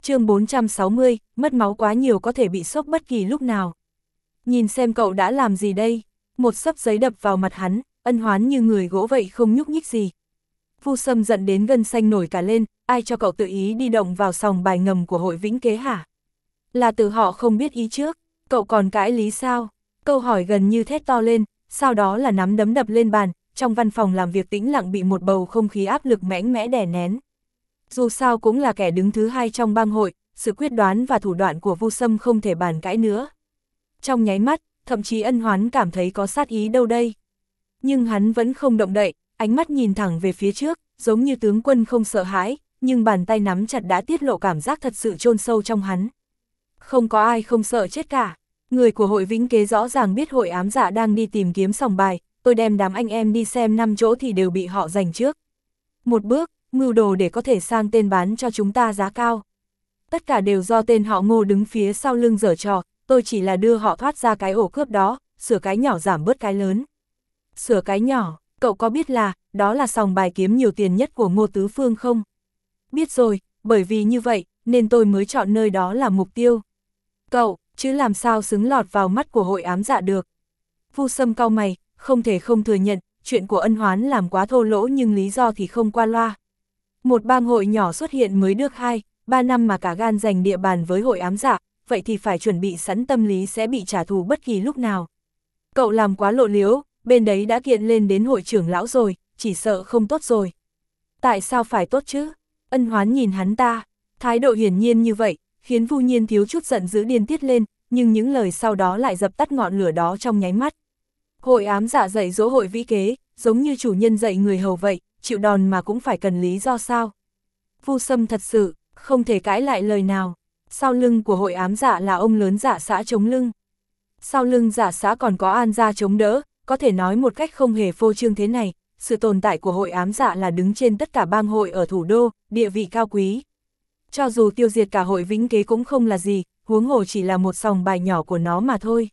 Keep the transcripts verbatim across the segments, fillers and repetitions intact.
chương bốn trăm sáu mươi, mất máu quá nhiều có thể bị sốc bất kỳ lúc nào. Nhìn xem cậu đã làm gì đây? Một xấp giấy đập vào mặt hắn, Ân Hoán như người gỗ vậy không nhúc nhích gì. Vu Sâm giận đến gân xanh nổi cả lên, ai cho cậu tự ý đi động vào sòng bài ngầm của hội Vĩnh Kế hả? Là từ họ không biết ý trước, cậu còn cãi lý sao? Câu hỏi gần như thét to lên, sau đó là nắm đấm đập lên bàn, trong văn phòng làm việc tĩnh lặng bị một bầu không khí áp lực mãnh mẽ đè nén. Dù sao cũng là kẻ đứng thứ hai trong bang hội, sự quyết đoán và thủ đoạn của Vu Sâm không thể bàn cãi nữa. Trong nháy mắt, thậm chí Ân Hoán cảm thấy có sát ý đâu đây. Nhưng hắn vẫn không động đậy, ánh mắt nhìn thẳng về phía trước, giống như tướng quân không sợ hãi, nhưng bàn tay nắm chặt đã tiết lộ cảm giác thật sự chôn sâu trong hắn. Không có ai không sợ chết cả. Người của hội Vĩnh Kế rõ ràng biết hội ám dạ đang đi tìm kiếm sòng bài, tôi đem đám anh em đi xem năm chỗ thì đều bị họ giành trước. Một bước, mưu đồ để có thể sang tên bán cho chúng ta giá cao. Tất cả đều do tên họ Ngô đứng phía sau lưng giở trò, tôi chỉ là đưa họ thoát ra cái ổ cướp đó, sửa cái nhỏ giảm bớt cái lớn. Sửa cái nhỏ, cậu có biết là, đó là sòng bài kiếm nhiều tiền nhất của Ngô Tứ Phương không? Biết rồi, bởi vì như vậy, nên tôi mới chọn nơi đó là mục tiêu. Cậu, chứ làm sao xứng lọt vào mắt của hội ám dạ được. Vu Sâm cau mày, không thể không thừa nhận, chuyện của Ân Hoán làm quá thô lỗ nhưng lý do thì không qua loa. Một bang hội nhỏ xuất hiện mới được hai, ba năm mà cả gan giành địa bàn với hội ám dạ, vậy thì phải chuẩn bị sẵn tâm lý sẽ bị trả thù bất kỳ lúc nào. Cậu làm quá lộ liễu, bên đấy đã kiện lên đến hội trưởng lão rồi, chỉ sợ không tốt rồi. Tại sao phải tốt chứ? Ân Hoán nhìn hắn ta, thái độ hiển nhiên như vậy, khiến Vu Nhiên thiếu chút giận dữ điên tiết lên, nhưng những lời sau đó lại dập tắt ngọn lửa đó trong nháy mắt. Hội ám dạ dạy dỗ hội Vĩ Kế, giống như chủ nhân dạy người hầu vậy, chịu đòn mà cũng phải cần lý do sao. Vu Sâm thật sự, không thể cãi lại lời nào. Sau lưng của hội ám dạ là ông lớn dạ xã chống lưng. Sau lưng dạ xã còn có An gia chống đỡ, có thể nói một cách không hề phô trương thế này, sự tồn tại của hội ám dạ là đứng trên tất cả bang hội ở thủ đô, địa vị cao quý. Cho dù tiêu diệt cả hội Vĩnh Kế cũng không là gì, huống hồ chỉ là một sòng bài nhỏ của nó mà thôi.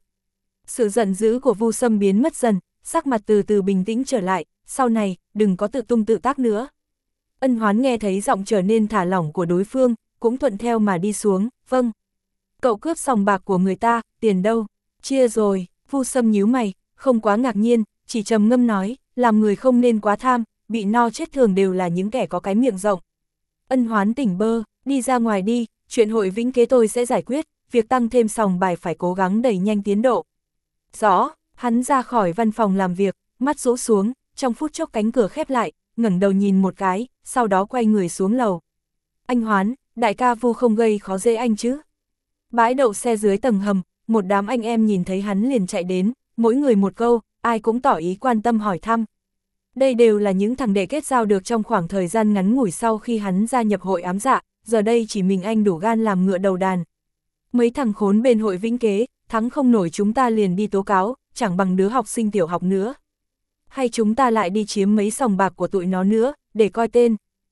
Sự giận dữ của Vu Sâm biến mất dần, sắc mặt từ từ bình tĩnh trở lại, sau này, đừng có tự tung tự tác nữa. Ân Hoán nghe thấy giọng trở nên thả lỏng của đối phương, cũng thuận theo mà đi xuống, vâng. Cậu cướp sòng bạc của người ta, tiền đâu? Chia rồi, Vu Sâm nhíu mày, không quá ngạc nhiên, chỉ trầm ngâm nói, làm người không nên quá tham, bị no chết thường đều là những kẻ có cái miệng rộng. Ân Hoán tỉnh bơ, đi ra ngoài đi, chuyện hội Vĩnh Kế tôi sẽ giải quyết, việc tăng thêm sòng bài phải cố gắng đẩy nhanh tiến độ. Rõ, hắn ra khỏi văn phòng làm việc, mắt rũ xuống, trong phút chốc cánh cửa khép lại, ngẩng đầu nhìn một cái, sau đó quay người xuống lầu. Anh Hoán, đại ca Vu không gây khó dễ anh chứ? Bãi đậu xe dưới tầng hầm, một đám anh em nhìn thấy hắn liền chạy đến, mỗi người một câu, ai cũng tỏ ý quan tâm hỏi thăm. Đây đều là những thằng đệ kết giao được trong khoảng thời gian ngắn ngủi sau khi hắn gia nhập hội ám dạ, giờ đây chỉ mình anh đủ gan làm ngựa đầu đàn. Mấy thằng khốn bên hội Vĩnh Kế, thắng không nổi chúng ta liền đi tố cáo, chẳng bằng đứa học sinh tiểu học nữa. Hay chúng ta lại đi chiếm mấy sòng bạc của tụi nó nữa, để coi tên.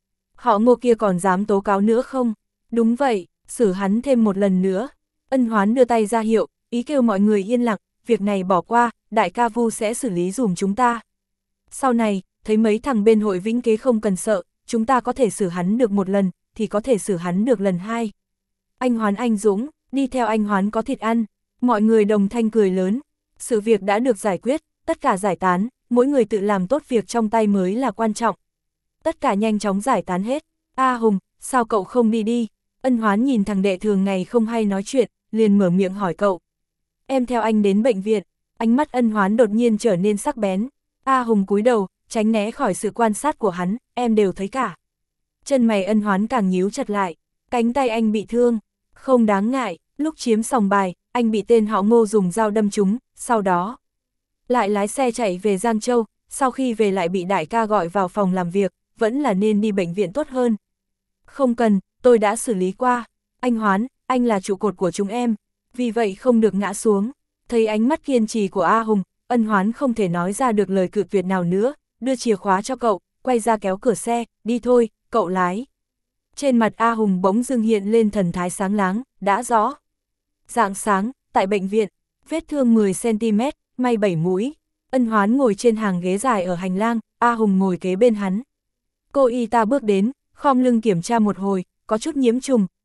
Họ Ngô kia còn dám tố cáo nữa không? Đúng vậy, xử hắn thêm một lần nữa. Ân Hoán đưa tay ra hiệu, ý kêu mọi người yên lặng, việc này bỏ qua, đại ca Vu sẽ xử lý dùm chúng ta. Sau này, thấy mấy thằng bên hội Vĩnh Kế không cần sợ, chúng ta có thể xử hắn được một lần, thì có thể xử hắn được lần hai. Anh Hoán anh Dũng, đi theo anh Hoán có thịt ăn. Mọi người đồng thanh cười lớn. Sự việc đã được giải quyết, tất cả giải tán, mỗi người tự làm tốt việc trong tay mới là quan trọng. Tất cả nhanh chóng giải tán hết. A Hùng, sao cậu không đi đi? Ân Hoán nhìn thằng đệ thường ngày không hay nói chuyện, liền mở miệng hỏi cậu. Em theo anh đến bệnh viện. Ánh mắt Ân Hoán đột nhiên trở nên sắc bén. A Hùng cúi đầu, tránh né khỏi sự quan sát của hắn, em đều thấy cả. Chân mày Ân Hoán càng nhíu chặt lại, cánh tay anh bị thương. Không đáng ngại, lúc chiếm sòng bài, anh bị tên họ Ngô dùng dao đâm trúng, sau đó lại lái xe chạy về Giang Châu, sau khi về lại bị đại ca gọi vào phòng làm việc, vẫn là nên đi bệnh viện tốt hơn. Không cần, tôi đã xử lý qua. Anh Hoán, anh là trụ cột của chúng em, vì vậy không được ngã xuống. Thấy ánh mắt kiên trì của A Hùng, Ân Hoán không thể nói ra được lời cự tuyệt nào nữa, đưa chìa khóa cho cậu, quay ra kéo cửa xe, đi thôi, cậu lái. Trên mặt A Hùng bỗng dưng hiện lên thần thái sáng láng, đã rõ. Rạng sáng, tại bệnh viện, vết thương mười xăng ti mét, may bảy mũi. Ân Hoán ngồi trên hàng ghế dài ở hành lang, A Hùng ngồi kế bên hắn. Cô y tá bước đến, khom lưng kiểm tra một hồi, có chút nhiễm trùng,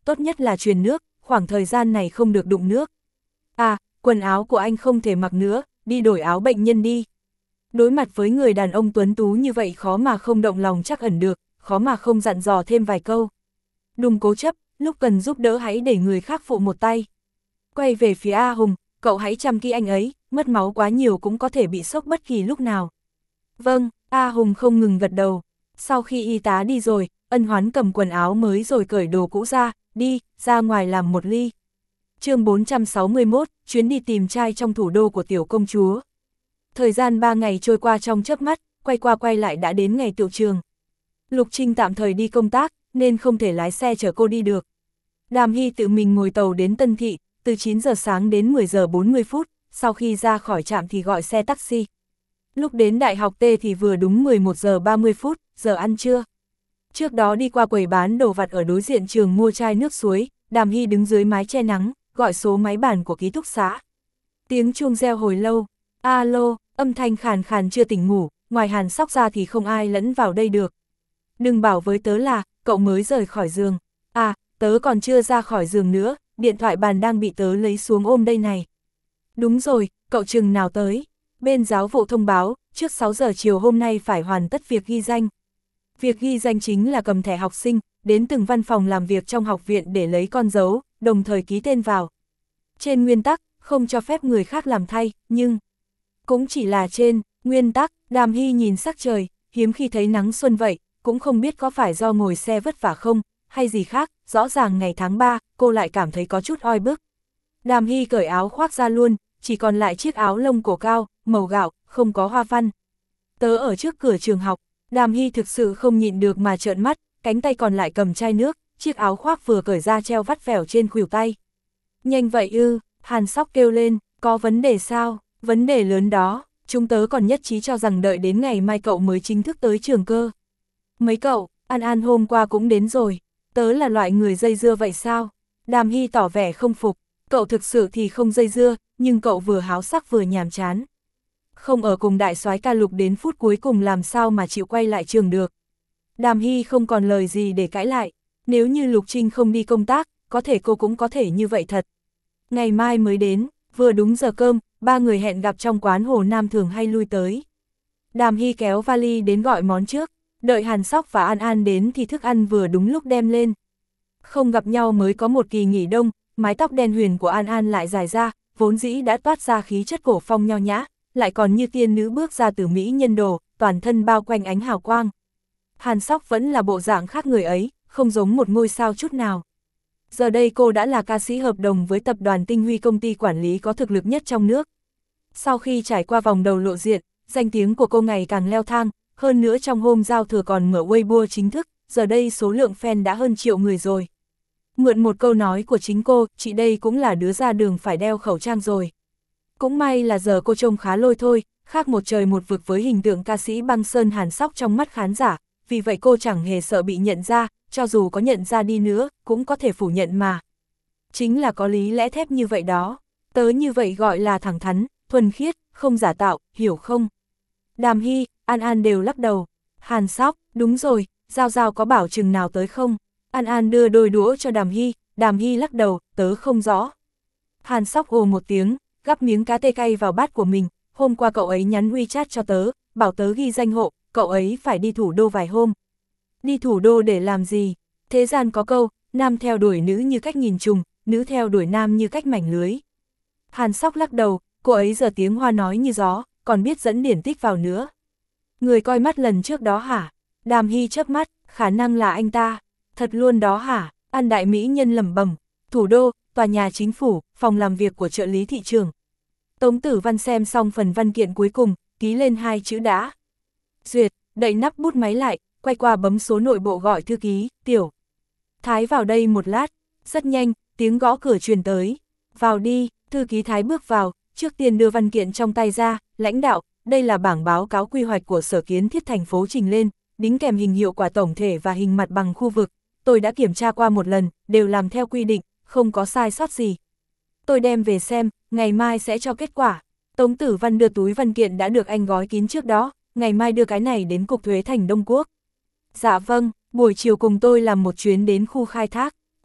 tốt nhất là truyền nước, khoảng thời gian này không được đụng nước. À, quần áo của anh không thể mặc nữa, đi đổi áo bệnh nhân đi. Đối mặt với người đàn ông tuấn tú như vậy khó mà không động lòng chắc ẩn được, khó mà không dặn dò thêm vài câu. Đừng cố chấp, lúc cần giúp đỡ hãy để người khác phụ một tay. Quay về phía A Hùng, cậu hãy chăm kỹ anh ấy, mất máu quá nhiều cũng có thể bị sốc bất kỳ lúc nào. Vâng, A Hùng không ngừng gật đầu. Sau khi y tá đi rồi, Ân Hoán cầm quần áo mới rồi cởi đồ cũ ra, đi, ra ngoài làm một ly. chương bốn trăm sáu mươi mốt, chuyến đi tìm trai trong thủ đô của tiểu công chúa. Thời gian ba ngày trôi qua trong chớp mắt, quay qua quay lại đã đến ngày tựu trường. Lục Trinh tạm thời đi công tác, nên không thể lái xe chở cô đi được. Đàm Hy tự mình ngồi tàu đến Tân Thị, từ chín giờ sáng đến mười giờ bốn mươi phút, sau khi ra khỏi trạm thì gọi xe taxi. Lúc đến Đại học T thì vừa đúng mười một giờ ba mươi phút, giờ ăn trưa. Trước đó đi qua quầy bán đồ vặt ở đối diện trường mua chai nước suối, Đàm Hy đứng dưới mái che nắng, gọi số máy bàn của ký túc xá. Tiếng chuông reo hồi lâu, alo, âm thanh khàn khàn chưa tỉnh ngủ, ngoài Hàn Sóc ra thì không ai lẫn vào đây được. Đừng bảo với tớ là, cậu mới rời khỏi giường. À, tớ còn chưa ra khỏi giường nữa, điện thoại bàn đang bị tớ lấy xuống ôm đây này. Đúng rồi, cậu chừng nào tới? Bên giáo vụ thông báo, trước sáu giờ chiều hôm nay phải hoàn tất việc ghi danh. Việc ghi danh chính là cầm thẻ học sinh, đến từng văn phòng làm việc trong học viện để lấy con dấu, đồng thời ký tên vào. Trên nguyên tắc, không cho phép người khác làm thay, nhưng cũng chỉ là trên nguyên tắc. Đàm Hy nhìn sắc trời, hiếm khi thấy nắng xuân vậy, cũng không biết có phải do ngồi xe vất vả không, hay gì khác, rõ ràng ngày tháng ba, cô lại cảm thấy có chút oi bức. Đàm Hy cởi áo khoác ra luôn, chỉ còn lại chiếc áo lông cổ cao, màu gạo, không có hoa văn. Tớ ở trước cửa trường học, Đàm Hy thực sự không nhịn được mà trợn mắt, cánh tay còn lại cầm chai nước, chiếc áo khoác vừa cởi ra treo vắt vẻo trên khuỷu tay. Nhanh vậy ư, Hàn Sóc kêu lên, có vấn đề sao, vấn đề lớn đó, chúng tớ còn nhất trí cho rằng đợi đến ngày mai cậu mới chính thức tới trường cơ. Mấy cậu, An An hôm qua cũng đến rồi, tớ là loại người dây dưa vậy sao? Đàm Hy tỏ vẻ không phục, cậu thực sự thì không dây dưa, nhưng cậu vừa háo sắc vừa nhàm chán. Không ở cùng đại soái ca Lục đến phút cuối cùng làm sao mà chịu quay lại trường được. Đàm Hy không còn lời gì để cãi lại, nếu như Lục Trinh không đi công tác, có thể cô cũng có thể như vậy thật. Ngày mai mới đến, vừa đúng giờ cơm, ba người hẹn gặp trong quán Hồ Nam thường hay lui tới. Đàm Hy kéo vali đến gọi món trước, đợi Hàn Sóc và An An đến thì thức ăn vừa đúng lúc đem lên. Không gặp nhau mới có một kỳ nghỉ đông, mái tóc đen huyền của An An lại dài ra, vốn dĩ đã toát ra khí chất cổ phong nho nhã, lại còn như tiên nữ bước ra từ Mỹ nhân đồ, toàn thân bao quanh ánh hào quang. Hàn Sóc vẫn là bộ dạng khác người ấy, không giống một ngôi sao chút nào. Giờ đây cô đã là ca sĩ hợp đồng với tập đoàn Tinh Huy, công ty quản lý có thực lực nhất trong nước. Sau khi trải qua vòng đầu lộ diện, danh tiếng của cô ngày càng leo thang, hơn nữa trong hôm giao thừa còn mở Weibo chính thức, giờ đây số lượng fan đã hơn triệu người rồi. Mượn một câu nói của chính cô, chị đây cũng là đứa ra đường phải đeo khẩu trang rồi. Cũng may là giờ cô trông khá lôi thôi, khác một trời một vực với hình tượng ca sĩ băng sơn Hàn Sóc trong mắt khán giả, vì vậy cô chẳng hề sợ bị nhận ra, cho dù có nhận ra đi nữa, cũng có thể phủ nhận mà. Chính là có lý lẽ thép như vậy đó, tớ như vậy gọi là thẳng thắn, thuần khiết, không giả tạo, hiểu không? Đàm Hy, An An đều lắc đầu. Hàn Sóc, đúng rồi, Giao Giao có bảo chừng nào tới không? An An đưa đôi đũa cho Đàm Hy, Đàm Hy lắc đầu, tớ không rõ. Hàn Sóc ồ một tiếng, gắp miếng cá tê cay vào bát của mình, hôm qua cậu ấy nhắn WeChat cho tớ, bảo tớ ghi danh hộ, cậu ấy phải đi thủ đô vài hôm. Đi thủ đô để làm gì? Thế gian có câu, nam theo đuổi nữ như cách nghìn trùng, nữ theo đuổi nam như cách mảnh lưới. Hàn Sóc lắc đầu, cô ấy giờ tiếng Hoa nói như gió, còn biết dẫn điển tích vào nữa. Người coi mắt lần trước đó hả? Đàm Hy chớp mắt, khả năng là anh ta. Thật luôn đó hả? An đại mỹ nhân lẩm bẩm. Thủ đô, tòa nhà chính phủ, phòng làm việc của trợ lý thị trường. Tống Tử Văn xem xong phần văn kiện cuối cùng, ký lên hai chữ đã. Duyệt, đậy nắp bút máy lại, quay qua bấm số nội bộ gọi thư ký, Tiểu Thái vào đây một lát. Rất nhanh, tiếng gõ cửa truyền tới. Vào đi, thư ký Thái bước vào, trước tiên đưa văn kiện trong tay ra, lãnh đạo, đây là bảng báo cáo quy hoạch của Sở Kiến Thiết thành phố trình lên, đính kèm hình hiệu quả tổng thể và hình mặt bằng khu vực. Tôi đã kiểm tra qua một lần, đều làm theo quy định, không có sai sót gì. Tôi đem về xem, ngày mai sẽ cho kết quả. Tống Tử Văn đưa túi văn kiện đã được anh gói kín trước đó, ngày mai đưa cái này đến Cục Thuế thành Đông Quốc. Dạ vâng, buổi chiều cùng tôi làm một chuyến đến khu khai thác.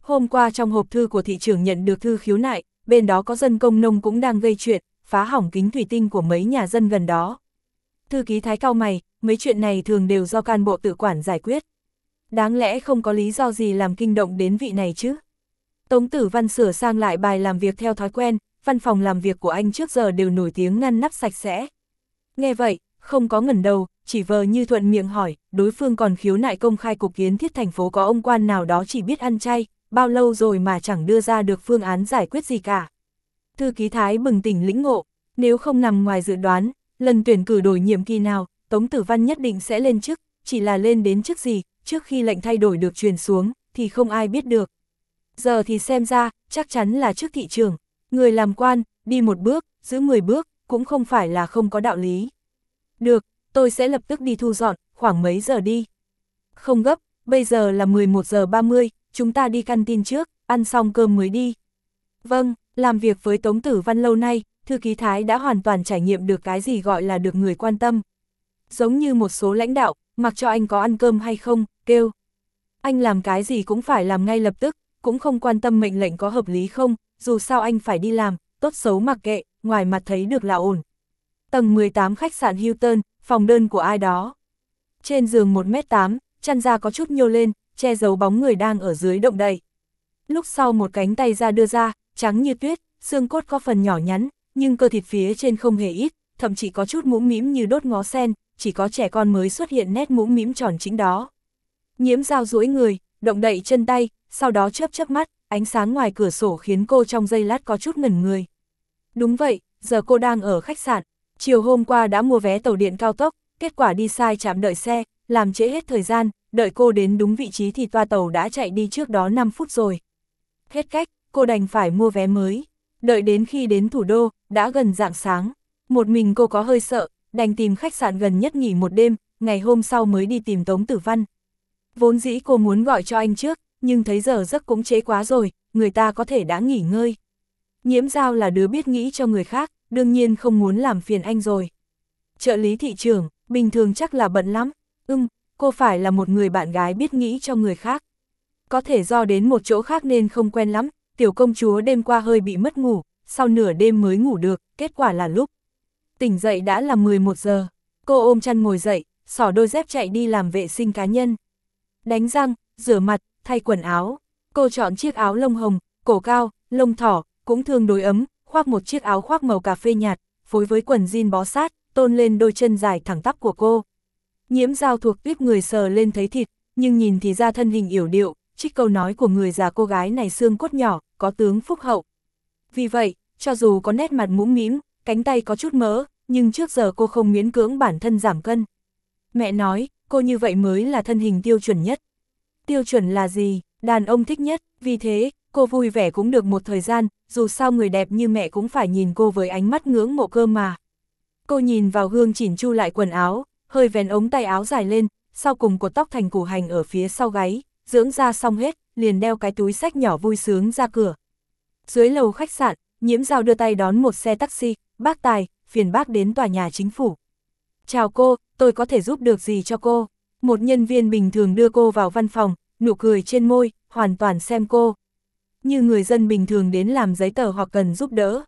Hôm qua trong hộp thư của thị trưởng nhận được thư khiếu nại, bên đó có dân công nông cũng đang gây chuyện, phá hỏng kính thủy tinh của mấy nhà dân gần đó. Thư ký Thái cau mày, mấy chuyện này thường đều do can bộ tự quản giải quyết. Đáng lẽ không có lý do gì làm kinh động đến vị này chứ. Tống Tử Văn sửa sang lại bài làm việc theo thói quen, văn phòng làm việc của anh trước giờ đều nổi tiếng ngăn nắp sạch sẽ. Nghe vậy, không có ngẩng đầu, chỉ vờ như thuận miệng hỏi, đối phương còn khiếu nại công khai cục kiến thiết thành phố có ông quan nào đó chỉ biết ăn chay, bao lâu rồi mà chẳng đưa ra được phương án giải quyết gì cả. Thư ký Thái bừng tỉnh lĩnh ngộ, nếu không nằm ngoài dự đoán, lần tuyển cử đổi nhiệm kỳ nào, Tống Tử Văn nhất định sẽ lên chức, chỉ là lên đến chức gì, trước khi lệnh thay đổi được truyền xuống, thì không ai biết được. Giờ thì xem ra, chắc chắn là chức thị trưởng, người làm quan, đi một bước, giữ mười bước, cũng không phải là không có đạo lý. Được, tôi sẽ lập tức đi thu dọn, khoảng mấy giờ đi? Không gấp, bây giờ là mười một giờ ba mươi, chúng ta đi căn tin trước, ăn xong cơm mới đi. Vâng, làm việc với Tống Tử Văn lâu nay, thư ký Thái đã hoàn toàn trải nghiệm được cái gì gọi là được người quan tâm. Giống như một số lãnh đạo, mặc cho anh có ăn cơm hay không, kêu. Anh làm cái gì cũng phải làm ngay lập tức, cũng không quan tâm mệnh lệnh có hợp lý không, dù sao anh phải đi làm, tốt xấu mặc kệ, ngoài mặt thấy được là ổn. Tầng mười tám khách sạn Hilton, phòng đơn của ai đó. Trên giường một mét tám, chăn ra có chút nhô lên, che giấu bóng người đang ở dưới động đậy. Lúc sau một cánh tay ra đưa ra, trắng như tuyết, xương cốt có phần nhỏ nhắn, nhưng cơ thịt phía trên không hề ít, thậm chí có chút mũm mĩm như đốt ngó sen, chỉ có trẻ con mới xuất hiện nét mũm mĩm tròn chính đó. Nhiễm Dao duỗi người, động đậy chân tay, sau đó chớp chớp mắt, ánh sáng ngoài cửa sổ khiến cô trong giây lát có chút ngẩn người. Đúng vậy, giờ cô đang ở khách sạn, chiều hôm qua đã mua vé tàu điện cao tốc, kết quả đi sai trạm đợi xe, làm trễ hết thời gian, đợi cô đến đúng vị trí thì toa tàu đã chạy đi trước đó năm phút rồi. Hết cách, cô đành phải mua vé mới. Đợi đến khi đến thủ đô, đã gần rạng sáng. Một mình cô có hơi sợ, đành tìm khách sạn gần nhất nghỉ một đêm, ngày hôm sau mới đi tìm Tống Tử Văn. Vốn dĩ cô muốn gọi cho anh trước, nhưng thấy giờ giấc cũng trễ quá rồi, người ta có thể đã nghỉ ngơi. Nhiễm Dao là đứa biết nghĩ cho người khác, đương nhiên không muốn làm phiền anh rồi. Trợ lý thị trưởng, bình thường chắc là bận lắm. Ừm, cô phải là một người bạn gái biết nghĩ cho người khác. Có thể do đến một chỗ khác nên không quen lắm, tiểu công chúa đêm qua hơi bị mất ngủ, sau nửa đêm mới ngủ được, kết quả là lúc tỉnh dậy đã là mười một giờ. Cô ôm chăn ngồi dậy, xỏ đôi dép chạy đi làm vệ sinh cá nhân. Đánh răng, rửa mặt, thay quần áo. Cô chọn chiếc áo lông hồng, cổ cao, lông thỏ, cũng tương đối ấm, khoác một chiếc áo khoác màu cà phê nhạt, phối với quần jean bó sát, tôn lên đôi chân dài thẳng tắp của cô. Nhiễm Dao thuộc tuyếp người sờ lên thấy thịt, nhưng nhìn thì ra thân hình yểu điệu, trích câu nói của người già cô gái này xương cốt nhỏ, có tướng phúc hậu. Vì vậy, cho dù có nét mặt mũm mĩm, cánh tay có chút mỡ, nhưng trước giờ cô không miễn cưỡng bản thân giảm cân. Mẹ nói, cô như vậy mới là thân hình tiêu chuẩn nhất. Tiêu chuẩn là gì? Đàn ông thích nhất, vì thế, cô vui vẻ cũng được một thời gian, dù sao người đẹp như mẹ cũng phải nhìn cô với ánh mắt ngưỡng mộ cơ mà. Cô nhìn vào gương chỉn chu lại quần áo, hơi vén ống tay áo dài lên, sau cùng cột tóc thành củ hành ở phía sau gáy, dưỡng ra xong hết, liền đeo cái túi xách nhỏ vui sướng ra cửa. Dưới lầu khách sạn, Nhiễm Dao đưa tay đón một xe taxi, bác Tài, phiền bác đến tòa nhà chính phủ. Chào cô, tôi có thể giúp được gì cho cô? Một nhân viên bình thường đưa cô vào văn phòng, nụ cười trên môi, hoàn toàn xem cô như người dân bình thường đến làm giấy tờ hoặc cần giúp đỡ.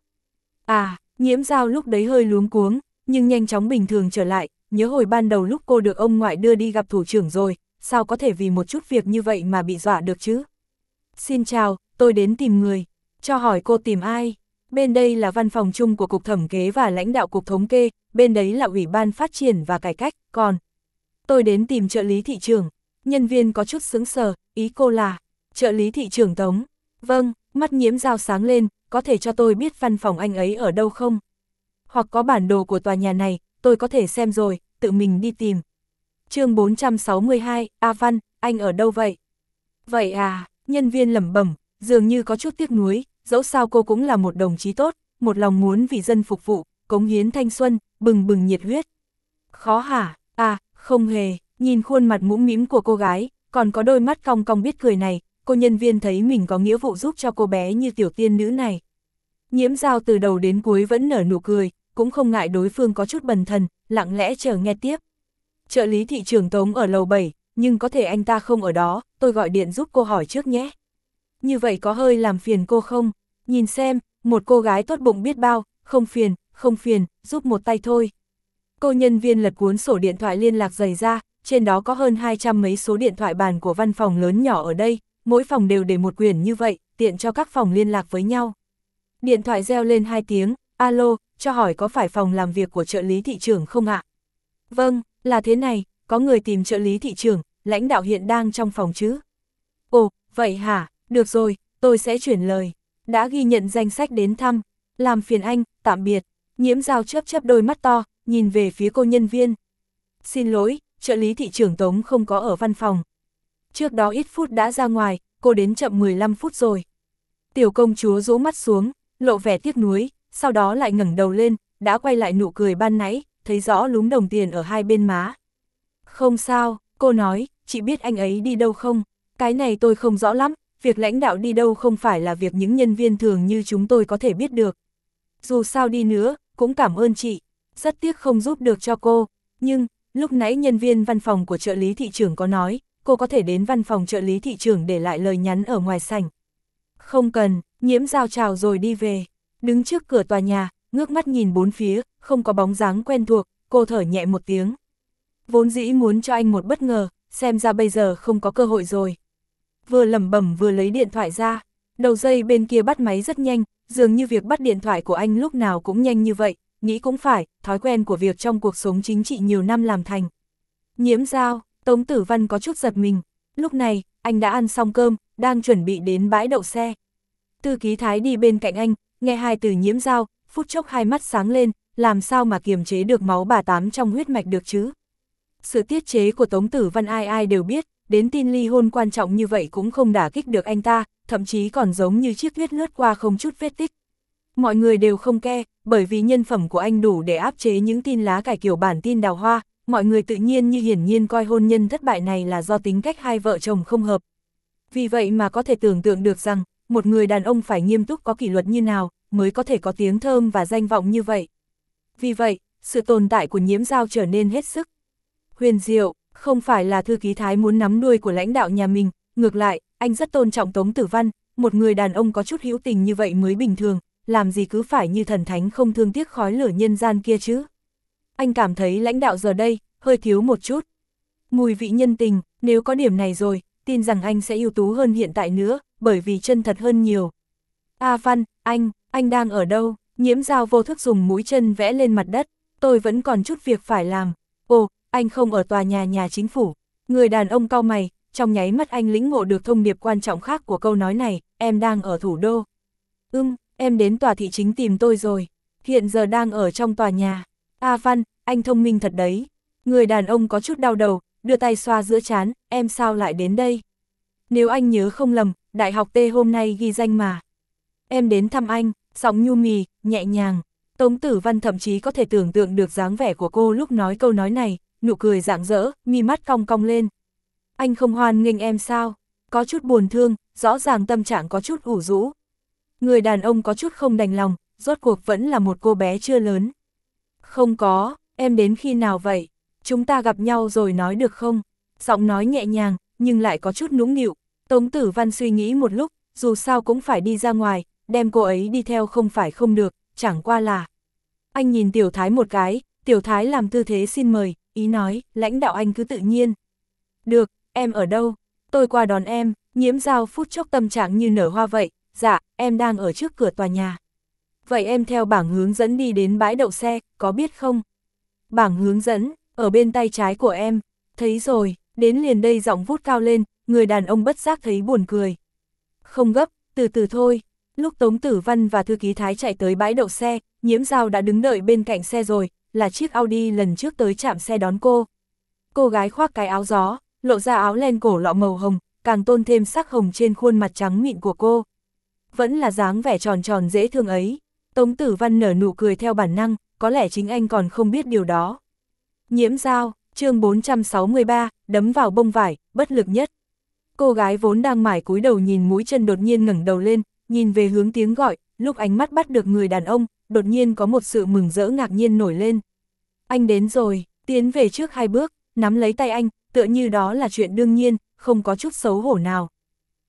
À, Nhiễm Dao lúc đấy hơi luống cuống, nhưng nhanh chóng bình thường trở lại, nhớ hồi ban đầu lúc cô được ông ngoại đưa đi gặp thủ trưởng rồi, sao có thể vì một chút việc như vậy mà bị dọa được chứ? Xin chào, tôi đến tìm người. Cho hỏi cô tìm ai? Bên đây là văn phòng chung của Cục Thẩm kế và lãnh đạo Cục Thống kê, bên đấy là Ủy ban Phát triển và Cải cách, còn tôi đến tìm trợ lý thị trưởng. Nhân viên có chút sững sờ, ý cô là trợ lý thị trưởng Tống. Vâng, mắt Nhiễm Dao sáng lên, có thể cho tôi biết văn phòng anh ấy ở đâu không? Hoặc có bản đồ của tòa nhà này, tôi có thể xem rồi, tự mình đi tìm. Chương bốn trăm sáu mươi hai, A Văn, anh ở đâu vậy? Vậy à, nhân viên lẩm bẩm, dường như có chút tiếc nuối, dẫu sao cô cũng là một đồng chí tốt, một lòng muốn vì dân phục vụ, cống hiến thanh xuân, bừng bừng nhiệt huyết. Khó hả? À, không hề, nhìn khuôn mặt mũm mĩm của cô gái, còn có đôi mắt cong cong biết cười này, cô nhân viên thấy mình có nghĩa vụ giúp cho cô bé như tiểu tiên nữ này. Nhiễm Dao từ đầu đến cuối vẫn nở nụ cười, cũng không ngại đối phương có chút bần thần, lặng lẽ chờ nghe tiếp. Trợ lý thị trưởng Tống ở lầu bảy, nhưng có thể anh ta không ở đó, tôi gọi điện giúp cô hỏi trước nhé. Như vậy có hơi làm phiền cô không? Nhìn xem, một cô gái tốt bụng biết bao, không phiền, không phiền, giúp một tay thôi. Cô nhân viên lật cuốn sổ điện thoại liên lạc dày ra, trên đó có hơn hai trăm mấy số điện thoại bàn của văn phòng lớn nhỏ ở đây, mỗi phòng đều để một quyển như vậy, tiện cho các phòng liên lạc với nhau. Điện thoại reo lên hai tiếng, alo, cho hỏi có phải phòng làm việc của trợ lý thị trưởng không ạ? Vâng, là thế này, có người tìm trợ lý thị trưởng, lãnh đạo hiện đang trong phòng chứ? Ồ, vậy hả, được rồi, tôi sẽ chuyển lời. Đã ghi nhận danh sách đến thăm, làm phiền anh, tạm biệt. Nhiễm Dao chớp chớp đôi mắt to, nhìn về phía cô nhân viên. Xin lỗi, trợ lý thị trưởng Tống không có ở văn phòng. Trước đó ít phút đã ra ngoài, cô đến chậm mười lăm phút rồi. Tiểu công chúa rũ mắt xuống, lộ vẻ tiếc nuối, sau đó lại ngẩng đầu lên, đã quay lại nụ cười ban nãy, thấy rõ lúm đồng tiền ở hai bên má. Không sao, cô nói, chị biết anh ấy đi đâu không? Cái này tôi không rõ lắm, việc lãnh đạo đi đâu không phải là việc những nhân viên thường như chúng tôi có thể biết được. Dù sao đi nữa, cũng cảm ơn chị, rất tiếc không giúp được cho cô, nhưng, lúc nãy nhân viên văn phòng của trợ lý thị trưởng có nói, cô có thể đến văn phòng trợ lý thị trưởng để lại lời nhắn ở ngoài sảnh. Không cần, Nhiễm Dao chào rồi đi về, đứng trước cửa tòa nhà, ngước mắt nhìn bốn phía, không có bóng dáng quen thuộc, cô thở nhẹ một tiếng. Vốn dĩ muốn cho anh một bất ngờ, xem ra bây giờ không có cơ hội rồi. Vừa lẩm bẩm vừa lấy điện thoại ra, đầu dây bên kia bắt máy rất nhanh, dường như việc bắt điện thoại của anh lúc nào cũng nhanh như vậy, nghĩ cũng phải, thói quen của việc trong cuộc sống chính trị nhiều năm làm thành. Nhiễm Dao, Tống Tử Văn có chút giật mình, lúc này, anh đã ăn xong cơm, đang chuẩn bị đến bãi đậu xe. Thư ký Thái đi bên cạnh anh, nghe hai từ Nhiễm Dao, phút chốc hai mắt sáng lên, làm sao mà kiềm chế được máu bà tám trong huyết mạch được chứ? Sự tiết chế của Tống Tử Văn ai ai đều biết, đến tin ly hôn quan trọng như vậy cũng không đả kích được anh ta, thậm chí còn giống như chiếc huyết lướt qua không chút vết tích. Mọi người đều không ke, bởi vì nhân phẩm của anh đủ để áp chế những tin lá cải kiểu bản tin đào hoa, mọi người tự nhiên như hiển nhiên coi hôn nhân thất bại này là do tính cách hai vợ chồng không hợp. Vì vậy mà có thể tưởng tượng được rằng, một người đàn ông phải nghiêm túc có kỷ luật như nào, mới có thể có tiếng thơm và danh vọng như vậy. Vì vậy, sự tồn tại của Nhiễm Dao trở nên hết sức huyền diệu, không phải là thư ký Thái muốn nắm đuôi của lãnh đạo nhà mình, ngược lại, anh rất tôn trọng Tống Tử Văn, một người đàn ông có chút hữu tình như vậy mới bình thường, làm gì cứ phải như thần thánh không thương tiếc khói lửa nhân gian kia chứ. Anh cảm thấy lãnh đạo giờ đây, hơi thiếu một chút mùi vị nhân tình, nếu có điểm này rồi, tin rằng anh sẽ ưu tú hơn hiện tại nữa, bởi vì chân thật hơn nhiều. A Văn, anh, anh đang ở đâu? Nhiễm Dao vô thức dùng mũi chân vẽ lên mặt đất, tôi vẫn còn chút việc phải làm. Ồ, anh không ở tòa nhà nhà chính phủ. Người đàn ông cau mày, trong nháy mắt anh lĩnh ngộ được thông điệp quan trọng khác của câu nói này, em đang ở thủ đô. Ừm, em đến tòa thị chính tìm tôi rồi, hiện giờ đang ở trong tòa nhà. A Văn, anh thông minh thật đấy. Người đàn ông có chút đau đầu, đưa tay xoa giữa trán, em sao lại đến đây? Nếu anh nhớ không lầm, Đại học T hôm nay ghi danh mà. Em đến thăm anh, giọng nhu mì, nhẹ nhàng. Tống Tử Văn thậm chí có thể tưởng tượng được dáng vẻ của cô lúc nói câu nói này, nụ cười rạng rỡ, mi mắt cong cong lên. Anh không hoan nghênh em sao? Có chút buồn thương, rõ ràng tâm trạng có chút ủ rũ. Người đàn ông có chút không đành lòng, rốt cuộc vẫn là một cô bé chưa lớn. Không có, em đến khi nào vậy? Chúng ta gặp nhau rồi nói được không? Giọng nói nhẹ nhàng, nhưng lại có chút nũng nịu. Tống Tử Văn suy nghĩ một lúc, dù sao cũng phải đi ra ngoài, đem cô ấy đi theo không phải không được, chẳng qua là. Anh nhìn Tiểu Thái một cái, Tiểu Thái làm tư thế xin mời, ý nói, lãnh đạo anh cứ tự nhiên. Được, em ở đâu? Tôi qua đón em. Nhiễm Dao phút chốc tâm trạng như nở hoa vậy, dạ, em đang ở trước cửa tòa nhà. Vậy em theo bảng hướng dẫn đi đến bãi đậu xe, có biết không? Bảng hướng dẫn, ở bên tay trái của em. Thấy rồi, đến liền đây giọng vút cao lên, người đàn ông bất giác thấy buồn cười. Không gấp, từ từ thôi. Lúc Tống Tử Văn và thư ký Thái chạy tới bãi đậu xe, Nhiễm Dao đã đứng đợi bên cạnh xe rồi, là chiếc Audi lần trước tới trạm xe đón cô. Cô gái khoác cái áo gió, lộ ra áo len cổ lọ màu hồng, càng tôn thêm sắc hồng trên khuôn mặt trắng mịn của cô. Vẫn là dáng vẻ tròn tròn dễ thương ấy. Tống Tử Văn nở nụ cười theo bản năng, có lẽ chính anh còn không biết điều đó. Nhiễm Dao, chương bốn trăm sáu mươi ba, đấm vào bông vải, bất lực nhất. Cô gái vốn đang mải cúi đầu nhìn mũi chân đột nhiên ngẩng đầu lên, nhìn về hướng tiếng gọi, lúc ánh mắt bắt được người đàn ông, đột nhiên có một sự mừng rỡ ngạc nhiên nổi lên. Anh đến rồi, tiến về trước hai bước, nắm lấy tay anh, tựa như đó là chuyện đương nhiên, không có chút xấu hổ nào.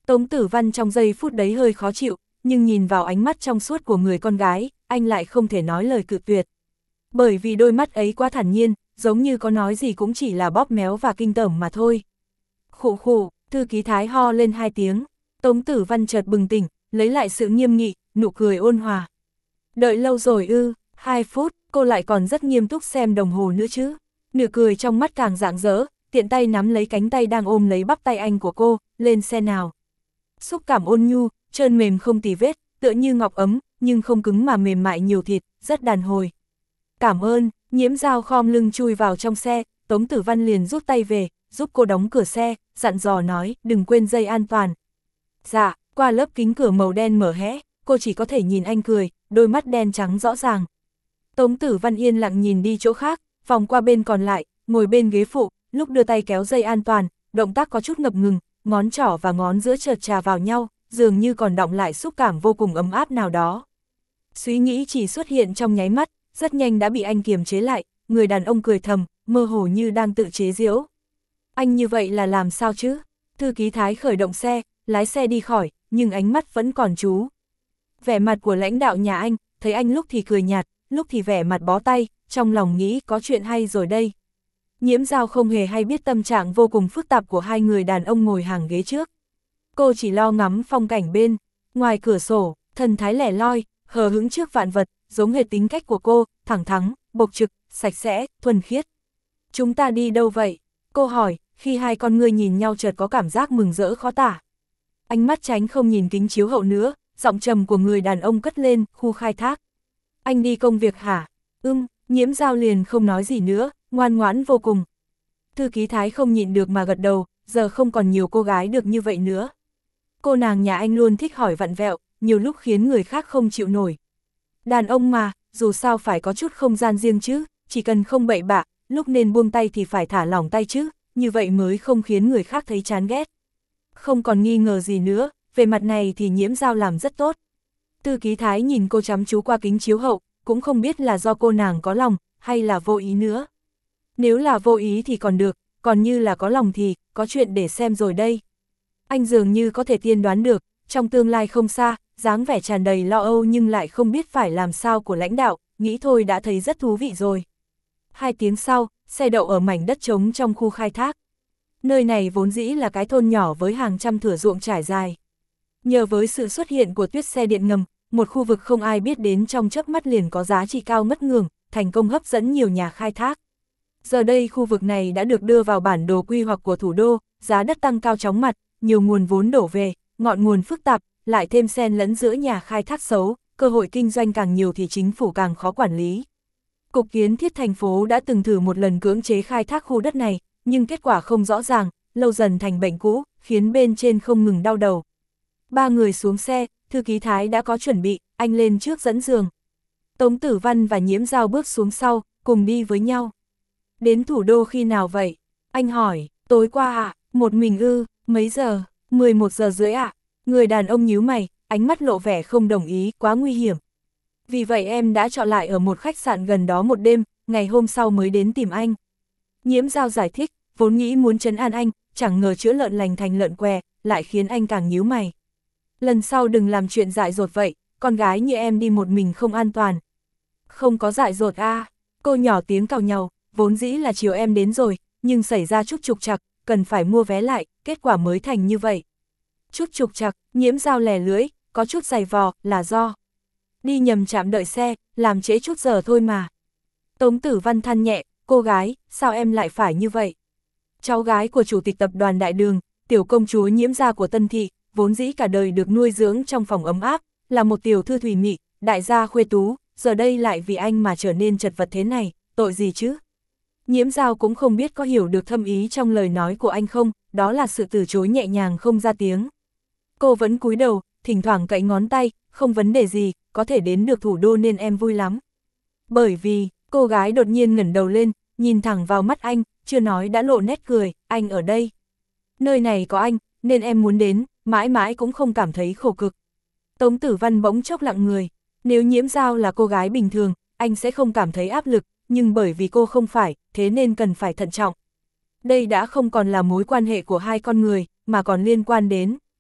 Tống Tử Văn trong giây phút đấy hơi khó chịu, nhưng nhìn vào ánh mắt trong suốt của người con gái, anh lại không thể nói lời cự tuyệt. Bởi vì đôi mắt ấy quá thản nhiên, giống như có nói gì cũng chỉ là bóp méo và kinh tởm mà thôi. Khụ khụ, thư ký Thái ho lên hai tiếng, Tống Tử Văn chợt bừng tỉnh, lấy lại sự nghiêm nghị, nụ cười ôn hòa. Đợi lâu rồi ư, hai phút, cô lại còn rất nghiêm túc xem đồng hồ nữa chứ. Nụ cười trong mắt càng rạng rỡ, tiện tay nắm lấy cánh tay đang ôm lấy bắp tay anh của cô, lên xe nào. Xúc cảm ôn nhu, trơn mềm không tì vết, tựa như ngọc ấm, nhưng không cứng mà mềm mại nhiều thịt, rất đàn hồi. Cảm ơn, Nhiễm Dao khom lưng chui vào trong xe, Tống Tử Văn liền rút tay về, giúp cô đóng cửa xe, dặn dò nói, đừng quên dây an toàn. Dạ, qua lớp kính cửa màu đen mở hé, cô chỉ có thể nhìn anh cười, đôi mắt đen trắng rõ ràng. Tống Tử Văn yên lặng nhìn đi chỗ khác, vòng qua bên còn lại, ngồi bên ghế phụ, lúc đưa tay kéo dây an toàn, động tác có chút ngập ngừng, ngón trỏ và ngón giữa chợt chà vào nhau, dường như còn đọng lại xúc cảm vô cùng ấm áp nào đó. Suy nghĩ chỉ xuất hiện trong nháy mắt, rất nhanh đã bị anh kiềm chế lại, người đàn ông cười thầm, mơ hồ như đang tự chế giễu. Anh như vậy là làm sao chứ? Thư ký Thái khởi động xe, lái xe đi khỏi, nhưng ánh mắt vẫn còn chú. Vẻ mặt của lãnh đạo nhà anh, thấy anh lúc thì cười nhạt, lúc thì vẻ mặt bó tay, trong lòng nghĩ có chuyện hay rồi đây. Nhiễm Dao không hề hay biết tâm trạng vô cùng phức tạp của hai người đàn ông ngồi hàng ghế trước. Cô chỉ lo ngắm phong cảnh bên, ngoài cửa sổ, thần thái lẻ loi, hờ hững trước vạn vật, giống hệt tính cách của cô, thẳng thắn, bộc trực, sạch sẽ, thuần khiết. Chúng ta đi đâu vậy? Cô hỏi, khi hai con người nhìn nhau chợt có cảm giác mừng rỡ khó tả. Ánh mắt tránh không nhìn kính chiếu hậu nữa, giọng trầm của người đàn ông cất lên, khu khai thác. Anh đi công việc hả? Ưm, Nhiễm Dao liền không nói gì nữa, ngoan ngoãn vô cùng. Thư ký Thái không nhịn được mà gật đầu, giờ không còn nhiều cô gái được như vậy nữa. Cô nàng nhà anh luôn thích hỏi vặn vẹo, nhiều lúc khiến người khác không chịu nổi. Đàn ông mà, dù sao phải có chút không gian riêng chứ, chỉ cần không bậy bạ, lúc nên buông tay thì phải thả lỏng tay chứ, như vậy mới không khiến người khác thấy chán ghét. Không còn nghi ngờ gì nữa, về mặt này thì Nhiễm Dao làm rất tốt. Thư ký Thái nhìn cô chăm chú qua kính chiếu hậu, cũng không biết là do cô nàng có lòng, hay là vô ý nữa. Nếu là vô ý thì còn được, còn như là có lòng thì, có chuyện để xem rồi đây. Anh dường như có thể tiên đoán được, trong tương lai không xa, dáng vẻ tràn đầy lo âu nhưng lại không biết phải làm sao của lãnh đạo, nghĩ thôi đã thấy rất thú vị rồi. Hai tiếng sau, xe đậu ở mảnh đất trống trong khu khai thác. Nơi này vốn dĩ là cái thôn nhỏ với hàng trăm thửa ruộng trải dài. Nhờ với sự xuất hiện của tuyết xe điện ngầm, một khu vực không ai biết đến trong chớp mắt liền có giá trị cao mất ngường, thành công hấp dẫn nhiều nhà khai thác. Giờ đây khu vực này đã được đưa vào bản đồ quy hoạch của thủ đô, giá đất tăng cao chóng mặt, nhiều nguồn vốn đổ về, ngọn nguồn phức tạp, lại thêm xen lẫn giữa nhà khai thác xấu, cơ hội kinh doanh càng nhiều thì chính phủ càng khó quản lý. Cục Kiến thiết thành phố đã từng thử một lần cưỡng chế khai thác khu đất này, nhưng kết quả không rõ ràng, lâu dần thành bệnh cũ, khiến bên trên không ngừng đau đầu. Ba người xuống xe, thư ký Thái đã có chuẩn bị, anh lên trước dẫn giường. Tống Tử Văn và Nhiễm Dao bước xuống sau, cùng đi với nhau. Đến thủ đô khi nào vậy? Anh hỏi, tối qua ạ, à? Một mình ư, mấy giờ? mười một giờ rưỡi ạ. À? Người đàn ông nhíu mày, ánh mắt lộ vẻ không đồng ý, quá nguy hiểm. Vì vậy em đã chọn lại ở một khách sạn gần đó một đêm, ngày hôm sau mới đến tìm anh. Nhiễm Dao giải thích, vốn nghĩ muốn trấn an anh, chẳng ngờ chữa lợn lành thành lợn què, lại khiến anh càng nhíu mày. Lần sau đừng làm chuyện dại dột vậy, con gái như em đi một mình không an toàn. Không có dại dột a, à. Cô nhỏ tiếng càu nhàu, vốn dĩ là chiều em đến rồi, nhưng xảy ra chút trục trặc, cần phải mua vé lại, kết quả mới thành như vậy. Chút trục trặc, Nhiễm Dao lè lưỡi, có chút giày vò, là do đi nhầm trạm đợi xe, làm trễ chút giờ thôi mà. Tống Tử Văn than nhẹ, cô gái, sao em lại phải như vậy? Cháu gái của chủ tịch tập đoàn Đại Đường, tiểu công chúa Nhiễm gia của Tân Thị, vốn dĩ cả đời được nuôi dưỡng trong phòng ấm áp, là một tiểu thư thủy mị, đại gia khuê tú, giờ đây lại vì anh mà trở nên chật vật thế này, tội gì chứ? Nhiễm Dao cũng không biết có hiểu được thâm ý trong lời nói của anh không, đó là sự từ chối nhẹ nhàng không ra tiếng. Cô vẫn cúi đầu, thỉnh thoảng cậy ngón tay, không vấn đề gì, có thể đến được thủ đô nên em vui lắm. Bởi vì, cô gái đột nhiên ngẩng đầu lên, nhìn thẳng vào mắt anh, chưa nói đã lộ nét cười, anh ở đây. Nơi này có anh, nên em muốn đến, mãi mãi cũng không cảm thấy khổ cực. Tống Tử Văn bỗng chốc lặng người, nếu Nhiễm Dao là cô gái bình thường, anh sẽ không cảm thấy áp lực, nhưng bởi vì cô không phải, thế nên cần phải thận trọng. Đây đã không còn là mối quan hệ của hai con người, mà còn liên quan đến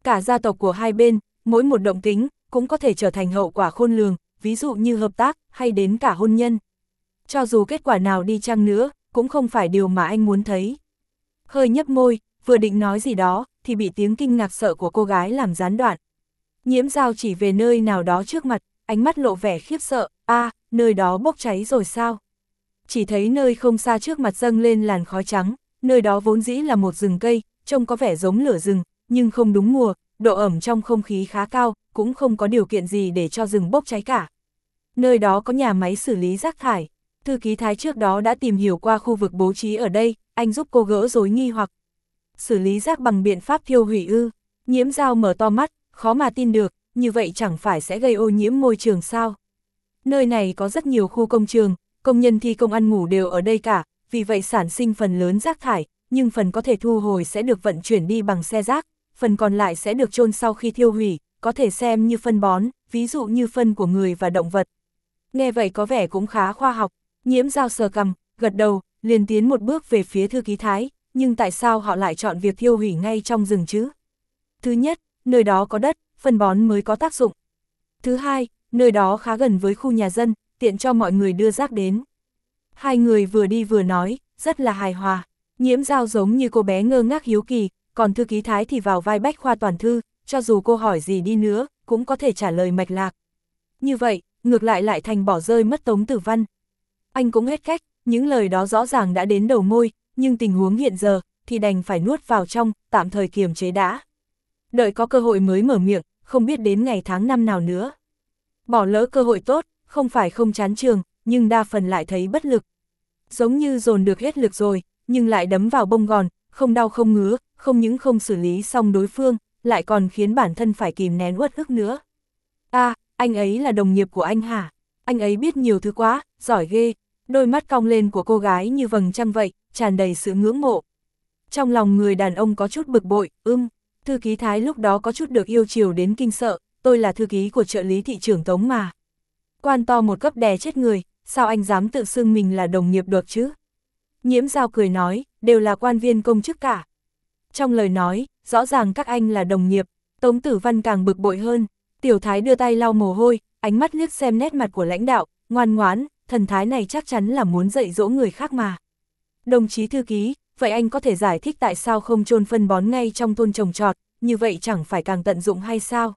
Cả gia tộc của hai bên, mỗi một động tĩnh, cũng có thể trở thành hậu quả khôn lường, ví dụ như hợp tác, hay đến cả hôn nhân. Cho dù kết quả nào đi chăng nữa, cũng không phải điều mà anh muốn thấy. Hơi nhấp môi, vừa định nói gì đó, thì bị tiếng kinh ngạc sợ của cô gái làm gián đoạn. Nhiễm Dao chỉ về nơi nào đó trước mặt, ánh mắt lộ vẻ khiếp sợ, a à, nơi đó bốc cháy rồi sao? Chỉ thấy nơi không xa trước mặt dâng lên làn khói trắng, nơi đó vốn dĩ là một rừng cây, trông có vẻ giống lửa rừng, nhưng không đúng mùa, độ ẩm trong không khí khá cao, cũng không có điều kiện gì để cho rừng bốc cháy cả. Nơi đó có nhà máy xử lý rác thải. Thư ký Thái trước đó đã tìm hiểu qua khu vực bố trí ở đây, anh giúp cô gỡ rối nghi hoặc. Xử lý rác bằng biện pháp thiêu hủy ư? Nhiễm Dao mở to mắt, khó mà tin được, như vậy chẳng phải sẽ gây ô nhiễm môi trường sao? Nơi này có rất nhiều khu công trường, công nhân thi công ăn ngủ đều ở đây cả, vì vậy sản sinh phần lớn rác thải, nhưng phần có thể thu hồi sẽ được vận chuyển đi bằng xe rác, phần còn lại sẽ được chôn sau khi thiêu hủy, có thể xem như phân bón, ví dụ như phân của người và động vật. Nghe vậy có vẻ cũng khá khoa học. Nhiễm Dao sờ cằm, gật đầu, liền tiến một bước về phía thư ký Thái, nhưng tại sao họ lại chọn việc thiêu hủy ngay trong rừng chứ? Thứ nhất, nơi đó có đất, phân bón mới có tác dụng. Thứ hai, nơi đó khá gần với khu nhà dân, tiện cho mọi người đưa rác đến. Hai người vừa đi vừa nói, rất là hài hòa. Nhiễm Dao giống như cô bé ngơ ngác hiếu kỳ, còn thư ký Thái thì vào vai bách khoa toàn thư, cho dù cô hỏi gì đi nữa, cũng có thể trả lời mạch lạc. Như vậy, ngược lại lại thành bỏ rơi mất Tống Tử Văn. Anh cũng hết cách, những lời đó rõ ràng đã đến đầu môi, nhưng tình huống hiện giờ, thì đành phải nuốt vào trong, tạm thời kiềm chế đã. Đợi có cơ hội mới mở miệng, không biết đến ngày tháng năm nào nữa. Bỏ lỡ cơ hội tốt, không phải không chán trường, nhưng đa phần lại thấy bất lực. Giống như dồn được hết lực rồi, nhưng lại đấm vào bông gòn, không đau không ngứa, không những không xử lý xong đối phương, lại còn khiến bản thân phải kìm nén uất ức nữa. À, anh ấy là đồng nghiệp của anh hả? Anh ấy biết nhiều thứ quá, giỏi ghê. Đôi mắt cong lên của cô gái như vầng trăng vậy, tràn đầy sự ngưỡng mộ. Trong lòng người đàn ông có chút bực bội, ưm, thư ký Thái lúc đó có chút được yêu chiều đến kinh sợ, tôi là thư ký của trợ lý thị trưởng Tống mà. Quan to một cấp đè chết người, sao anh dám tự xưng mình là đồng nghiệp được chứ? Nhiễm Dao cười nói, đều là quan viên công chức cả. Trong lời nói, rõ ràng các anh là đồng nghiệp, Tống Tử Văn càng bực bội hơn. Tiểu Thái đưa tay lau mồ hôi, ánh mắt liếc xem nét mặt của lãnh đạo, ngoan ngoãn, thần thái này chắc chắn là muốn dạy dỗ người khác mà. Đồng chí thư ký, vậy anh có thể giải thích tại sao không chôn phân bón ngay trong thôn trồng trọt, như vậy chẳng phải càng tận dụng hay sao?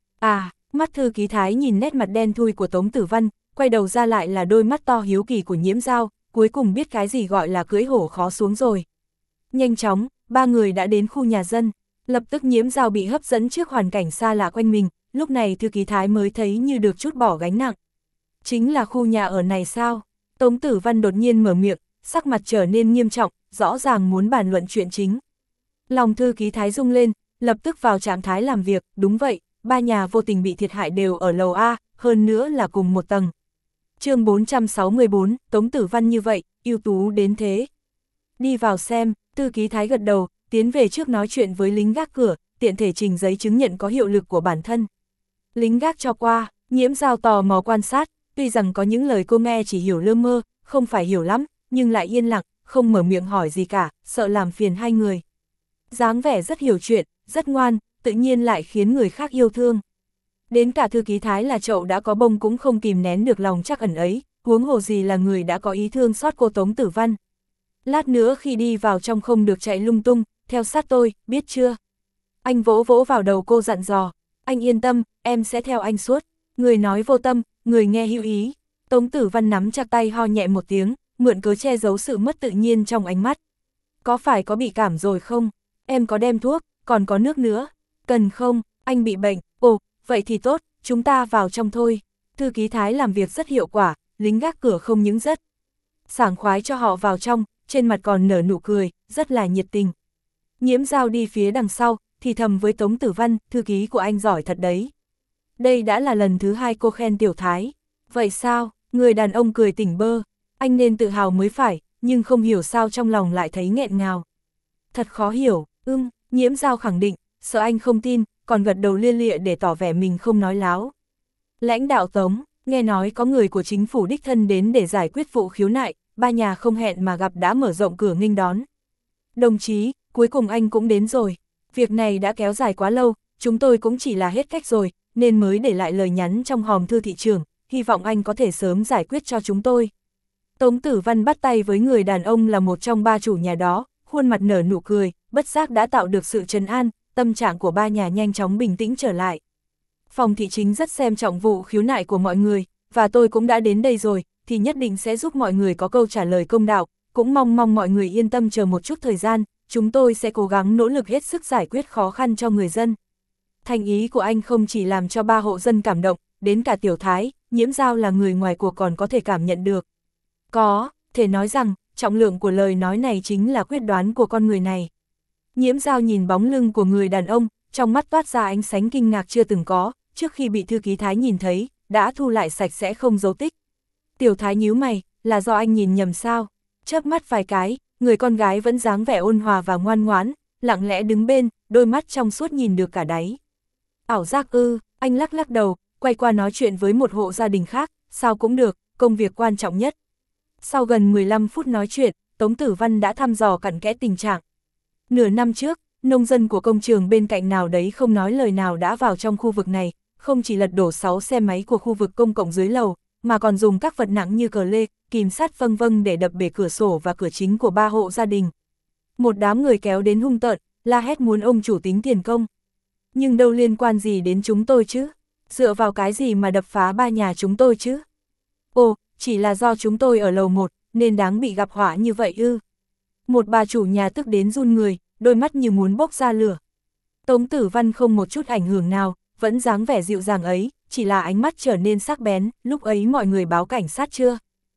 À, mắt thư ký Thái nhìn nét mặt đen thui của Tống Tử Văn, quay đầu ra lại là đôi mắt to hiếu kỳ của Nhiễm Dao, cuối cùng biết cái gì gọi là cưỡi hổ khó xuống rồi. Nhanh chóng, ba người đã đến khu nhà dân, lập tức Nhiễm Dao bị hấp dẫn trước hoàn cảnh xa lạ quanh mình, lúc này thư ký Thái mới thấy như được trút bỏ gánh nặng. Chính là khu nhà ở này sao? Tống Tử Văn đột nhiên mở miệng, sắc mặt trở nên nghiêm trọng, rõ ràng muốn bàn luận chuyện chính. Lòng thư ký Thái rung lên, lập tức vào trạng thái làm việc, đúng vậy, ba nhà vô tình bị thiệt hại đều ở lầu A, hơn nữa là cùng một tầng. Chương bốn trăm sáu mươi bốn, Tống Tử Văn như vậy, ưu tú đến thế. Đi vào xem, thư ký Thái gật đầu, tiến về trước nói chuyện với lính gác cửa, tiện thể trình giấy chứng nhận có hiệu lực của bản thân. Lính gác cho qua, Nhiễm Dao tò mò quan sát, tuy rằng có những lời cô nghe chỉ hiểu lơ mơ, không phải hiểu lắm, nhưng lại yên lặng, không mở miệng hỏi gì cả, sợ làm phiền hai người. Dáng vẻ rất hiểu chuyện, rất ngoan, tự nhiên lại khiến người khác yêu thương. Đến cả thư ký Thái là chậu đã có bông cũng không kìm nén được lòng trắc ẩn ấy, huống hồ gì là người đã có ý thương xót cô Tống Tử Văn. Lát nữa khi đi vào trong không được chạy lung tung, theo sát tôi, biết chưa? Anh vỗ vỗ vào đầu cô dặn dò, anh yên tâm, em sẽ theo anh suốt. Người nói vô tâm, người nghe hữu ý. Tống Tử Văn nắm chặt tay ho nhẹ một tiếng, mượn cớ che giấu sự mất tự nhiên trong ánh mắt. Có phải có bị cảm rồi không? Em có đem thuốc, còn có nước nữa. Cần không? Anh bị bệnh. Ồ, vậy thì tốt, chúng ta vào trong thôi. Thư ký Thái làm việc rất hiệu quả, lính gác cửa không những rất sảng khoái cho họ vào trong, trên mặt còn nở nụ cười, rất là nhiệt tình. Nhiễm Dao đi phía đằng sau, thì thầm với Tống Tử Văn, thư ký của anh giỏi thật đấy. Đây đã là lần thứ hai cô khen Tiểu Thái. Vậy sao? Người đàn ông cười tỉnh bơ. Anh nên tự hào mới phải, nhưng không hiểu sao trong lòng lại thấy nghẹn ngào. Thật khó hiểu, ưm, Nhiễm Dao khẳng định, sợ anh không tin, còn gật đầu lia lịa để tỏ vẻ mình không nói láo. Lãnh đạo Tống, nghe nói có người của chính phủ đích thân đến để giải quyết vụ khiếu nại, ba nhà không hẹn mà gặp đã mở rộng cửa nghênh đón. Đồng chí, cuối cùng anh cũng đến rồi. Việc này đã kéo dài quá lâu, chúng tôi cũng chỉ là hết cách rồi, nên mới để lại lời nhắn trong hòm thư thị trưởng, hy vọng anh có thể sớm giải quyết cho chúng tôi. Tống Tử Văn bắt tay với người đàn ông là một trong ba chủ nhà đó, khuôn mặt nở nụ cười, bất giác đã tạo được sự trấn an, tâm trạng của ba nhà nhanh chóng bình tĩnh trở lại. Phòng thị chính rất xem trọng vụ khiếu nại của mọi người, và tôi cũng đã đến đây rồi, thì nhất định sẽ giúp mọi người có câu trả lời công đạo, cũng mong mong mọi người yên tâm chờ một chút thời gian, chúng tôi sẽ cố gắng nỗ lực hết sức giải quyết khó khăn cho người dân. Thành ý của anh không chỉ làm cho ba hộ dân cảm động, đến cả Tiểu Thái, Nhiễm Giao là người ngoài cuộc còn có thể cảm nhận được. Có, thể nói rằng, trọng lượng của lời nói này chính là quyết đoán của con người này. Nhiễm Giao nhìn bóng lưng của người đàn ông, trong mắt toát ra ánh sáng kinh ngạc chưa từng có, trước khi bị thư ký Thái nhìn thấy, đã thu lại sạch sẽ không dấu tích. Tiểu Thái nhíu mày, là do anh nhìn nhầm sao? Chớp mắt vài cái, người con gái vẫn dáng vẻ ôn hòa và ngoan ngoãn, lặng lẽ đứng bên, đôi mắt trong suốt nhìn được cả đáy. Ảo giác ư, anh lắc lắc đầu, quay qua nói chuyện với một hộ gia đình khác, sao cũng được, công việc quan trọng nhất. Sau gần mười lăm phút nói chuyện, Tống Tử Văn đã thăm dò cặn kẽ tình trạng. Nửa năm trước, nông dân của công trường bên cạnh nào đấy không nói lời nào đã vào trong khu vực này, không chỉ lật đổ sáu xe máy của khu vực công cộng dưới lầu, mà còn dùng các vật nặng như cờ lê, kìm sắt vân vân để đập bể cửa sổ và cửa chính của ba hộ gia đình. Một đám người kéo đến hung tợn, la hét muốn ông chủ tính tiền công. Nhưng đâu liên quan gì đến chúng tôi chứ? Dựa vào cái gì mà đập phá ba nhà chúng tôi chứ? Ồ, chỉ là do chúng tôi ở lầu một, nên đáng bị gặp họa như vậy ư? Một bà chủ nhà tức đến run người, đôi mắt như muốn bốc ra lửa. Tống Tử Văn không một chút ảnh hưởng nào, vẫn dáng vẻ dịu dàng ấy, chỉ là ánh mắt trở nên sắc bén, lúc ấy mọi người báo cảnh sát chưa?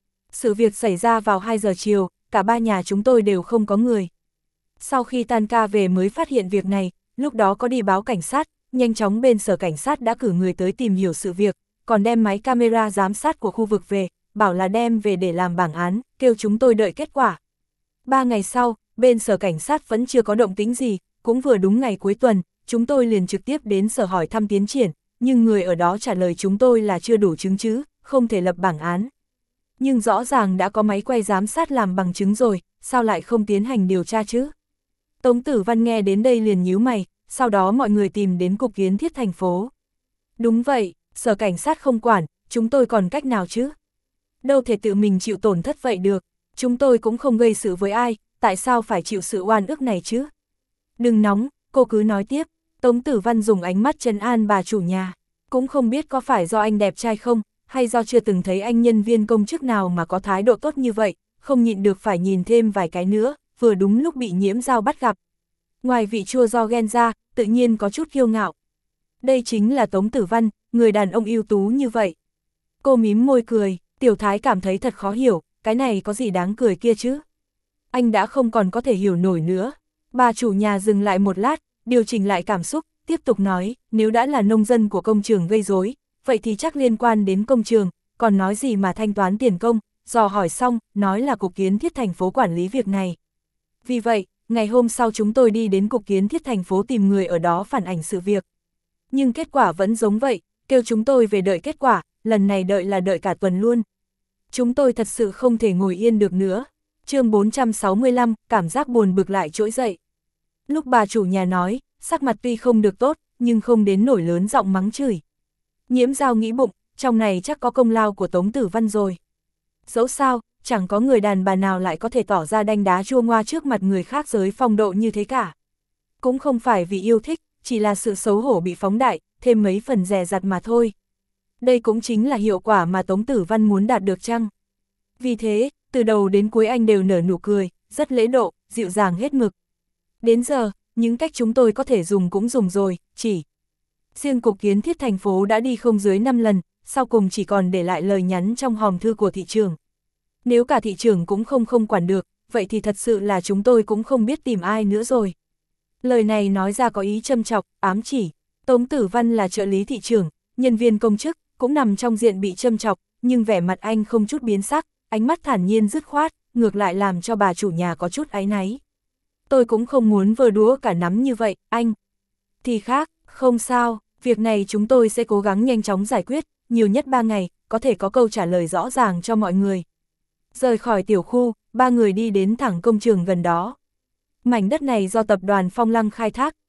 Sự việc xảy ra vào hai giờ chiều, cả ba nhà chúng tôi đều không có người. Sau khi tan ca về mới phát hiện việc này, lúc đó có đi báo cảnh sát, nhanh chóng bên sở cảnh sát đã cử người tới tìm hiểu sự việc, còn đem máy camera giám sát của khu vực về, bảo là đem về để làm bảng án, kêu chúng tôi đợi kết quả. Ba ngày sau, bên sở cảnh sát vẫn chưa có động tĩnh gì, cũng vừa đúng ngày cuối tuần, chúng tôi liền trực tiếp đến sở hỏi thăm tiến triển, nhưng người ở đó trả lời chúng tôi là chưa đủ chứng cứ, không thể lập bảng án. Nhưng rõ ràng đã có máy quay giám sát làm bằng chứng rồi, sao lại không tiến hành điều tra chứ? Tống Tử Văn nghe đến đây liền nhíu mày, sau đó mọi người tìm đến cục kiến thiết thành phố. Đúng vậy, sở cảnh sát không quản, chúng tôi còn cách nào chứ? Đâu thể tự mình chịu tổn thất vậy được, chúng tôi cũng không gây sự với ai, tại sao phải chịu sự oan ức này chứ? Đừng nóng, cô cứ nói tiếp. Tống Tử Văn dùng ánh mắt trấn an bà chủ nhà, cũng không biết có phải do anh đẹp trai không, hay do chưa từng thấy anh nhân viên công chức nào mà có thái độ tốt như vậy, không nhịn được phải nhìn thêm vài cái nữa, vừa đúng lúc bị Nhiễm Giao bắt gặp. Ngoài vị chua do ghen ra, tự nhiên có chút kiêu ngạo. Đây chính là Tống Tử Văn, người đàn ông ưu tú như vậy. Cô mím môi cười, Tiểu Thái cảm thấy thật khó hiểu, cái này có gì đáng cười kia chứ? Anh đã không còn có thể hiểu nổi nữa. Bà chủ nhà dừng lại một lát, điều chỉnh lại cảm xúc, tiếp tục nói, nếu đã là nông dân của công trường gây rối, vậy thì chắc liên quan đến công trường, còn nói gì mà thanh toán tiền công, dò hỏi xong, nói là cục kiến thiết thành phố quản lý việc này. Vì vậy, ngày hôm sau chúng tôi đi đến cục kiến thiết thành phố tìm người ở đó phản ảnh sự việc. Nhưng kết quả vẫn giống vậy, kêu chúng tôi về đợi kết quả, lần này đợi là đợi cả tuần luôn. Chúng tôi thật sự không thể ngồi yên được nữa. Chương bốn trăm sáu mươi lăm, cảm giác buồn bực lại trỗi dậy. Lúc bà chủ nhà nói, sắc mặt tuy không được tốt, nhưng không đến nổi lớn giọng mắng chửi. Nhiễm Giao nghĩ bụng, trong này chắc có công lao của Tống Tử Văn rồi. Dẫu sao, chẳng có người đàn bà nào lại có thể tỏ ra đanh đá chua ngoa trước mặt người khác giới phong độ như thế cả. Cũng không phải vì yêu thích, chỉ là sự xấu hổ bị phóng đại, thêm mấy phần dè dặt mà thôi. Đây cũng chính là hiệu quả mà Tống Tử Văn muốn đạt được chăng? Vì thế, từ đầu đến cuối anh đều nở nụ cười, rất lễ độ, dịu dàng hết mực. Đến giờ, những cách chúng tôi có thể dùng cũng dùng rồi, chỉ. Riêng cục kiến thiết thành phố đã đi không dưới năm lần, sau cùng chỉ còn để lại lời nhắn trong hòm thư của thị trưởng. Nếu cả thị trưởng cũng không không quản được, vậy thì thật sự là chúng tôi cũng không biết tìm ai nữa rồi. Lời này nói ra có ý châm chọc, ám chỉ. Tống Tử Văn là trợ lý thị trưởng, nhân viên công chức, cũng nằm trong diện bị châm chọc, nhưng vẻ mặt anh không chút biến sắc, ánh mắt thản nhiên dứt khoát, ngược lại làm cho bà chủ nhà có chút áy náy. Tôi cũng không muốn vơ đũa cả nắm như vậy, anh. Thì khác, không sao, việc này chúng tôi sẽ cố gắng nhanh chóng giải quyết, nhiều nhất ba ngày, có thể có câu trả lời rõ ràng cho mọi người. Rời khỏi tiểu khu, ba người đi đến thẳng công trường gần đó. Mảnh đất này do tập đoàn Phong Lăng khai thác,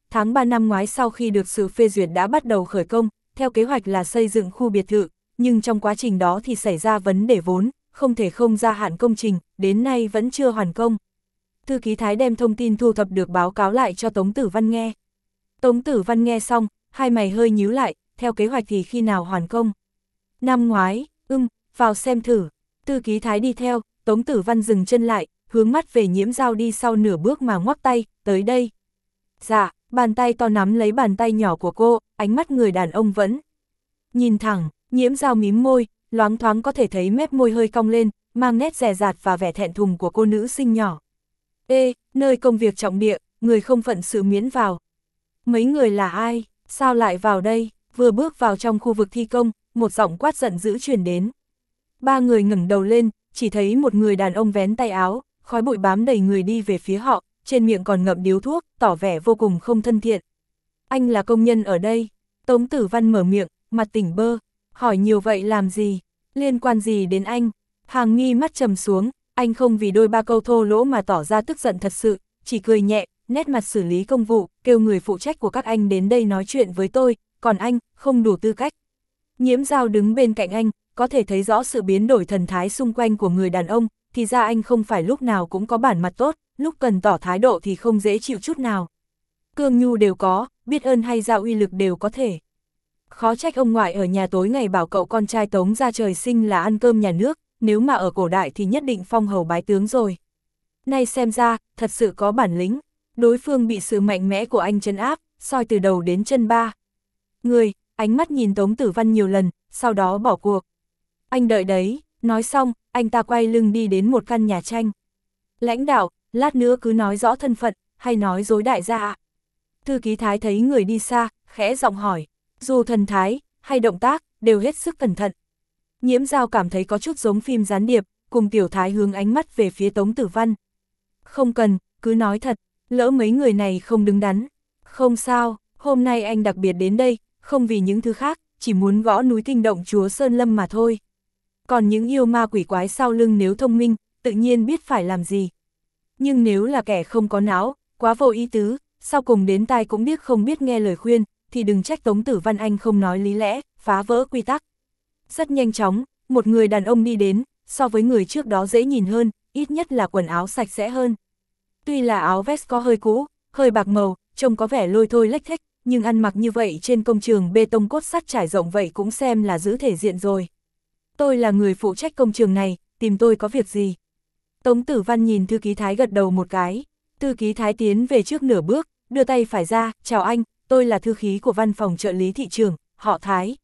tháng ba năm ngoái sau khi được sự phê duyệt đã bắt đầu khởi công, theo kế hoạch là xây dựng khu biệt thự, nhưng trong quá trình đó thì xảy ra vấn đề vốn, không thể không gia hạn công trình, đến nay vẫn chưa hoàn công. Thư ký Thái đem thông tin thu thập được báo cáo lại cho Tống Tử Văn nghe. Tống Tử Văn nghe xong, hai mày hơi nhíu lại, theo kế hoạch thì khi nào hoàn công? Năm ngoái, ưm, vào xem thử. Thư ký Thái đi theo, Tống Tử Văn dừng chân lại, hướng mắt về Nhiễm Dao đi sau nửa bước mà ngoắc tay, tới đây. Dạ, bàn tay to nắm lấy bàn tay nhỏ của cô, ánh mắt người đàn ông vẫn nhìn thẳng. Nhiễm Dao mím môi, loáng thoáng có thể thấy mép môi hơi cong lên, mang nét dè dặt và vẻ thẹn thùng của cô nữ sinh nhỏ. Ê, nơi công việc trọng địa, người không phận sự miễn vào. Mấy người là ai, sao lại vào đây? Vừa bước vào trong khu vực thi công, một giọng quát giận dữ truyền đến. Ba người ngẩng đầu lên, chỉ thấy một người đàn ông vén tay áo, khói bụi bám đầy người đi về phía họ, trên miệng còn ngậm điếu thuốc, tỏ vẻ vô cùng không thân thiện. Anh là công nhân ở đây. Tống Tử Văn mở miệng, mặt tỉnh bơ, hỏi nhiều vậy làm gì, liên quan gì đến anh? Hàng Nghi mắt trầm xuống, anh không vì đôi ba câu thô lỗ mà tỏ ra tức giận thật sự, chỉ cười nhẹ, nét mặt xử lý công vụ, kêu người phụ trách của các anh đến đây nói chuyện với tôi, còn anh, không đủ tư cách. Nhiễm Dao đứng bên cạnh anh, có thể thấy rõ sự biến đổi thần thái xung quanh của người đàn ông, thì ra anh không phải lúc nào cũng có bản mặt tốt, lúc cần tỏ thái độ thì không dễ chịu chút nào. Cương nhu đều có, biết ơn hay giao uy lực đều có thể. Khó trách ông ngoại ở nhà tối ngày bảo cậu con trai Tống ra trời sinh là ăn cơm nhà nước, nếu mà ở cổ đại thì nhất định phong hầu bái tướng rồi. Nay xem ra, thật sự có bản lĩnh, đối phương bị sự mạnh mẽ của anh trấn áp, soi từ đầu đến chân ba. Người, ánh mắt nhìn Tống Tử Văn nhiều lần, sau đó bỏ cuộc. Anh đợi đấy, nói xong, anh ta quay lưng đi đến một căn nhà tranh. Lãnh đạo, lát nữa cứ nói rõ thân phận, hay nói dối đại gia ạ? Thư ký Thái thấy người đi xa, khẽ giọng hỏi, dù thần thái, hay động tác, đều hết sức cẩn thận. Nhiễm Dao cảm thấy có chút giống phim gián điệp, cùng Tiểu Thái hướng ánh mắt về phía Tống Tử Văn. Không cần, cứ nói thật, lỡ mấy người này không đứng đắn. Không sao, hôm nay anh đặc biệt đến đây, không vì những thứ khác, chỉ muốn gõ núi kinh động chúa Sơn Lâm mà thôi. Còn những yêu ma quỷ quái sau lưng nếu thông minh, tự nhiên biết phải làm gì. Nhưng nếu là kẻ không có não, quá vô ý tứ, sau cùng đến tai cũng biết không biết nghe lời khuyên, thì đừng trách Tống Tử Văn anh không nói lý lẽ, phá vỡ quy tắc. Rất nhanh chóng, một người đàn ông đi đến, so với người trước đó dễ nhìn hơn, ít nhất là quần áo sạch sẽ hơn. Tuy là áo vest có hơi cũ, hơi bạc màu, trông có vẻ lôi thôi lếch thếch, nhưng ăn mặc như vậy trên công trường bê tông cốt sắt trải rộng vậy cũng xem là giữ thể diện rồi. Tôi là người phụ trách công trường này, tìm tôi có việc gì? Tống Tử Văn nhìn thư ký Thái gật đầu một cái, thư ký Thái tiến về trước nửa bước, đưa tay phải ra, chào anh, tôi là thư ký của văn phòng trợ lý thị trường, họ Thái.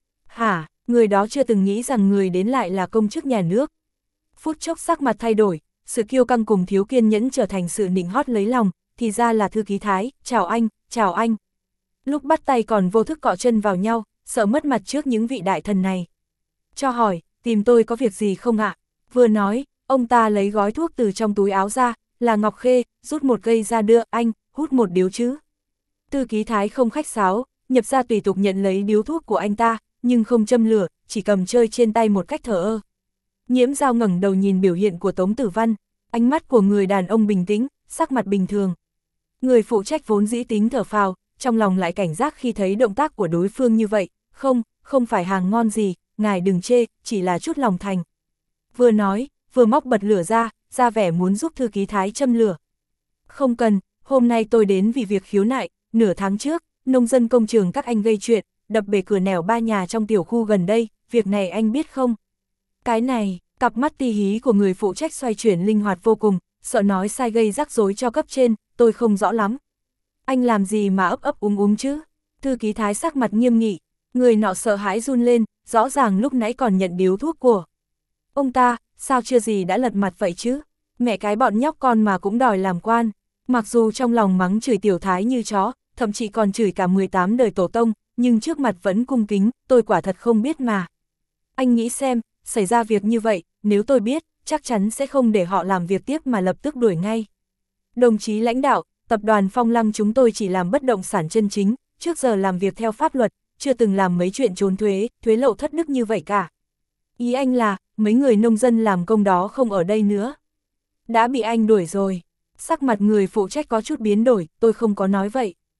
Hả, người đó chưa từng nghĩ rằng người đến lại là công chức nhà nước. Phút chốc sắc mặt thay đổi, sự kiêu căng cùng thiếu kiên nhẫn trở thành sự nịnh hót lấy lòng, thì ra là thư ký Thái, chào anh, chào anh. Lúc bắt tay còn vô thức cọ chân vào nhau, sợ mất mặt trước những vị đại thần này. Cho hỏi, tìm tôi có việc gì không ạ? Vừa nói, ông ta lấy gói thuốc từ trong túi áo ra, là ngọc khê, rút một cây ra đưa, anh, hút một điếu chứ. Thư ký Thái không khách sáo, nhập ra tùy tục nhận lấy điếu thuốc của anh ta, nhưng không châm lửa, chỉ cầm chơi trên tay một cách thờ ơ. Nhiễm Dao ngẩng đầu nhìn biểu hiện của Tống Tử Văn, ánh mắt của người đàn ông bình tĩnh, sắc mặt bình thường. Người phụ trách vốn dĩ tính thở phào, trong lòng lại cảnh giác khi thấy động tác của đối phương như vậy, không, không phải hàng ngon gì, ngài đừng chê, chỉ là chút lòng thành. Vừa nói, vừa móc bật lửa ra, ra vẻ muốn giúp thư ký Thái châm lửa. Không cần, hôm nay tôi đến vì việc khiếu nại, nửa tháng trước, nông dân công trường các anh gây chuyện, đập bể cửa nẻo ba nhà trong tiểu khu gần đây, việc này anh biết không? Cái này, cặp mắt ti hí của người phụ trách xoay chuyển linh hoạt vô cùng, sợ nói sai gây rắc rối cho cấp trên, tôi không rõ lắm. Anh làm gì mà ấp ấp úng úng chứ? Thư ký Thái sắc mặt nghiêm nghị, người nọ sợ hãi run lên, rõ ràng lúc nãy còn nhận điếu thuốc của ông ta, sao chưa gì đã lật mặt vậy chứ? Mẹ cái bọn nhóc con mà cũng đòi làm quan, mặc dù trong lòng mắng chửi Tiểu Thái như chó, thậm chí còn chửi cả mười tám đời tổ tông, nhưng trước mặt vẫn cung kính, tôi quả thật không biết mà. Anh nghĩ xem, xảy ra việc như vậy, nếu tôi biết, chắc chắn sẽ không để họ làm việc tiếp mà lập tức đuổi ngay. Đồng chí lãnh đạo, tập đoàn Phong Lăng chúng tôi chỉ làm bất động sản chân chính, trước giờ làm việc theo pháp luật, chưa từng làm mấy chuyện trốn thuế, thuế lậu thất đức như vậy cả. Ý anh là, mấy người nông dân làm công đó không ở đây nữa. Đã bị anh đuổi rồi. Sắc mặt người phụ trách có chút biến đổi, tôi không có nói vậy.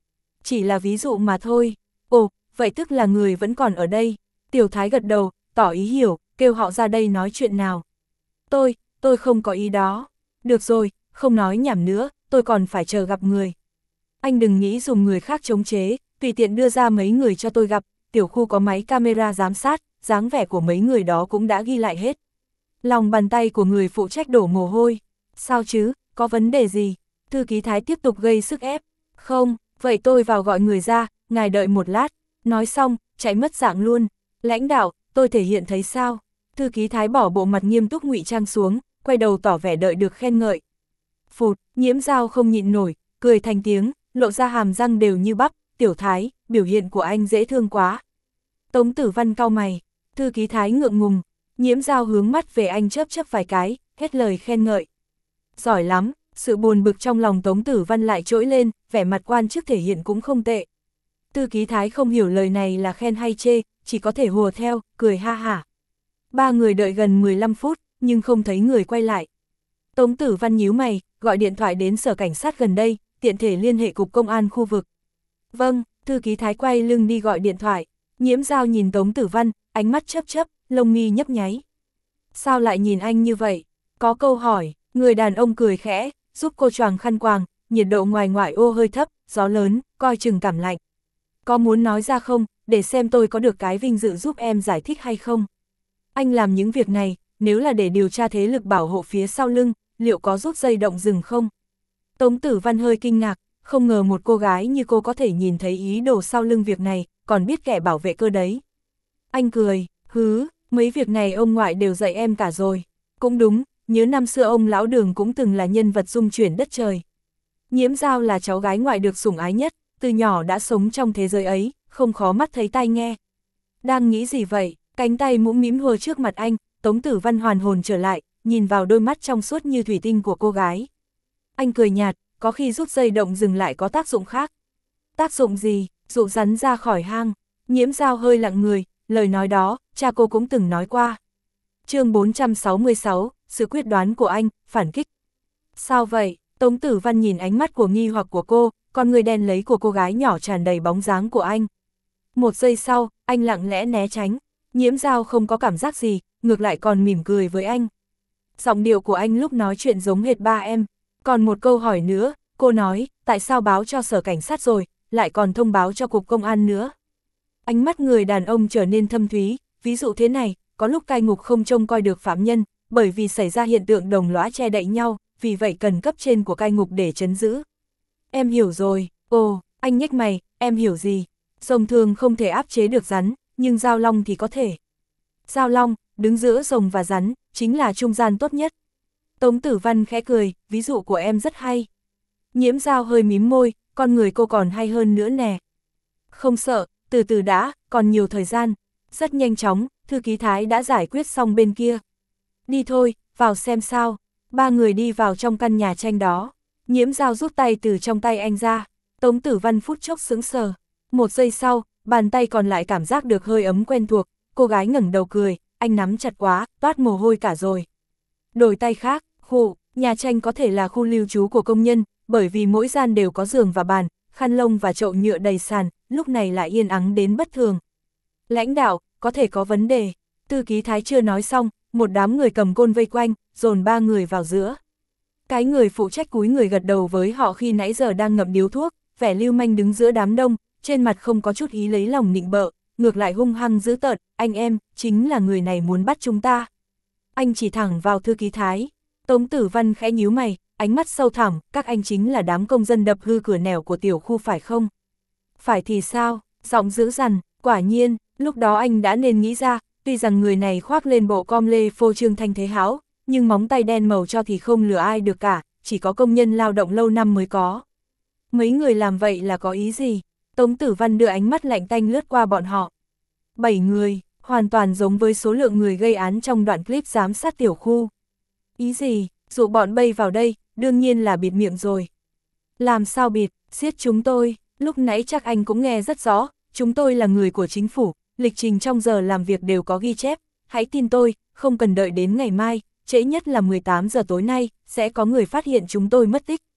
chỉ là ví dụ mà thôi. Ồ, vậy tức là người vẫn còn ở đây. Tiểu Thái gật đầu, tỏ ý hiểu, kêu họ ra đây nói chuyện nào. Tôi, tôi không có ý đó. Được rồi, không nói nhảm nữa, tôi còn phải chờ gặp người. Anh đừng nghĩ dùng người khác chống chế, tùy tiện đưa ra mấy người cho tôi gặp, tiểu khu có máy camera giám sát, dáng vẻ của mấy người đó cũng đã ghi lại hết. Lòng bàn tay của người phụ trách đổ mồ hôi. Sao chứ, có vấn đề gì? Thư ký Thái tiếp tục gây sức ép. Không, vậy tôi vào gọi người ra, ngài đợi một lát. Nói xong, chạy mất dạng luôn. Lãnh đạo, tôi thể hiện thấy sao? Thư ký Thái bỏ bộ mặt nghiêm túc ngụy trang xuống, quay đầu tỏ vẻ đợi được khen ngợi. Phụt, Nhiễm Dao không nhịn nổi, cười thành tiếng, lộ ra hàm răng đều như bắp. Tiểu Thái, biểu hiện của anh dễ thương quá. Tống Tử Văn cau mày. Thư ký Thái ngượng ngùng. Nhiễm Dao hướng mắt về anh chớp chớp vài cái, hết lời khen ngợi. Giỏi lắm. Sự buồn bực trong lòng Tống Tử Văn lại trỗi lên, vẻ mặt quan chức thể hiện cũng không tệ. Thư ký Thái không hiểu lời này là khen hay chê, chỉ có thể hùa theo, cười ha hả. Ba người đợi gần mười lăm phút, nhưng không thấy người quay lại. Tống Tử Văn nhíu mày, gọi điện thoại đến sở cảnh sát gần đây, tiện thể liên hệ cục công an khu vực. Vâng, thư ký Thái quay lưng đi gọi điện thoại. Nhiễm Dao nhìn Tống Tử Văn, ánh mắt chớp chớp, lông mi nhấp nháy. Sao lại nhìn anh như vậy? Có câu hỏi, người đàn ông cười khẽ, giúp cô choàng khăn quàng, nhiệt độ ngoài ngoại ô hơi thấp, gió lớn, coi chừng cảm lạnh. Có muốn nói ra không, để xem tôi có được cái vinh dự giúp em giải thích hay không? Anh làm những việc này, nếu là để điều tra thế lực bảo hộ phía sau lưng, liệu có rút dây động rừng không? Tống Tử Văn hơi kinh ngạc, không ngờ một cô gái như cô có thể nhìn thấy ý đồ sau lưng việc này, còn biết kẻ bảo vệ cơ đấy. Anh cười, hứ, mấy việc này ông ngoại đều dạy em cả rồi. Cũng đúng, nhớ năm xưa ông lão Đường cũng từng là nhân vật dung chuyển đất trời. Nhiễm Dao là cháu gái ngoại được sủng ái nhất, từ nhỏ đã sống trong thế giới ấy, không khó mắt thấy tai nghe. Đang nghĩ gì vậy? Cánh tay mũm mĩm hùa trước mặt anh, Tống Tử Văn hoàn hồn trở lại, nhìn vào đôi mắt trong suốt như thủy tinh của cô gái. Anh cười nhạt, có khi rút dây động dừng lại có tác dụng khác. Tác dụng gì? Dụ rắn ra khỏi hang. Nhiễm Dao hơi lặng người, lời nói đó, cha cô cũng từng nói qua. Chương bốn trăm sáu mươi sáu, sự quyết đoán của anh, phản kích. Sao vậy? Tống Tử Văn nhìn ánh mắt của nghi hoặc của cô, con người đen lấy của cô gái nhỏ tràn đầy bóng dáng của anh. Một giây sau, anh lặng lẽ né tránh. Nhiễm Dao không có cảm giác gì, ngược lại còn mỉm cười với anh. Giọng điệu của anh lúc nói chuyện giống hệt ba em. Còn một câu hỏi nữa, cô nói, tại sao báo cho sở cảnh sát rồi, lại còn thông báo cho cục công an nữa. Ánh mắt người đàn ông trở nên thâm thúy, ví dụ thế này, có lúc cai ngục không trông coi được phạm nhân, bởi vì xảy ra hiện tượng đồng lõa che đậy nhau, vì vậy cần cấp trên của cai ngục để trấn giữ. Em hiểu rồi. Ồ, anh nhếch mày, em hiểu gì? Rồng thường không thể áp chế được rắn, nhưng dao long thì có thể. Dao long, đứng giữa rồng và rắn, chính là trung gian tốt nhất. Tống Tử Văn khẽ cười, ví dụ của em rất hay. Nhiễm Dao hơi mím môi, con người cô còn hay hơn nữa nè. Không sợ, từ từ đã, còn nhiều thời gian. Rất nhanh chóng, thư ký Thái đã giải quyết xong bên kia. Đi thôi, vào xem sao. Ba người đi vào trong căn nhà tranh đó. Nhiễm Dao rút tay từ trong tay anh ra. Tống Tử Văn phút chốc sững sờ. Một giây sau, bàn tay còn lại cảm giác được hơi ấm quen thuộc. Cô gái ngẩng đầu cười, anh nắm chặt quá, toát mồ hôi cả rồi. Đổi tay khác, khu, nhà tranh có thể là khu lưu trú của công nhân, bởi vì mỗi gian đều có giường và bàn, khăn lông và chậu nhựa đầy sàn, lúc này lại yên ắng đến bất thường. Lãnh đạo, có thể có vấn đề. Thư ký Thái chưa nói xong, một đám người cầm côn vây quanh, dồn ba người vào giữa. Cái người phụ trách cúi người gật đầu với họ khi nãy giờ đang ngậm điếu thuốc, vẻ lưu manh đứng giữa đám đông, trên mặt không có chút ý lấy lòng nịnh bợ, ngược lại hung hăng dữ tợn, anh em, chính là người này muốn bắt chúng ta. Anh chỉ thẳng vào thư ký Thái. Tống Tử Văn khẽ nhíu mày, ánh mắt sâu thẳm, các anh chính là đám công dân đập hư cửa nẻo của tiểu khu phải không? Phải thì sao? Giọng dữ dằn, quả nhiên, lúc đó anh đã nên nghĩ ra, tuy rằng người này khoác lên bộ com lê phô trương thanh thế háo, nhưng móng tay đen màu cho thì không lừa ai được cả, chỉ có công nhân lao động lâu năm mới có. Mấy người làm vậy là có ý gì? Tống Tử Văn đưa ánh mắt lạnh tanh lướt qua bọn họ. Bảy người, hoàn toàn giống với số lượng người gây án trong đoạn clip giám sát tiểu khu. Ý gì? Dụ bọn bay vào đây, đương nhiên là bịt miệng rồi. Làm sao bịt? Giết chúng tôi. Lúc nãy chắc anh cũng nghe rất rõ, chúng tôi là người của chính phủ, lịch trình trong giờ làm việc đều có ghi chép. Hãy tin tôi, không cần đợi đến ngày mai, trễ nhất là mười tám giờ tối nay, sẽ có người phát hiện chúng tôi mất tích.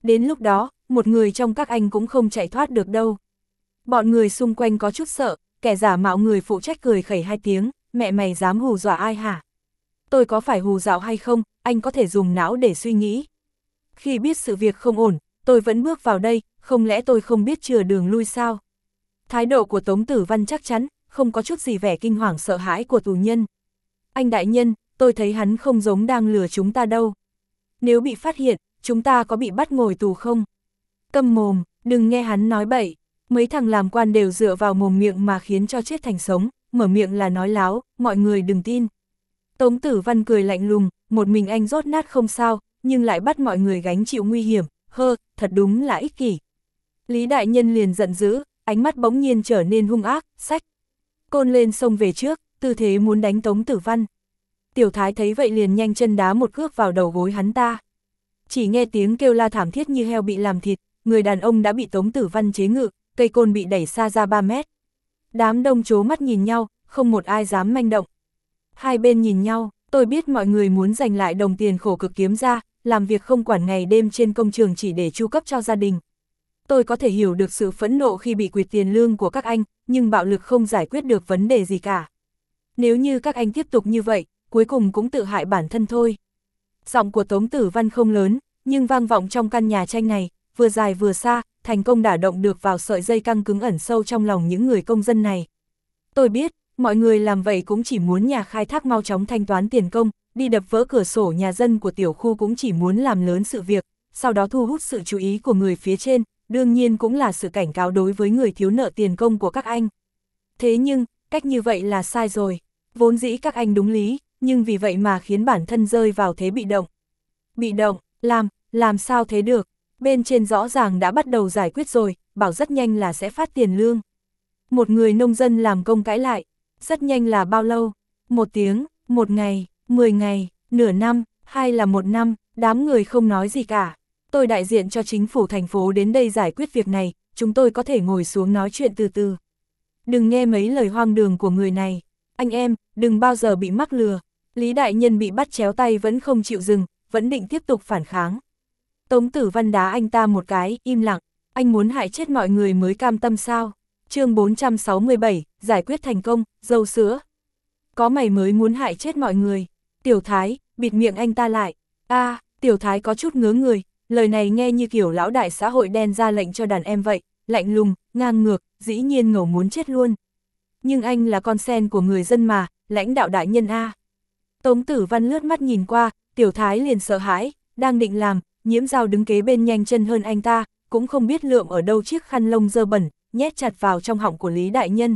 Đến lúc đó, một người trong các anh cũng không chạy thoát được đâu. Bọn người xung quanh có chút sợ, kẻ giả mạo người phụ trách cười khẩy hai tiếng, mẹ mày dám hù dọa ai hả? Tôi có phải hù dọa hay không, anh có thể dùng não để suy nghĩ. Khi biết sự việc không ổn, tôi vẫn bước vào đây, không lẽ tôi không biết chừa đường lui sao? Thái độ của Tống Tử Văn chắc chắn, không có chút gì vẻ kinh hoàng sợ hãi của tù nhân. Anh đại nhân, tôi thấy hắn không giống đang lừa chúng ta đâu. Nếu bị phát hiện, chúng ta có bị bắt ngồi tù không? Câm mồm, đừng nghe hắn nói bậy. Mấy thằng làm quan đều dựa vào mồm miệng mà khiến cho chết thành sống, mở miệng là nói láo, mọi người đừng tin. Tống Tử Văn cười lạnh lùng, một mình anh rốt nát không sao, nhưng lại bắt mọi người gánh chịu nguy hiểm, hơ, thật đúng là ích kỷ. Lý đại nhân liền giận dữ, ánh mắt bỗng nhiên trở nên hung ác, xách côn lên sông về trước, tư thế muốn đánh Tống Tử Văn. Tiểu Thái thấy vậy liền nhanh chân đá một cước vào đầu gối hắn ta. Chỉ nghe tiếng kêu la thảm thiết như heo bị làm thịt, người đàn ông đã bị Tống Tử Văn chế ngự, cây côn bị đẩy xa ra ba mét. Đám đông trố mắt nhìn nhau, không một ai dám manh động. Hai bên nhìn nhau, tôi biết mọi người muốn giành lại đồng tiền khổ cực kiếm ra, làm việc không quản ngày đêm trên công trường chỉ để chu cấp cho gia đình. Tôi có thể hiểu được sự phẫn nộ khi bị quỵt tiền lương của các anh, nhưng bạo lực không giải quyết được vấn đề gì cả. Nếu như các anh tiếp tục như vậy, cuối cùng cũng tự hại bản thân thôi. Giọng của Tống Tử Văn không lớn, nhưng vang vọng trong căn nhà tranh này, vừa dài vừa xa, thành công đả động được vào sợi dây căng cứng ẩn sâu trong lòng những người công dân này. Tôi biết, mọi người làm vậy cũng chỉ muốn nhà khai thác mau chóng thanh toán tiền công, đi đập vỡ cửa sổ nhà dân của tiểu khu cũng chỉ muốn làm lớn sự việc, sau đó thu hút sự chú ý của người phía trên, đương nhiên cũng là sự cảnh cáo đối với người thiếu nợ tiền công của các anh. Thế nhưng, cách như vậy là sai rồi. Vốn dĩ các anh đúng lý, nhưng vì vậy mà khiến bản thân rơi vào thế bị động. Bị động, làm, làm sao thế được? Bên trên rõ ràng đã bắt đầu giải quyết rồi, bảo rất nhanh là sẽ phát tiền lương. Một người nông dân làm công cãi lại, rất nhanh là bao lâu? Một tiếng, một ngày, mười ngày, nửa năm, hay là một năm, đám người không nói gì cả. Tôi đại diện cho chính phủ thành phố đến đây giải quyết việc này, chúng tôi có thể ngồi xuống nói chuyện từ từ. Đừng nghe mấy lời hoang đường của người này. Anh em, đừng bao giờ bị mắc lừa. Lý đại nhân bị bắt chéo tay vẫn không chịu dừng, vẫn định tiếp tục phản kháng. Tống Tử Văn đá anh ta một cái, im lặng. Anh muốn hại chết mọi người mới cam tâm sao? Chương bốn trăm sáu mươi bảy, giải quyết thành công, dâu sữa. Có mày mới muốn hại chết mọi người. Tiểu Thái, bịt miệng anh ta lại. A, à, Tiểu Thái có chút ngớ người, lời này nghe như kiểu lão đại xã hội đen ra lệnh cho đàn em vậy, lạnh lùng, ngang ngược, dĩ nhiên ngầu muốn chết luôn. Nhưng anh là con sen của người dân mà, lãnh đạo đại nhân A. Tống Tử Văn lướt mắt nhìn qua, Tiểu Thái liền sợ hãi, đang định làm, Nhiễm Dao đứng kế bên nhanh chân hơn anh ta, cũng không biết lượm ở đâu chiếc khăn lông dơ bẩn, nhét chặt vào trong họng của Lý đại nhân.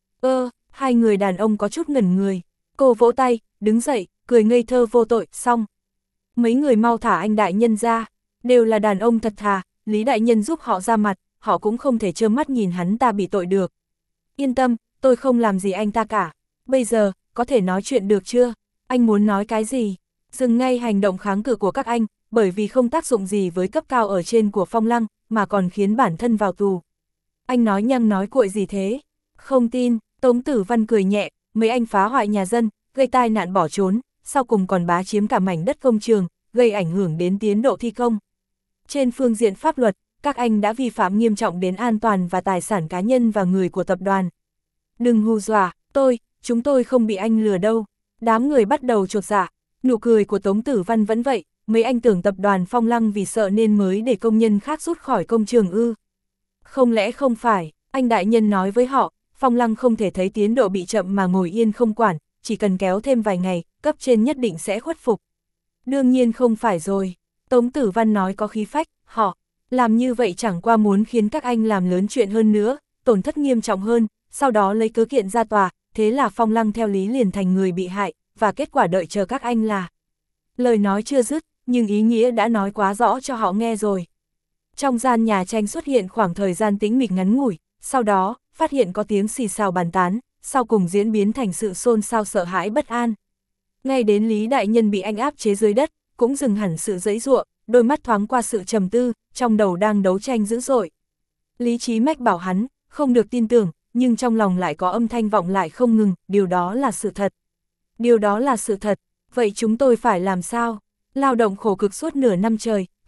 Ơ, hai người đàn ông có chút ngẩn người, cô vỗ tay, đứng dậy, cười ngây thơ vô tội, xong. Mấy người mau thả anh đại nhân ra, đều là đàn ông thật thà, Lý đại nhân giúp họ ra mặt, họ cũng không thể trơ mắt nhìn hắn ta bị tội được. Yên tâm, tôi không làm gì anh ta cả, bây giờ, có thể nói chuyện được chưa? Anh muốn nói cái gì? Dừng ngay hành động kháng cự của các anh, bởi vì không tác dụng gì với cấp cao ở trên của Phong Lăng, mà còn khiến bản thân vào tù. Anh nói nhăng nói cuội gì thế? Không tin, Tống Tử Văn cười nhẹ, mấy anh phá hoại nhà dân, gây tai nạn bỏ trốn, sau cùng còn bá chiếm cả mảnh đất công trường, gây ảnh hưởng đến tiến độ thi công. Trên phương diện pháp luật, các anh đã vi phạm nghiêm trọng đến an toàn và tài sản cá nhân và người của tập đoàn. Đừng hù dọa, tôi, chúng tôi không bị anh lừa đâu. Đám người bắt đầu chột dạ, nụ cười của Tống Tử Văn vẫn vậy, mấy anh tưởng tập đoàn Phong Lăng vì sợ nên mới để công nhân khác rút khỏi công trường ư. Không lẽ không phải, anh đại nhân nói với họ, Phong Lăng không thể thấy tiến độ bị chậm mà ngồi yên không quản, chỉ cần kéo thêm vài ngày, cấp trên nhất định sẽ khuất phục. Đương nhiên không phải rồi, Tống Tử Văn nói có khí phách, họ làm như vậy chẳng qua muốn khiến các anh làm lớn chuyện hơn nữa, tổn thất nghiêm trọng hơn, sau đó lấy cớ kiện ra tòa, thế là Phong Lăng theo lý liền thành người bị hại, và kết quả đợi chờ các anh là. Lời nói chưa dứt, nhưng ý nghĩa đã nói quá rõ cho họ nghe rồi. Trong gian nhà tranh xuất hiện khoảng thời gian tĩnh mịch ngắn ngủi, sau đó, phát hiện có tiếng xì xào bàn tán, sau cùng diễn biến thành sự xôn xao sợ hãi bất an. Ngay đến Lý đại nhân bị anh áp chế dưới đất, cũng dừng hẳn sự giãy giụa, đôi mắt thoáng qua sự trầm tư, trong đầu đang đấu tranh dữ dội. Lý trí mách bảo hắn, không được tin tưởng, nhưng trong lòng lại có âm thanh vọng lại không ngừng, điều đó là sự thật. Điều đó là sự thật, vậy chúng tôi phải làm sao? Lao động khổ cực suốt nửa năm trời,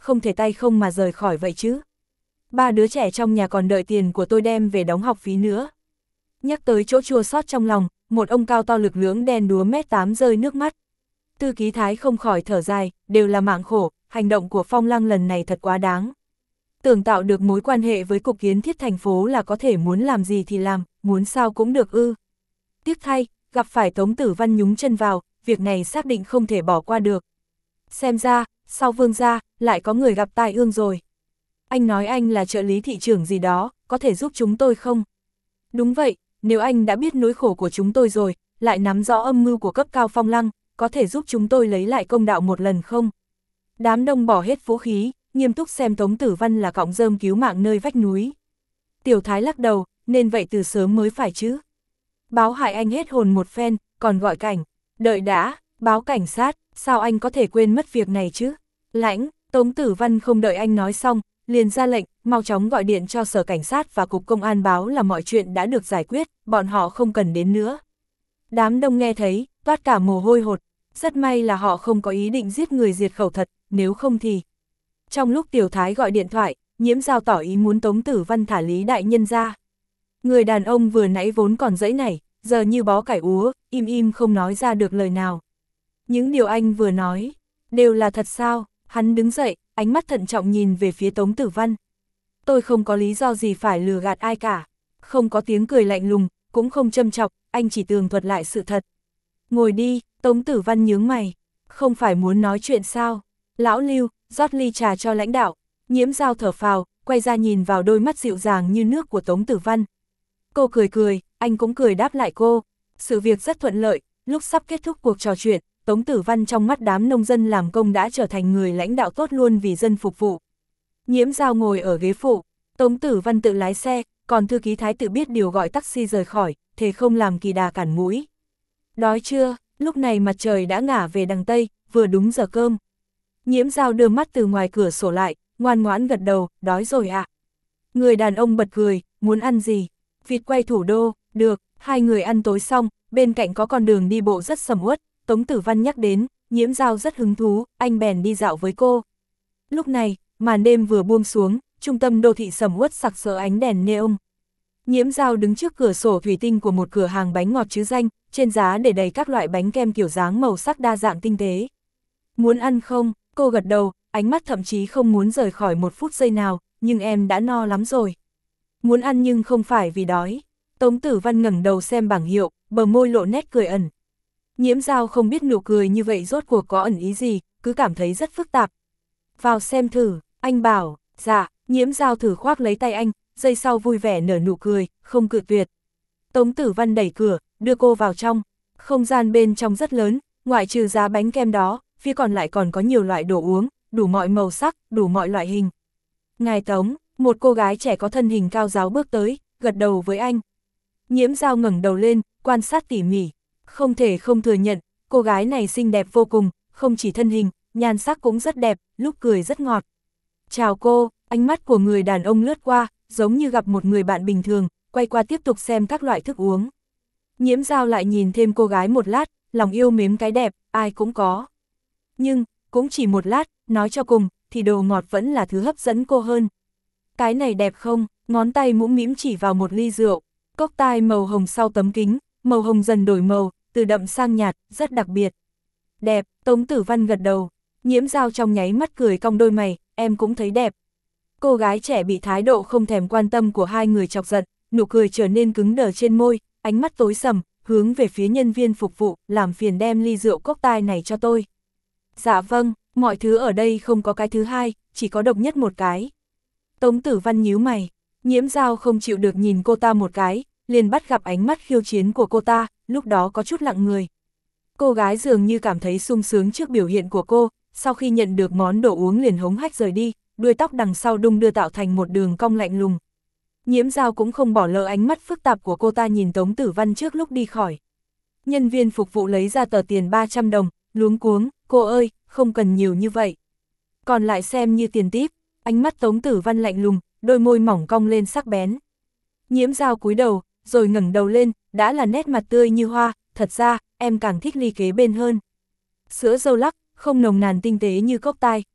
không thể tay không mà rời khỏi vậy chứ. Ba đứa trẻ trong nhà còn đợi tiền của tôi đem về đóng học phí nữa. Nhắc tới chỗ chua xót trong lòng, một ông cao to lực lưỡng đen đúa mét tám rơi nước mắt. Tư Ký Thái không khỏi thở dài, đều là mạng khổ, hành động của Phong Lăng lần này thật quá đáng. Tưởng tạo được mối quan hệ với cục kiến thiết thành phố là có thể muốn làm gì thì làm, muốn sao cũng được ư. Tiếc thay, gặp phải Tống Tử Văn nhúng chân vào, việc này xác định không thể bỏ qua được. Xem ra, sau Vương gia, lại có người gặp tai ương rồi. Anh nói anh là trợ lý thị trưởng gì đó, có thể giúp chúng tôi không? Đúng vậy, nếu anh đã biết nỗi khổ của chúng tôi rồi, lại nắm rõ âm mưu của cấp cao Phong Lăng, có thể giúp chúng tôi lấy lại công đạo một lần không? Đám đông bỏ hết vũ khí, nghiêm túc xem Tống Tử Văn là cọng rơm cứu mạng nơi vách núi. Tiểu Thái lắc đầu, nên vậy từ sớm mới phải chứ. Báo hại anh hết hồn một phen, còn gọi cảnh. Đợi đã, báo cảnh sát, sao anh có thể quên mất việc này chứ? Lãnh, Tống Tử Văn không đợi anh nói xong, liền ra lệnh, mau chóng gọi điện cho sở cảnh sát và cục công an báo là mọi chuyện đã được giải quyết, bọn họ không cần đến nữa. Đám đông nghe thấy, toát cả mồ hôi hột, rất may là họ không có ý định giết người diệt khẩu thật, nếu không thì... Trong lúc Tiểu Thái gọi điện thoại, Nhiễm Giao tỏ ý muốn Tống Tử Văn thả Lý đại nhân ra. Người đàn ông vừa nãy vốn còn dãy nảy, giờ như bó cải úa, im im không nói ra được lời nào. Những điều anh vừa nói, đều là thật sao? Hắn đứng dậy, ánh mắt thận trọng nhìn về phía Tống Tử Văn. Tôi không có lý do gì phải lừa gạt ai cả. Không có tiếng cười lạnh lùng, cũng không châm chọc, anh chỉ tường thuật lại sự thật. Ngồi đi, Tống Tử Văn nhướng mày. Không phải muốn nói chuyện sao? Lão Lưu, rót ly trà cho lãnh đạo. Nhiễm Giao thở phào, quay ra nhìn vào đôi mắt dịu dàng như nước của Tống Tử Văn. Cô cười cười, anh cũng cười đáp lại cô. Sự việc rất thuận lợi, lúc sắp kết thúc cuộc trò chuyện, Tống Tử Văn trong mắt đám nông dân làm công đã trở thành người lãnh đạo tốt luôn vì dân phục vụ. Nhiễm Giao ngồi ở ghế phụ, Tống Tử Văn tự lái xe, còn Thư Ký Thái tự biết điều gọi taxi rời khỏi, thế không làm kỳ đà cản mũi. Đói chưa? Lúc này mặt trời đã ngả về đằng Tây, vừa đúng giờ cơm. Nhiễm Giao đưa mắt từ ngoài cửa sổ lại, ngoan ngoãn gật đầu, đói rồi ạ. À? Người đàn ông bật cười, muốn ăn gì? Vịt quay thủ đô, được, hai người ăn tối xong, bên cạnh có con đường đi bộ rất sầm uất, Tống Tử Văn nhắc đến, Nhiễm Giao rất hứng thú, anh bèn đi dạo với cô. Lúc này, màn đêm vừa buông xuống, trung tâm đô thị sầm uất sặc sỡ ánh đèn neon. Nhiễm Giao đứng trước cửa sổ thủy tinh của một cửa hàng bánh ngọt chứ danh, trên giá để đầy các loại bánh kem kiểu dáng màu sắc đa dạng tinh tế. Muốn ăn không? Cô gật đầu, ánh mắt thậm chí không muốn rời khỏi một phút giây nào, nhưng em đã no lắm rồi. Muốn ăn nhưng không phải vì đói. Tống Tử Văn ngẩng đầu xem bảng hiệu, bờ môi lộ nét cười ẩn. Nhiễm Giao không biết nụ cười như vậy rốt cuộc có ẩn ý gì, cứ cảm thấy rất phức tạp. Vào xem thử, anh bảo, dạ, Nhiễm Giao thử khoác lấy tay anh, giây sau vui vẻ nở nụ cười, không cự tuyệt. Tống Tử Văn đẩy cửa, đưa cô vào trong. Không gian bên trong rất lớn, ngoại trừ giá bánh kem đó, phía còn lại còn có nhiều loại đồ uống, đủ mọi màu sắc, đủ mọi loại hình. Ngài Tống, một cô gái trẻ có thân hình cao ráo bước tới, gật đầu với anh. Nhiễm Giao ngẩng đầu lên, quan sát tỉ mỉ. Không thể không thừa nhận, cô gái này xinh đẹp vô cùng, không chỉ thân hình, nhan sắc cũng rất đẹp, lúc cười rất ngọt. Chào cô, ánh mắt của người đàn ông lướt qua, giống như gặp một người bạn bình thường, quay qua tiếp tục xem các loại thức uống. Nhiễm Giao lại nhìn thêm cô gái một lát, lòng yêu mến cái đẹp, ai cũng có. Nhưng, cũng chỉ một lát, nói cho cùng, thì đồ ngọt vẫn là thứ hấp dẫn cô hơn. Cái này đẹp không? Ngón tay mũm mĩm chỉ vào một ly rượu, cốc tai màu hồng sau tấm kính, màu hồng dần đổi màu, từ đậm sang nhạt, rất đặc biệt. Đẹp, Tống Tử Văn gật đầu. Nhiễm Giao trong nháy mắt cười cong đôi mày, em cũng thấy đẹp. Cô gái trẻ bị thái độ không thèm quan tâm của hai người chọc giận, nụ cười trở nên cứng đờ trên môi, ánh mắt tối sầm, hướng về phía nhân viên phục vụ, làm phiền đem ly rượu cốc tai này cho tôi. Dạ vâng, mọi thứ ở đây không có cái thứ hai, chỉ có độc nhất một cái. Tống Tử Văn nhíu mày, Nhiễm Giao không chịu được nhìn cô ta một cái, liền bắt gặp ánh mắt khiêu chiến của cô ta, lúc đó có chút lặng người. Cô gái dường như cảm thấy sung sướng trước biểu hiện của cô, sau khi nhận được món đồ uống liền hống hách rời đi, đuôi tóc đằng sau đung đưa tạo thành một đường cong lạnh lùng. Nhiễm Giao cũng không bỏ lỡ ánh mắt phức tạp của cô ta nhìn Tống Tử Văn trước lúc đi khỏi. Nhân viên phục vụ lấy ra tờ tiền ba trăm đồng, luống cuống, cô ơi, không cần nhiều như vậy. Còn lại xem như tiền típ, ánh mắt Tống Tử Văn lạnh lùng, đôi môi mỏng cong lên sắc bén. Nhiễm Giao cúi đầu, rồi ngẩng đầu lên, đã là nét mặt tươi như hoa, thật ra, em càng thích ly kế bên hơn. Sữa dâu lắc, không nồng nàn tinh tế như cốc tai,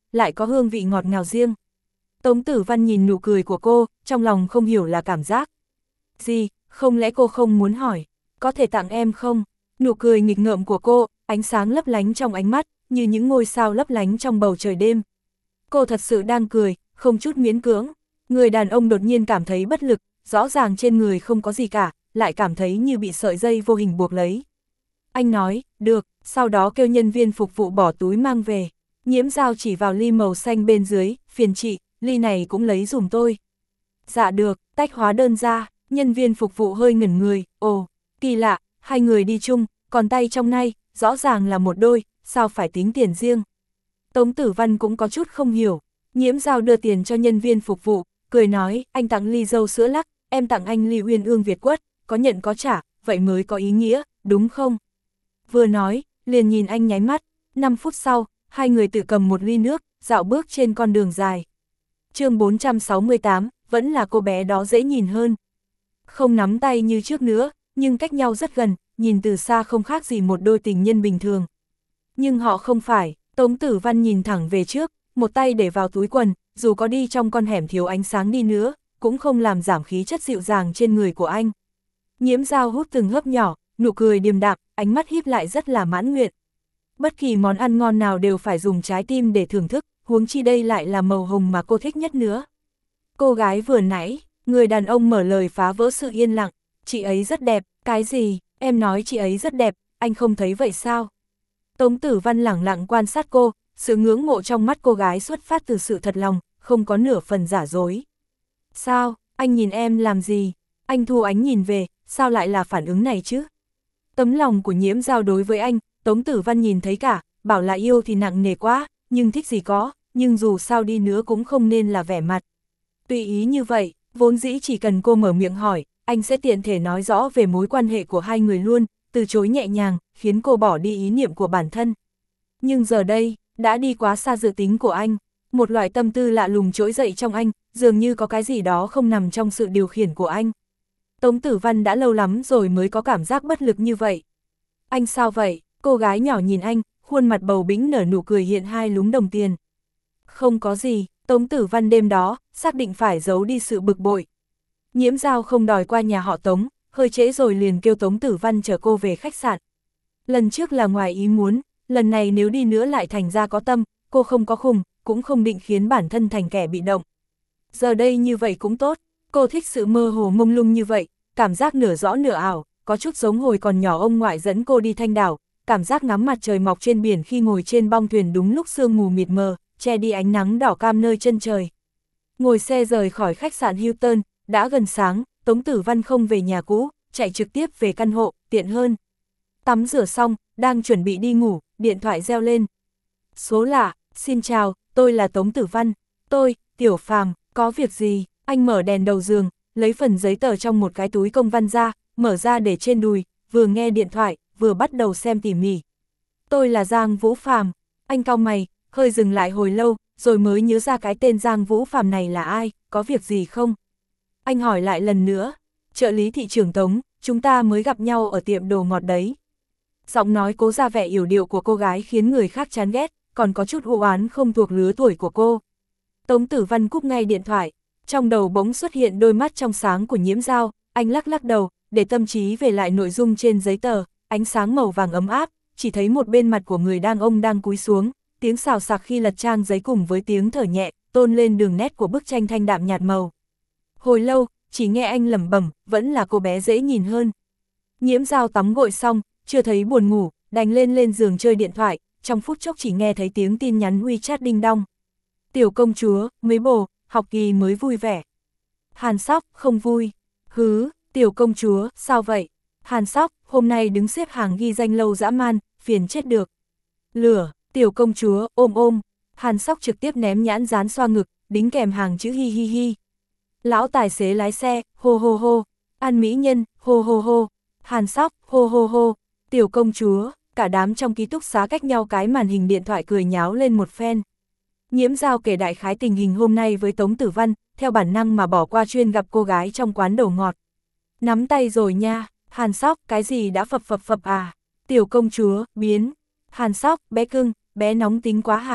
lại có hương vị ngọt ngào riêng. Tống Tử Văn nhìn nụ cười của cô, trong lòng không hiểu là cảm giác gì, không lẽ cô không muốn hỏi, có thể tặng em không? Nụ cười nghịch ngợm của cô, ánh sáng lấp lánh trong ánh mắt, như những ngôi sao lấp lánh trong bầu trời đêm. Cô thật sự đang cười, không chút miễn cưỡng. Người đàn ông đột nhiên cảm thấy bất lực, rõ ràng trên người không có gì cả, lại cảm thấy như bị sợi dây vô hình buộc lấy. Anh nói, được, sau đó kêu nhân viên phục vụ bỏ túi mang về. Nhiễm Dao chỉ vào ly màu xanh bên dưới, phiền chị, ly này cũng lấy dùm tôi. Dạ được, tách hóa đơn ra, nhân viên phục vụ hơi ngẩn người, ồ, kỳ lạ, hai người đi chung, còn tay trong nay, rõ ràng là một đôi, sao phải tính tiền riêng. Tống Tử Văn cũng có chút không hiểu, Nhiễm Dao đưa tiền cho nhân viên phục vụ, cười nói, anh tặng ly dâu sữa lắc, em tặng anh ly uyên ương Việt quất, có nhận có trả, vậy mới có ý nghĩa, đúng không? Vừa nói, liền nhìn anh nháy mắt, năm phút sau, hai người tự cầm một ly nước, dạo bước trên con đường dài. Chương bốn trăm sáu mươi tám, vẫn là cô bé đó dễ nhìn hơn. Không nắm tay như trước nữa, nhưng cách nhau rất gần, nhìn từ xa không khác gì một đôi tình nhân bình thường. Nhưng họ không phải, Tống Tử Văn nhìn thẳng về trước, một tay để vào túi quần, dù có đi trong con hẻm thiếu ánh sáng đi nữa, cũng không làm giảm khí chất dịu dàng trên người của anh. Nhiễm Dao hút từng hớp nhỏ, nụ cười điềm đạm, ánh mắt híp lại rất là mãn nguyện. Bất kỳ món ăn ngon nào đều phải dùng trái tim để thưởng thức, huống chi đây lại là màu hồng mà cô thích nhất nữa. Cô gái vừa nãy, người đàn ông mở lời phá vỡ sự yên lặng, chị ấy rất đẹp, cái gì, em nói chị ấy rất đẹp, anh không thấy vậy sao? Tống Tử Văn lẳng lặng quan sát cô, sự ngưỡng mộ trong mắt cô gái xuất phát từ sự thật lòng, không có nửa phần giả dối. Sao, anh nhìn em làm gì? Anh thu ánh nhìn về, sao lại là phản ứng này chứ? Tấm lòng của Nhiễm Dao đối với anh, Tống Tử Văn nhìn thấy cả, bảo là yêu thì nặng nề quá, nhưng thích gì có, nhưng dù sao đi nữa cũng không nên là vẻ mặt. Tùy ý như vậy, vốn dĩ chỉ cần cô mở miệng hỏi, anh sẽ tiện thể nói rõ về mối quan hệ của hai người luôn, từ chối nhẹ nhàng, khiến cô bỏ đi ý niệm của bản thân. Nhưng giờ đây, đã đi quá xa dự tính của anh, một loại tâm tư lạ lùng trỗi dậy trong anh, dường như có cái gì đó không nằm trong sự điều khiển của anh. Tống Tử Văn đã lâu lắm rồi mới có cảm giác bất lực như vậy. Anh sao vậy? Cô gái nhỏ nhìn anh, khuôn mặt bầu bĩnh nở nụ cười hiện hai lúm đồng tiền. Không có gì, Tống Tử Văn đêm đó, xác định phải giấu đi sự bực bội. Nhiễm Dao không đòi qua nhà họ Tống, hơi trễ rồi liền kêu Tống Tử Văn chở cô về khách sạn. Lần trước là ngoài ý muốn, lần này nếu đi nữa lại thành ra có tâm, cô không có khùng, cũng không định khiến bản thân thành kẻ bị động. Giờ đây như vậy cũng tốt, cô thích sự mơ hồ mông lung như vậy, cảm giác nửa rõ nửa ảo, có chút giống hồi còn nhỏ ông ngoại dẫn cô đi Thanh Đảo, cảm giác ngắm mặt trời mọc trên biển khi ngồi trên bong thuyền đúng lúc sương mù mịt mờ, che đi ánh nắng đỏ cam nơi chân trời. Ngồi xe rời khỏi khách sạn Hilton, đã gần sáng, Tống Tử Văn không về nhà cũ, chạy trực tiếp về căn hộ, tiện hơn. Tắm rửa xong, đang chuẩn bị đi ngủ, điện thoại reo lên. Số lạ, xin chào, tôi là Tống Tử Văn, tôi, Tiểu Phàm, có việc gì? Anh mở đèn đầu giường, lấy phần giấy tờ trong một cái túi công văn ra, mở ra để trên đùi, vừa nghe điện thoại, vừa bắt đầu xem tỉ mỉ. Tôi là Giang Vũ Phàm. Anh cau mày, hơi dừng lại hồi lâu, rồi mới nhớ ra cái tên Giang Vũ Phàm này là ai, có việc gì không? Anh hỏi lại lần nữa, trợ lý thị trưởng Tống, chúng ta mới gặp nhau ở tiệm đồ ngọt đấy. Giọng nói cố ra vẻ yểu điệu của cô gái khiến người khác chán ghét, còn có chút u oán không thuộc lứa tuổi của cô. Tống Tử Văn cúp ngay điện thoại, trong đầu bỗng xuất hiện đôi mắt trong sáng của Nhiễm Dao, anh lắc lắc đầu, để tâm trí về lại nội dung trên giấy tờ, ánh sáng màu vàng ấm áp, chỉ thấy một bên mặt của người đang ông đang cúi xuống, tiếng xào xạc khi lật trang giấy cùng với tiếng thở nhẹ, tôn lên đường nét của bức tranh thanh đạm nhạt màu. Hồi lâu, chỉ nghe anh lẩm bẩm, vẫn là cô bé dễ nhìn hơn. Nhiễm Dao tắm gội xong, chưa thấy buồn ngủ, đành lên lên giường chơi điện thoại, trong phút chốc chỉ nghe thấy tiếng tin nhắn WeChat đinh đong. Tiểu công chúa, mấy bồ, học kỳ mới vui vẻ. Hàn Sóc, không vui. Hứ, tiểu công chúa, sao vậy? Hàn Sóc, hôm nay đứng xếp hàng ghi danh lâu dã man, phiền chết được. Lửa, tiểu công chúa, ôm ôm. Hàn Sóc trực tiếp ném nhãn dán xoa ngực, đính kèm hàng chữ hi hi hi. Lão tài xế lái xe, hô hô hô. An mỹ nhân, hô hô hô. Hàn Sóc, hô hô hô. Tiểu công chúa, cả đám trong ký túc xá cách nhau cái màn hình điện thoại cười nháo lên một phen. Nhiễm Dao kể đại khái tình hình hôm nay với Tống Tử Văn, theo bản năng mà bỏ qua chuyên gặp cô gái trong quán đồ ngọt. Nắm tay rồi nha, Hàn Sóc, cái gì đã phập phập phập à? Tiểu công chúa, biến. Hàn Sóc, bé cưng, bé nóng tính quá hả?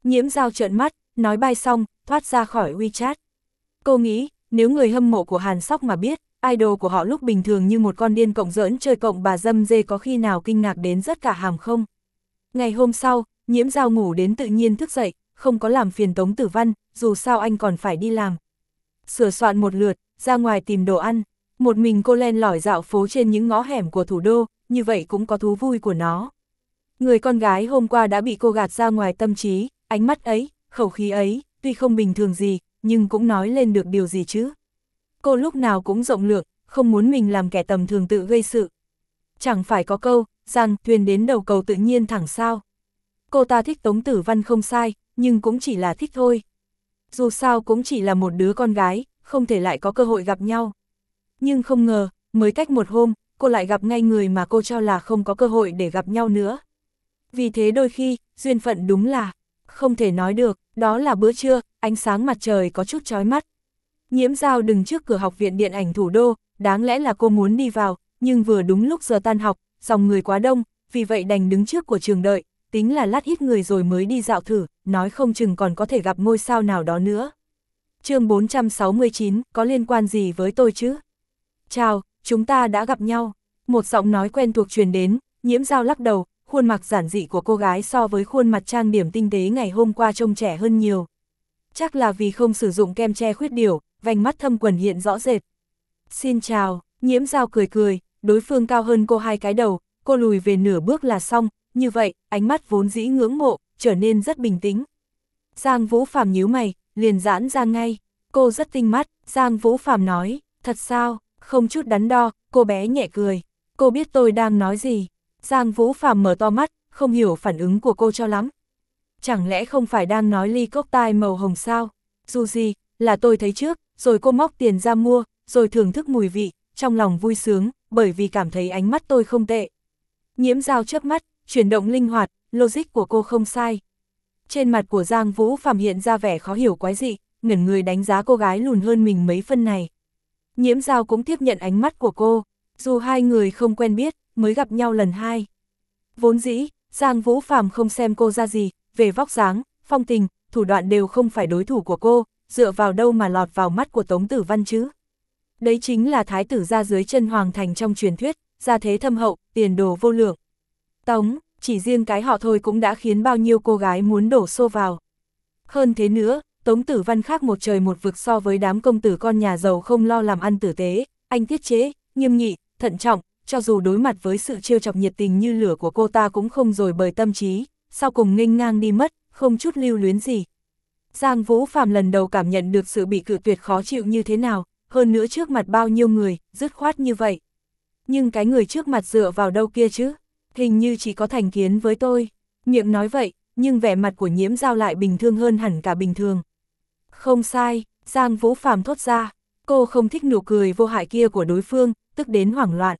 Nhiễm Giao trợn mắt, nói bye xong, thoát ra khỏi WeChat. Cô nghĩ, nếu người hâm mộ của Hàn Sóc mà biết, idol của họ lúc bình thường như một con điên cộng giỡn chơi cộng bà dâm dê có khi nào kinh ngạc đến rớt cả hàm không? Ngày hôm sau, Nhiễm Giao ngủ đến tự nhiên thức dậy, không có làm phiền Tống Tử Văn, dù sao anh còn phải đi làm. Sửa soạn một lượt, ra ngoài tìm đồ ăn, một mình cô len lỏi dạo phố trên những ngõ hẻm của thủ đô, như vậy cũng có thú vui của nó. Người con gái hôm qua đã bị cô gạt ra ngoài tâm trí, ánh mắt ấy, khẩu khí ấy, tuy không bình thường gì, nhưng cũng nói lên được điều gì chứ. Cô lúc nào cũng rộng lượng, không muốn mình làm kẻ tầm thường tự gây sự. Chẳng phải có câu, rằng thuyền đến đầu cầu tự nhiên thẳng sao. Cô ta thích Tống Tử Văn không sai, nhưng cũng chỉ là thích thôi. Dù sao cũng chỉ là một đứa con gái, không thể lại có cơ hội gặp nhau. Nhưng không ngờ, mới cách một hôm, cô lại gặp ngay người mà cô cho là không có cơ hội để gặp nhau nữa. Vì thế đôi khi, duyên phận đúng là, không thể nói được, đó là bữa trưa, ánh sáng mặt trời có chút chói mắt. Nhiễm Giao đứng trước cửa học viện điện ảnh thủ đô, đáng lẽ là cô muốn đi vào, nhưng vừa đúng lúc giờ tan học, dòng người quá đông, vì vậy đành đứng trước của trường đợi, tính là lát ít người rồi mới đi dạo thử, nói không chừng còn có thể gặp ngôi sao nào đó nữa. Chương bốn trăm sáu mươi chín, có liên quan gì với tôi chứ? Chào, chúng ta đã gặp nhau. Một giọng nói quen thuộc truyền đến, Nhiễm Giao lắc đầu, khuôn mặt giản dị của cô gái so với khuôn mặt trang điểm tinh tế ngày hôm qua trông trẻ hơn nhiều. Chắc là vì không sử dụng kem che khuyết điểm, vành mắt thâm quầng hiện rõ rệt. Xin chào, Nhiễm Giao cười cười, đối phương cao hơn cô hai cái đầu, cô lùi về nửa bước là xong, như vậy, ánh mắt vốn dĩ ngưỡng mộ, trở nên rất bình tĩnh. Giang Vũ Phàm nhíu mày, liền giãn ra ngay, cô rất tinh mắt, Giang Vũ Phàm nói, thật sao, không chút đắn đo, cô bé nhẹ cười, cô biết tôi đang nói gì. Giang Vũ Phàm mở to mắt, không hiểu phản ứng của cô cho lắm. Chẳng lẽ không phải đang nói ly cốc tai màu hồng sao? Dù gì, là tôi thấy trước, rồi cô móc tiền ra mua, rồi thưởng thức mùi vị, trong lòng vui sướng, bởi vì cảm thấy ánh mắt tôi không tệ. Nhiễm Giao chớp mắt, chuyển động linh hoạt, logic của cô không sai. Trên mặt của Giang Vũ Phàm hiện ra vẻ khó hiểu quái dị, ngẩn người đánh giá cô gái lùn hơn mình mấy phân này. Nhiễm Giao cũng tiếp nhận ánh mắt của cô, dù hai người không quen biết, mới gặp nhau lần hai. Vốn dĩ, Giang Vũ Phàm không xem cô ra gì, về vóc dáng, phong tình, thủ đoạn đều không phải đối thủ của cô, dựa vào đâu mà lọt vào mắt của Tống Tử Văn chứ. Đấy chính là thái tử ra dưới chân hoàng thành trong truyền thuyết, gia thế thâm hậu, tiền đồ vô lượng. Tống, chỉ riêng cái họ thôi cũng đã khiến bao nhiêu cô gái muốn đổ xô vào. Hơn thế nữa, Tống Tử Văn khác một trời một vực so với đám công tử con nhà giàu không lo làm ăn tử tế, anh tiết chế, nghiêm nghị, thận trọng, cho dù đối mặt với sự trêu chọc nhiệt tình như lửa của cô ta cũng không dồi bời tâm trí, sau cùng nghênh ngang đi mất, không chút lưu luyến gì. Giang Vũ Phàm lần đầu cảm nhận được sự bị cự tuyệt khó chịu như thế nào, hơn nữa trước mặt bao nhiêu người, dứt khoát như vậy. Nhưng cái người trước mặt dựa vào đâu kia chứ? Hình như chỉ có thành kiến với tôi. Miệng nói vậy, nhưng vẻ mặt của Nhiễm Giao lại bình thường hơn hẳn cả bình thường. Không sai, Giang Vũ Phàm thốt ra, cô không thích nụ cười vô hại kia của đối phương, tức đến hoảng loạn.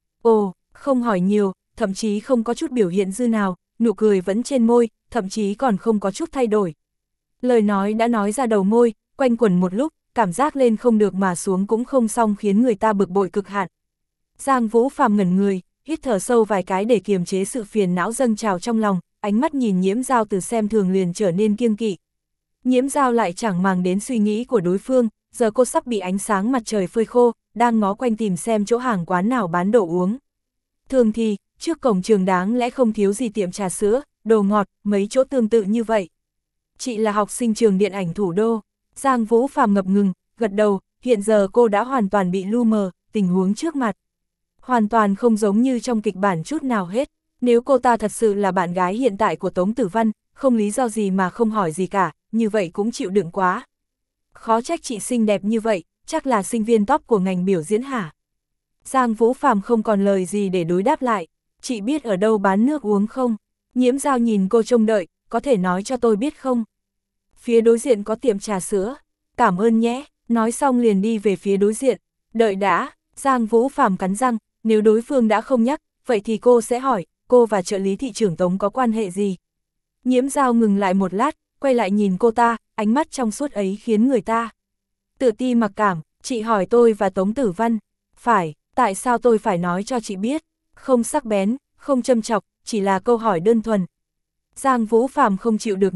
Ồ, không hỏi nhiều, thậm chí không có chút biểu hiện dư nào, nụ cười vẫn trên môi, thậm chí còn không có chút thay đổi. Lời nói đã nói ra đầu môi, quanh quẩn một lúc, cảm giác lên không được mà xuống cũng không xong khiến người ta bực bội cực hạn. Giang Vũ Phàm ngẩn người, hít thở sâu vài cái để kiềm chế sự phiền não dâng trào trong lòng, ánh mắt nhìn Nhiễm Giao từ xem thường liền trở nên kiêng kỵ. Nhiễm Giao lại chẳng màng đến suy nghĩ của đối phương, giờ cô sắp bị ánh sáng mặt trời phơi khô, đang ngó quanh tìm xem chỗ hàng quán nào bán đồ uống. Thường thì, trước cổng trường đáng lẽ không thiếu gì tiệm trà sữa, đồ ngọt, mấy chỗ tương tự như vậy. Chị là học sinh trường điện ảnh thủ đô, Giang Vũ Phàm ngập ngừng, gật đầu, hiện giờ cô đã hoàn toàn bị lu mờ, tình huống trước mặt. Hoàn toàn không giống như trong kịch bản chút nào hết, nếu cô ta thật sự là bạn gái hiện tại của Tống Tử Văn, không lý do gì mà không hỏi gì cả, như vậy cũng chịu đựng quá. Khó trách chị xinh đẹp như vậy, chắc là sinh viên top của ngành biểu diễn hả? Giang Vũ Phàm không còn lời gì để đối đáp lại, chị biết ở đâu bán nước uống không? Nhiễm Giao nhìn cô trông đợi, có thể nói cho tôi biết không? Phía đối diện có tiệm trà sữa, cảm ơn nhé, nói xong liền đi về phía đối diện, đợi đã, Giang Vũ Phàm cắn răng, nếu đối phương đã không nhắc, vậy thì cô sẽ hỏi, cô và trợ lý thị trưởng Tống có quan hệ gì? Nhiễm Giao ngừng lại một lát, quay lại nhìn cô ta, ánh mắt trong suốt ấy khiến người ta tự ti mặc cảm, chị hỏi tôi và Tống Tử Văn, phải, tại sao tôi phải nói cho chị biết, không sắc bén, không châm chọc, chỉ là câu hỏi đơn thuần. Giang Vũ Phàm không chịu được nữa,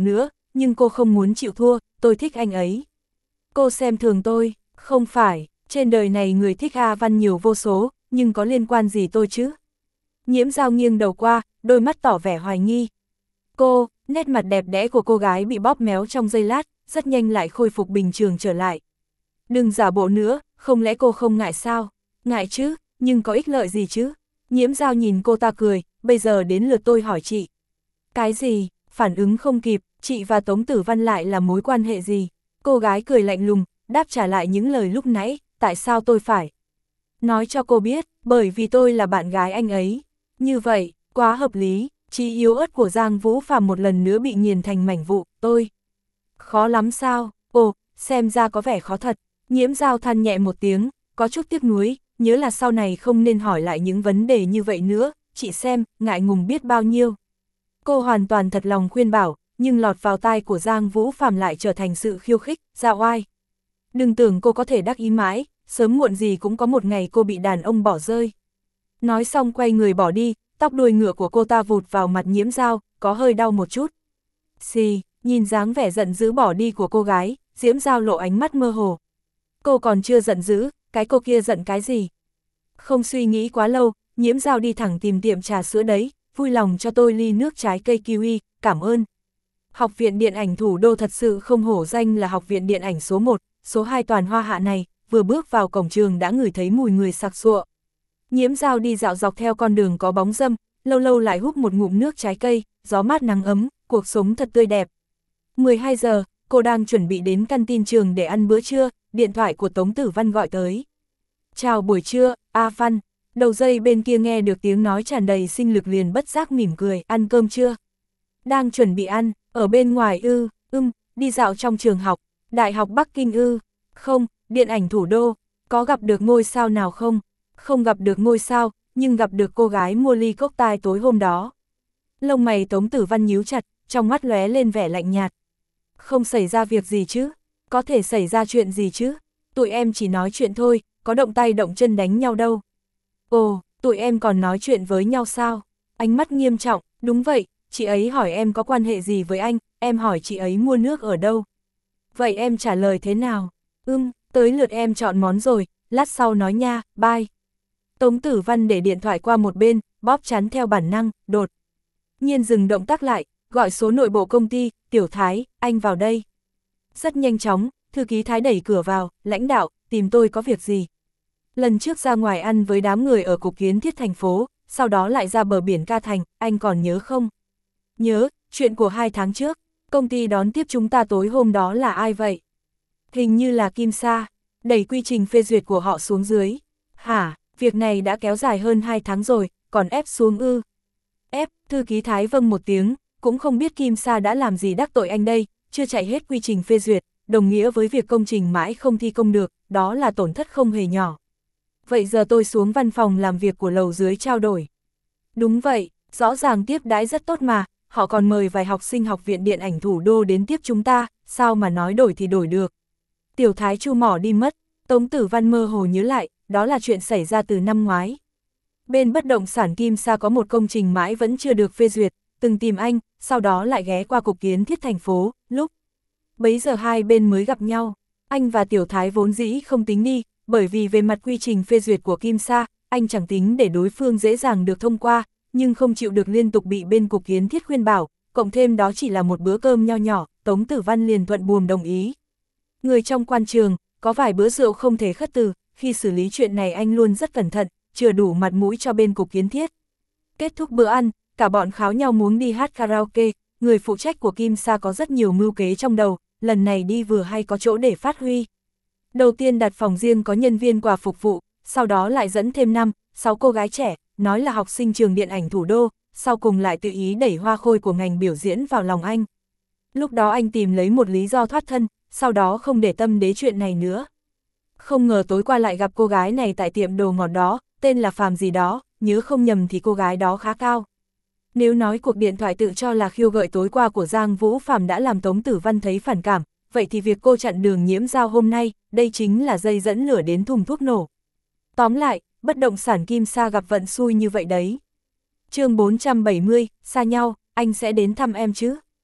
nhưng cô không muốn chịu thua, tôi thích anh ấy. Cô xem thường tôi, không phải, trên đời này người thích A Văn nhiều vô số, nhưng có liên quan gì tôi chứ? Nhiễm Dao nghiêng đầu qua, đôi mắt tỏ vẻ hoài nghi. Cô, nét mặt đẹp đẽ của cô gái bị bóp méo trong giây lát, rất nhanh lại khôi phục bình thường trở lại. Đừng giả bộ nữa, không lẽ cô không ngại sao? Ngại chứ, nhưng có ích lợi gì chứ? Nhiễm Dao nhìn cô ta cười, bây giờ đến lượt tôi hỏi chị. Cái gì? Phản ứng không kịp, chị và Tống Tử Văn lại là mối quan hệ gì? Cô gái cười lạnh lùng, đáp trả lại những lời lúc nãy, tại sao tôi phải? Nói cho cô biết, bởi vì tôi là bạn gái anh ấy. Như vậy, quá hợp lý, trí yếu ớt của Giang Vũ Phàm một lần nữa bị nghiền thành mảnh vụn, tôi. Khó lắm sao? Ồ, xem ra có vẻ khó thật. Nhiễm Dao than nhẹ một tiếng, có chút tiếc nuối, nhớ là sau này không nên hỏi lại những vấn đề như vậy nữa, chị xem, ngại ngùng biết bao nhiêu. Cô hoàn toàn thật lòng khuyên bảo, nhưng lọt vào tai của Giang Vũ Phàm lại trở thành sự khiêu khích, dạ oai. Đừng tưởng cô có thể đắc ý mãi, sớm muộn gì cũng có một ngày cô bị đàn ông bỏ rơi. Nói xong quay người bỏ đi, tóc đuôi ngựa của cô ta vụt vào mặt Nhiễm Dao, có hơi đau một chút. Xì, nhìn dáng vẻ giận dữ bỏ đi của cô gái, Diễm Dao lộ ánh mắt mơ hồ. Cô còn chưa giận dữ, cái cô kia giận cái gì? Không suy nghĩ quá lâu, Nhiễm Dao đi thẳng tìm tiệm trà sữa đấy, vui lòng cho tôi ly nước trái cây kiwi, cảm ơn. Học viện Điện ảnh Thủ đô thật sự không hổ danh là học viện điện ảnh số một, số hai toàn Hoa Hạ này, vừa bước vào cổng trường đã ngửi thấy mùi người sặc sụa. Nhiễm Dao đi dạo dọc theo con đường có bóng râm, lâu lâu lại húp một ngụm nước trái cây, gió mát nắng ấm, cuộc sống thật tươi đẹp. mười hai giờ, cô đang chuẩn bị đến căn tin trường để ăn bữa trưa, điện thoại của Tống Tử Văn gọi tới. Chào buổi trưa, A Văn. Đầu dây bên kia nghe được tiếng nói tràn đầy sinh lực liền bất giác mỉm cười, ăn cơm chưa? Đang chuẩn bị ăn, ở bên ngoài ư, ưm, đi dạo trong trường học, Đại học Bắc Kinh ư, không, điện ảnh Thủ đô, có gặp được ngôi sao nào không? Không gặp được ngôi sao, nhưng gặp được cô gái mua ly cốc tai tối hôm đó. Lông mày Tống Tử Văn nhíu chặt, trong mắt lóe lên vẻ lạnh nhạt. Không xảy ra việc gì chứ, có thể xảy ra chuyện gì chứ, tụi em chỉ nói chuyện thôi, có động tay động chân đánh nhau đâu. Ồ, tụi em còn nói chuyện với nhau sao? Ánh mắt nghiêm trọng, đúng vậy, chị ấy hỏi em có quan hệ gì với anh, em hỏi chị ấy mua nước ở đâu. Vậy em trả lời thế nào? Ưm, tới lượt em chọn món rồi, lát sau nói nha, bye. Tống Tử Văn để điện thoại qua một bên, bóp chán theo bản năng, đột nhiên dừng động tác lại, gọi số nội bộ công ty, Tiểu Thái, anh vào đây. Rất nhanh chóng, thư ký Thái đẩy cửa vào, lãnh đạo, tìm tôi có việc gì? Lần trước ra ngoài ăn với đám người ở cục kiến thiết thành phố, sau đó lại ra bờ biển Ca Thành, anh còn nhớ không? Nhớ, chuyện của hai tháng trước, công ty đón tiếp chúng ta tối hôm đó là ai vậy? Hình như là Kim Sa, đẩy quy trình phê duyệt của họ xuống dưới. Hả, việc này đã kéo dài hơn hai tháng rồi, còn ép xuống ư? Ép, thư ký Thái vâng một tiếng, cũng không biết Kim Sa đã làm gì đắc tội anh đây, chưa chạy hết quy trình phê duyệt, đồng nghĩa với việc công trình mãi không thi công được, đó là tổn thất không hề nhỏ. Vậy giờ tôi xuống văn phòng làm việc của lầu dưới trao đổi. Đúng vậy, rõ ràng tiếp đãi rất tốt mà, họ còn mời vài học sinh học viện điện ảnh Thủ đô đến tiếp chúng ta, sao mà nói đổi thì đổi được. Tiểu Thái chu mỏ đi mất, Tống Tử Văn mơ hồ nhớ lại, đó là chuyện xảy ra từ năm ngoái. Bên bất động sản Kim Sa có một công trình mãi vẫn chưa được phê duyệt, từng tìm anh, sau đó lại ghé qua cục kiến thiết thành phố, lúc bấy giờ hai bên mới gặp nhau. Anh và Tiểu Thái vốn dĩ không tính đi, bởi vì về mặt quy trình phê duyệt của Kim Sa, anh chẳng tính để đối phương dễ dàng được thông qua, nhưng không chịu được liên tục bị bên cục kiến thiết khuyên bảo, cộng thêm đó chỉ là một bữa cơm nho nhỏ, Tống Tử Văn liền thuận buồm đồng ý. Người trong quan trường, có vài bữa rượu không thể khất từ, khi xử lý chuyện này anh luôn rất cẩn thận, chưa đủ mặt mũi cho bên cục kiến thiết. Kết thúc bữa ăn, cả bọn kháo nhau muốn đi hát karaoke, người phụ trách của Kim Sa có rất nhiều mưu kế trong đầu, lần này đi vừa hay có chỗ để phát huy. Đầu tiên đặt phòng riêng có nhân viên quà phục vụ, sau đó lại dẫn thêm năm, sáu cô gái trẻ, nói là học sinh trường điện ảnh Thủ đô, sau cùng lại tự ý đẩy hoa khôi của ngành biểu diễn vào lòng anh. Lúc đó anh tìm lấy một lý do thoát thân, sau đó không để tâm đến chuyện này nữa. Không ngờ tối qua lại gặp cô gái này tại tiệm đồ ngọt đó, tên là Phàm gì đó, nhớ không nhầm thì cô gái đó khá cao. Nếu nói cuộc điện thoại tự cho là khiêu gợi tối qua của Giang Vũ Phàm đã làm Tống Tử Văn thấy phản cảm, vậy thì việc cô chặn đường Nhiễm Dao hôm nay, đây chính là dây dẫn lửa đến thùng thuốc nổ. Tóm lại, bất động sản Kim Sa gặp vận xui như vậy đấy. Chương bốn trăm bảy mươi, xa nhau, anh sẽ đến thăm em chứ?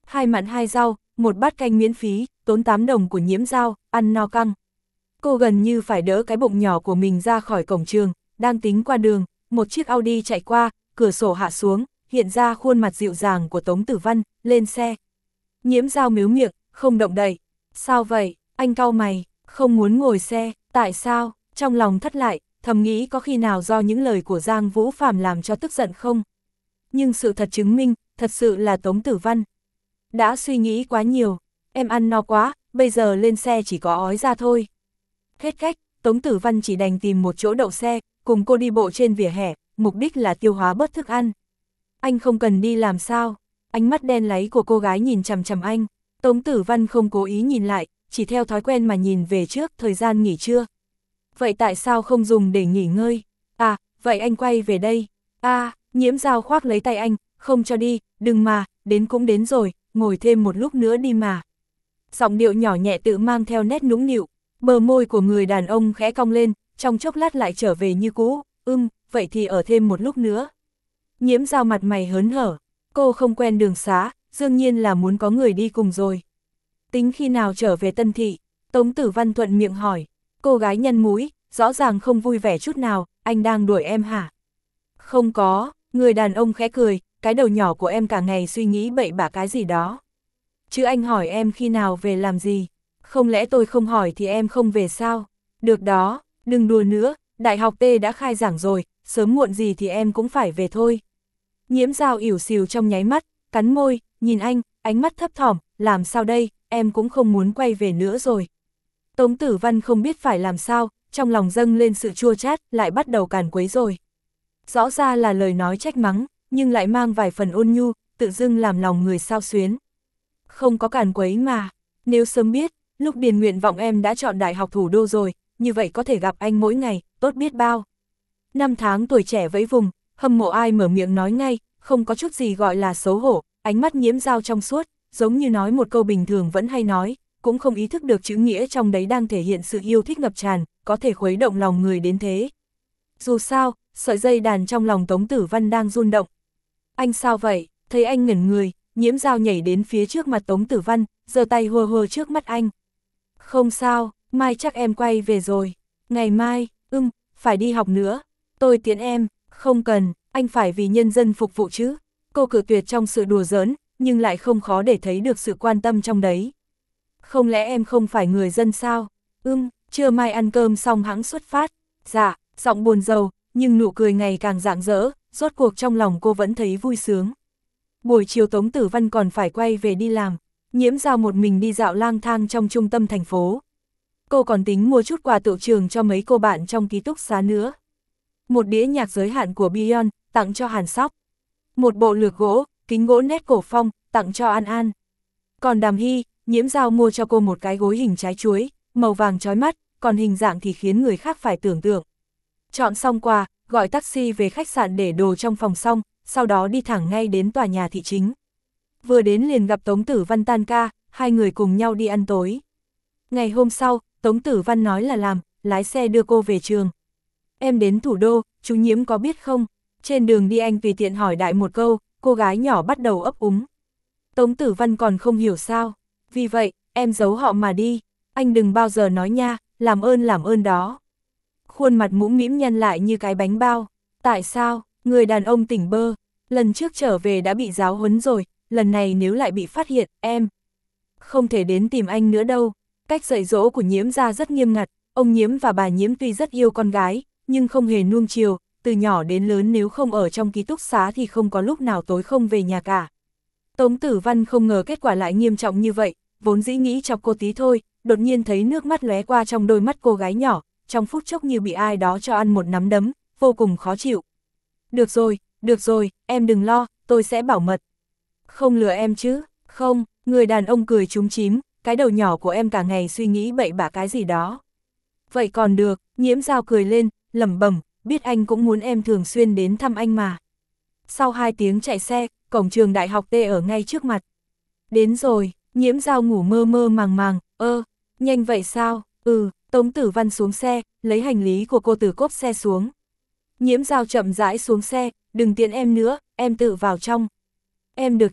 Hai mặn hai rau, một bát canh miễn phí, tốn tám đồng của Nhiễm Dao, ăn no căng. Cô gần như phải đỡ cái bụng nhỏ của mình ra khỏi cổng trường, đang tính qua đường, một chiếc Audi chạy qua, cửa sổ hạ xuống, hiện ra khuôn mặt dịu dàng của Tống Tử Văn, lên xe. Nhiễm Dao mếu miệng, không động đậy. Sao vậy, anh cau mày, không muốn ngồi xe, tại sao? Trong lòng thất lại, thầm nghĩ có khi nào do những lời của Giang Vũ Phàm làm cho tức giận không? Nhưng sự thật chứng minh, thật sự là Tống Tử Văn. Đã suy nghĩ quá nhiều, em ăn no quá, bây giờ lên xe chỉ có ói ra thôi. Hết cách, Tống Tử Văn chỉ đành tìm một chỗ đậu xe, cùng cô đi bộ trên vỉa hè, mục đích là tiêu hóa bớt thức ăn. Anh không cần đi làm sao? Ánh mắt đen láy của cô gái nhìn chằm chằm anh. Tống Tử Văn không cố ý nhìn lại, chỉ theo thói quen mà nhìn về trước thời gian nghỉ trưa. Vậy tại sao không dùng để nghỉ ngơi? À, vậy anh quay về đây. À, Nhiễm Dao khoác lấy tay anh, không cho đi, đừng mà, đến cũng đến rồi, ngồi thêm một lúc nữa đi mà. Giọng điệu nhỏ nhẹ tự mang theo nét nũng nịu, bờ môi của người đàn ông khẽ cong lên, trong chốc lát lại trở về như cũ, ưm, vậy thì ở thêm một lúc nữa. Nhiễm Dao mặt mày hớn hở, cô không quen đường xá, đương nhiên là muốn có người đi cùng rồi. Tính khi nào trở về Tân Thị? Tống Tử Văn thuận miệng hỏi. Cô gái nhăn mũi, rõ ràng không vui vẻ chút nào, anh đang đuổi em hả? Không có, người đàn ông khẽ cười, cái đầu nhỏ của em cả ngày suy nghĩ bậy bạ cái gì đó. Chứ anh hỏi em khi nào về làm gì? Không lẽ tôi không hỏi thì em không về sao? Được đó, đừng đùa nữa, đại học T đã khai giảng rồi, sớm muộn gì thì em cũng phải về thôi. Nhiễm Dao ỉu xìu trong nháy mắt, cắn môi, nhìn anh, ánh mắt thấp thỏm, làm sao đây, em cũng không muốn quay về nữa rồi. Tống Tử Văn không biết phải làm sao, trong lòng dâng lên sự chua chát, lại bắt đầu càn quấy rồi. Rõ ra là lời nói trách mắng, nhưng lại mang vài phần ôn nhu, tự dưng làm lòng người xao xuyến. Không có càn quấy mà, nếu sớm biết, lúc điền nguyện vọng em đã chọn đại học thủ đô rồi, như vậy có thể gặp anh mỗi ngày, tốt biết bao. Năm tháng tuổi trẻ vẫy vùng, hâm mộ ai mở miệng nói ngay, không có chút gì gọi là xấu hổ, ánh mắt Nhiễm Dao trong suốt, giống như nói một câu bình thường vẫn hay nói, cũng không ý thức được chữ nghĩa trong đấy đang thể hiện sự yêu thích ngập tràn, có thể khuấy động lòng người đến thế. Dù sao, sợi dây đàn trong lòng Tống Tử Văn đang run động. Anh sao vậy? Thấy anh ngẩn người, Nhiễm Dao nhảy đến phía trước mặt Tống Tử Văn, giơ tay hùa hùa trước mắt anh. Không sao, mai chắc em quay về rồi. Ngày mai, ưm, phải đi học nữa. Tôi tiễn em, không cần, anh phải vì nhân dân phục vụ chứ. Cô cự tuyệt trong sự đùa giỡn, nhưng lại không khó để thấy được sự quan tâm trong đấy. Không lẽ em không phải người dân sao? Ưm, trưa mai ăn cơm xong hẵng xuất phát. Dạ, giọng buồn rầu, nhưng nụ cười ngày càng rạng rỡ, rốt cuộc trong lòng cô vẫn thấy vui sướng. Buổi chiều Tống Tử Văn còn phải quay về đi làm, Nhiễm Dao một mình đi dạo lang thang trong trung tâm thành phố. Cô còn tính mua chút quà tựu trường cho mấy cô bạn trong ký túc xá nữa. Một đĩa nhạc giới hạn của Beyond, tặng cho Hàn Sóc. Một bộ lược gỗ, kính gỗ nét cổ phong, tặng cho An An. Còn Đàm Hy, Nhiễm Dao mua cho cô một cái gối hình trái chuối, màu vàng chói mắt, còn hình dạng thì khiến người khác phải tưởng tượng. Chọn xong quà, gọi taxi về khách sạn để đồ trong phòng xong, sau đó đi thẳng ngay đến tòa nhà thị chính. Vừa đến liền gặp Tống Tử Văn tan ca, hai người cùng nhau đi ăn tối. Ngày hôm sau, Tống Tử Văn nói là làm, lái xe đưa cô về trường. Em đến thủ đô, chú Nhiễm có biết không? Trên đường đi anh tùy tiện hỏi đại một câu, cô gái nhỏ bắt đầu ấp úng. Tống Tử Văn còn không hiểu sao. Vì vậy, em giấu họ mà đi. Anh đừng bao giờ nói nha, làm ơn làm ơn đó. Khuôn mặt mũm mĩm nhăn lại như cái bánh bao. Tại sao? Người đàn ông tỉnh bơ. Lần trước trở về đã bị giáo huấn rồi, lần này nếu lại bị phát hiện, em không thể đến tìm anh nữa đâu. Cách dạy dỗ của Nhiễm gia rất nghiêm ngặt, ông Nhiễm và bà Nhiễm tuy rất yêu con gái, nhưng không hề nuông chiều, từ nhỏ đến lớn nếu không ở trong ký túc xá thì không có lúc nào tối không về nhà cả. Tống Tử Văn không ngờ kết quả lại nghiêm trọng như vậy, vốn dĩ nghĩ chọc cô tí thôi, đột nhiên thấy nước mắt lóe qua trong đôi mắt cô gái nhỏ, trong phút chốc như bị ai đó cho ăn một nắm đấm, vô cùng khó chịu. Được rồi, được rồi, em đừng lo, tôi sẽ bảo mật. Không lừa em chứ, không, người đàn ông cười chúm chím, cái đầu nhỏ của em cả ngày suy nghĩ bậy bạ cái gì đó. Vậy còn được, Nhiễm Dao cười lên, lẩm bẩm, biết anh cũng muốn em thường xuyên đến thăm anh mà. Sau hai tiếng chạy xe, cổng trường đại học T ở ngay trước mặt. Đến rồi, Nhiễm Dao ngủ mơ mơ màng màng, ơ, nhanh vậy sao, ừ, Tống Tử Văn xuống xe, lấy hành lý của cô từ cốp xe xuống. Nhiễm Dao chậm rãi xuống xe, đừng tiễn em nữa, em tự vào trong. Em được chứ,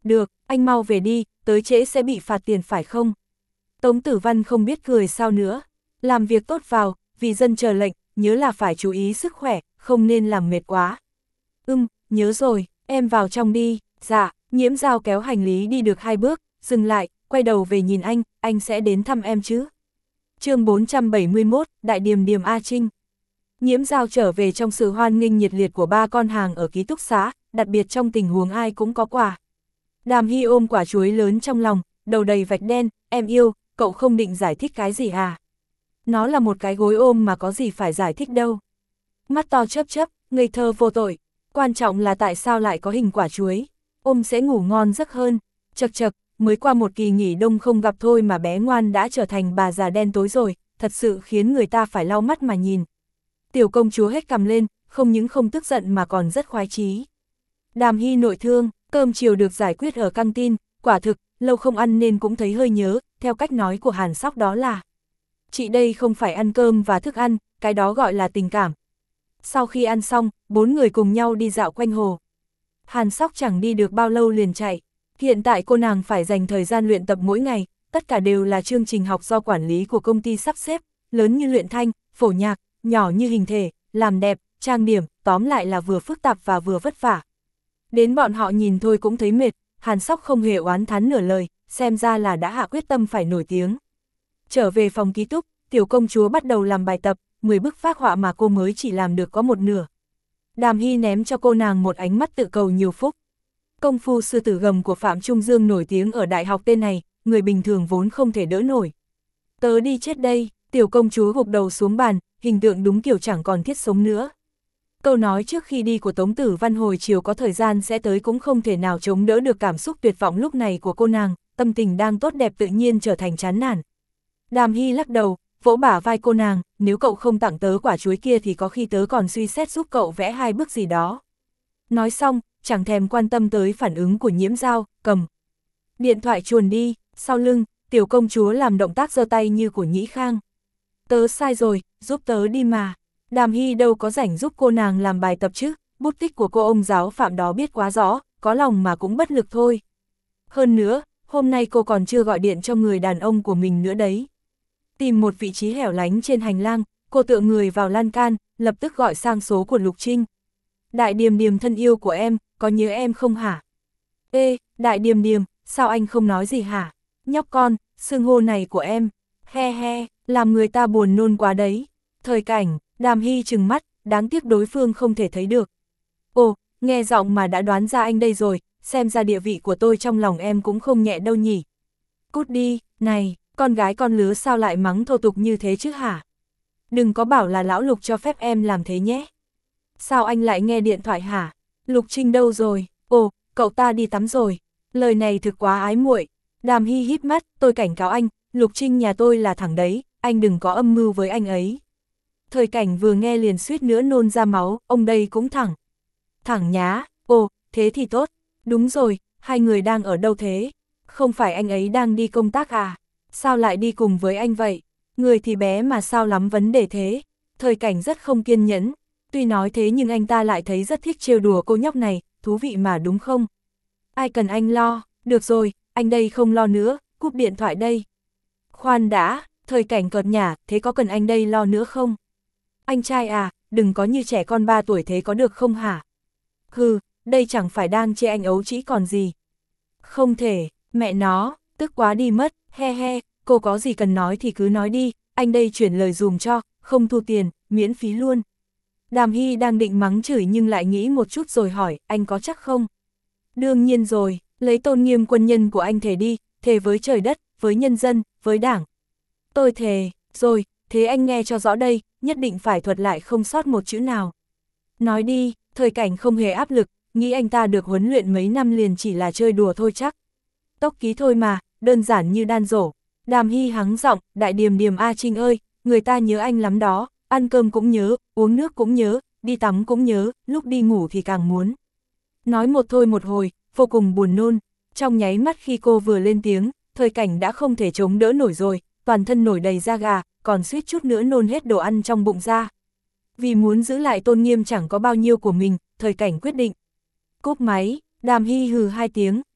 Được, anh mau về đi, tới trễ sẽ bị phạt tiền phải không? Tống Tử Văn không biết cười sao nữa. Làm việc tốt vào, vì dân chờ lệnh, nhớ là phải chú ý sức khỏe, không nên làm mệt quá. Ừm, nhớ rồi, em vào trong đi. Dạ, Nhiễm Giao kéo hành lý đi được hai bước, dừng lại, quay đầu về nhìn anh, anh sẽ đến thăm em chứ. chương bốn trăm bảy mươi mốt, Đại Điềm Điềm A Trinh. Nhiễm Giao trở về trong sự hoan nghênh nhiệt liệt của ba con hàng ở ký túc xá, đặc biệt trong tình huống ai cũng có quà. Đàm Hy ôm quả chuối lớn trong lòng, đầu đầy vạch đen, em yêu, cậu không định giải thích cái gì à? Nó là một cái gối ôm mà có gì phải giải thích đâu. Mắt to chớp chớp, ngây thơ vô tội, quan trọng là tại sao lại có hình quả chuối, ôm sẽ ngủ ngon giấc hơn. Chật chật, mới qua một kỳ nghỉ đông không gặp thôi mà bé ngoan đã trở thành bà già đen tối rồi, thật sự khiến người ta phải lau mắt mà nhìn. Tiểu công chúa hết cằm lên, không những không tức giận mà còn rất khoái chí. Đàm Hy nội thương, cơm chiều được giải quyết ở căng tin, quả thực, lâu không ăn nên cũng thấy hơi nhớ, theo cách nói của Hàn Sóc đó là chị đây không phải ăn cơm và thức ăn, cái đó gọi là tình cảm. Sau khi ăn xong, bốn người cùng nhau đi dạo quanh hồ. Hàn Sóc chẳng đi được bao lâu liền chạy. Hiện tại cô nàng phải dành thời gian luyện tập mỗi ngày, tất cả đều là chương trình học do quản lý của công ty sắp xếp, lớn như luyện thanh, phổ nhạc, nhỏ như hình thể, làm đẹp, trang điểm, tóm lại là vừa phức tạp và vừa vất vả. Đến bọn họ nhìn thôi cũng thấy mệt, Hàn Sóc không hề oán thán nửa lời, xem ra là đã hạ quyết tâm phải nổi tiếng. Trở về phòng ký túc, tiểu công chúa bắt đầu làm bài tập, mười bức phác họa mà cô mới chỉ làm được có một nửa. Đàm Hy ném cho cô nàng một ánh mắt tự cầu nhiều phúc. Công phu sư tử gầm của Phạm Trung Dương nổi tiếng ở đại học tên này, người bình thường vốn không thể đỡ nổi. Tớ đi chết đây, tiểu công chúa gục đầu xuống bàn, hình tượng đúng kiểu chẳng còn thiết sống nữa. Câu nói trước khi đi của Tống Tử Văn hồi chiều có thời gian sẽ tới cũng không thể nào chống đỡ được cảm xúc tuyệt vọng lúc này của cô nàng, tâm tình đang tốt đẹp tự nhiên trở thành chán nản. Đàm Hy lắc đầu, vỗ bả vai cô nàng, nếu cậu không tặng tớ quả chuối kia thì có khi tớ còn suy xét giúp cậu vẽ hai bức gì đó. Nói xong, chẳng thèm quan tâm tới phản ứng của Nhiễm Giao, cầm điện thoại chuồn đi, sau lưng, tiểu công chúa làm động tác giơ tay như của Nhĩ Khang. Tớ sai rồi, giúp tớ đi mà. Đàm Hy đâu có rảnh giúp cô nàng làm bài tập chứ, bút tích của cô ông giáo Phạm đó biết quá rõ, có lòng mà cũng bất lực thôi. Hơn nữa, hôm nay cô còn chưa gọi điện cho người đàn ông của mình nữa đấy. Tìm một vị trí hẻo lánh trên hành lang, cô tựa người vào lan can, lập tức gọi sang số của Lục Trinh. Đại Điềm Điềm thân yêu của em, có nhớ em không hả? Ê, Đại Điềm Điềm, sao anh không nói gì hả? Nhóc con, xưng hô này của em, he he, làm người ta buồn nôn quá đấy. Thời cảnh, Đàm Hy trừng mắt, đáng tiếc đối phương không thể thấy được. Ồ, nghe giọng mà đã đoán ra anh đây rồi, xem ra địa vị của tôi trong lòng em cũng không nhẹ đâu nhỉ. Cút đi, này, con gái con lứa sao lại mắng thô tục như thế chứ hả? Đừng có bảo là lão Lục cho phép em làm thế nhé. Sao anh lại nghe điện thoại hả? Lục Trinh đâu rồi? Ồ, cậu ta đi tắm rồi. Lời này thực quá ái muội. Đàm Hy híp mắt, tôi cảnh cáo anh, Lục Trinh nhà tôi là thằng đấy, anh đừng có âm mưu với anh ấy. Thời cảnh vừa nghe liền suýt nữa nôn ra máu, ông đây cũng thẳng. Thẳng nhá, ồ, thế thì tốt. Đúng rồi, hai người đang ở đâu thế? Không phải anh ấy đang đi công tác à? Sao lại đi cùng với anh vậy? Người thì bé mà sao lắm vấn đề thế? Thời cảnh rất không kiên nhẫn. Tuy nói thế nhưng anh ta lại thấy rất thích trêu đùa cô nhóc này, thú vị mà đúng không? Ai cần anh lo, được rồi, anh đây không lo nữa, cúp điện thoại đây. Khoan đã, thời cảnh cợt nhả, thế có cần anh đây lo nữa không? Anh trai à, đừng có như trẻ con ba tuổi thế có được không hả? Hừ, đây chẳng phải đang chê anh ấu trĩ còn gì. Không thể, mẹ nó, tức quá đi mất, he he, cô có gì cần nói thì cứ nói đi, anh đây chuyển lời dùm cho, không thu tiền, miễn phí luôn. Đàm Hy đang định mắng chửi nhưng lại nghĩ một chút rồi hỏi, anh có chắc không? Đương nhiên rồi, lấy tôn nghiêm quân nhân của anh thề đi, thề với trời đất, với nhân dân, với đảng. Tôi thề, rồi, thế anh nghe cho rõ đây, nhất định phải thuật lại không sót một chữ nào. Nói đi, thời cảnh không hề áp lực, nghĩ anh ta được huấn luyện mấy năm liền chỉ là chơi đùa thôi chắc. Tốc ký thôi mà, đơn giản như đan rổ. Đàm Hy hắng giọng, Đại Điềm Điềm A Trinh ơi, người ta nhớ anh lắm đó, ăn cơm cũng nhớ, uống nước cũng nhớ, đi tắm cũng nhớ, lúc đi ngủ thì càng muốn. Nói một thôi một hồi, vô cùng buồn nôn, trong nháy mắt khi cô vừa lên tiếng, thời cảnh đã không thể chống đỡ nổi rồi, toàn thân nổi đầy da gà, còn suýt chút nữa nôn hết đồ ăn trong bụng ra. Vì muốn giữ lại tôn nghiêm chẳng có bao nhiêu của mình, thời cảnh quyết định. Cúp máy, Đàm Hy hừ hai tiếng,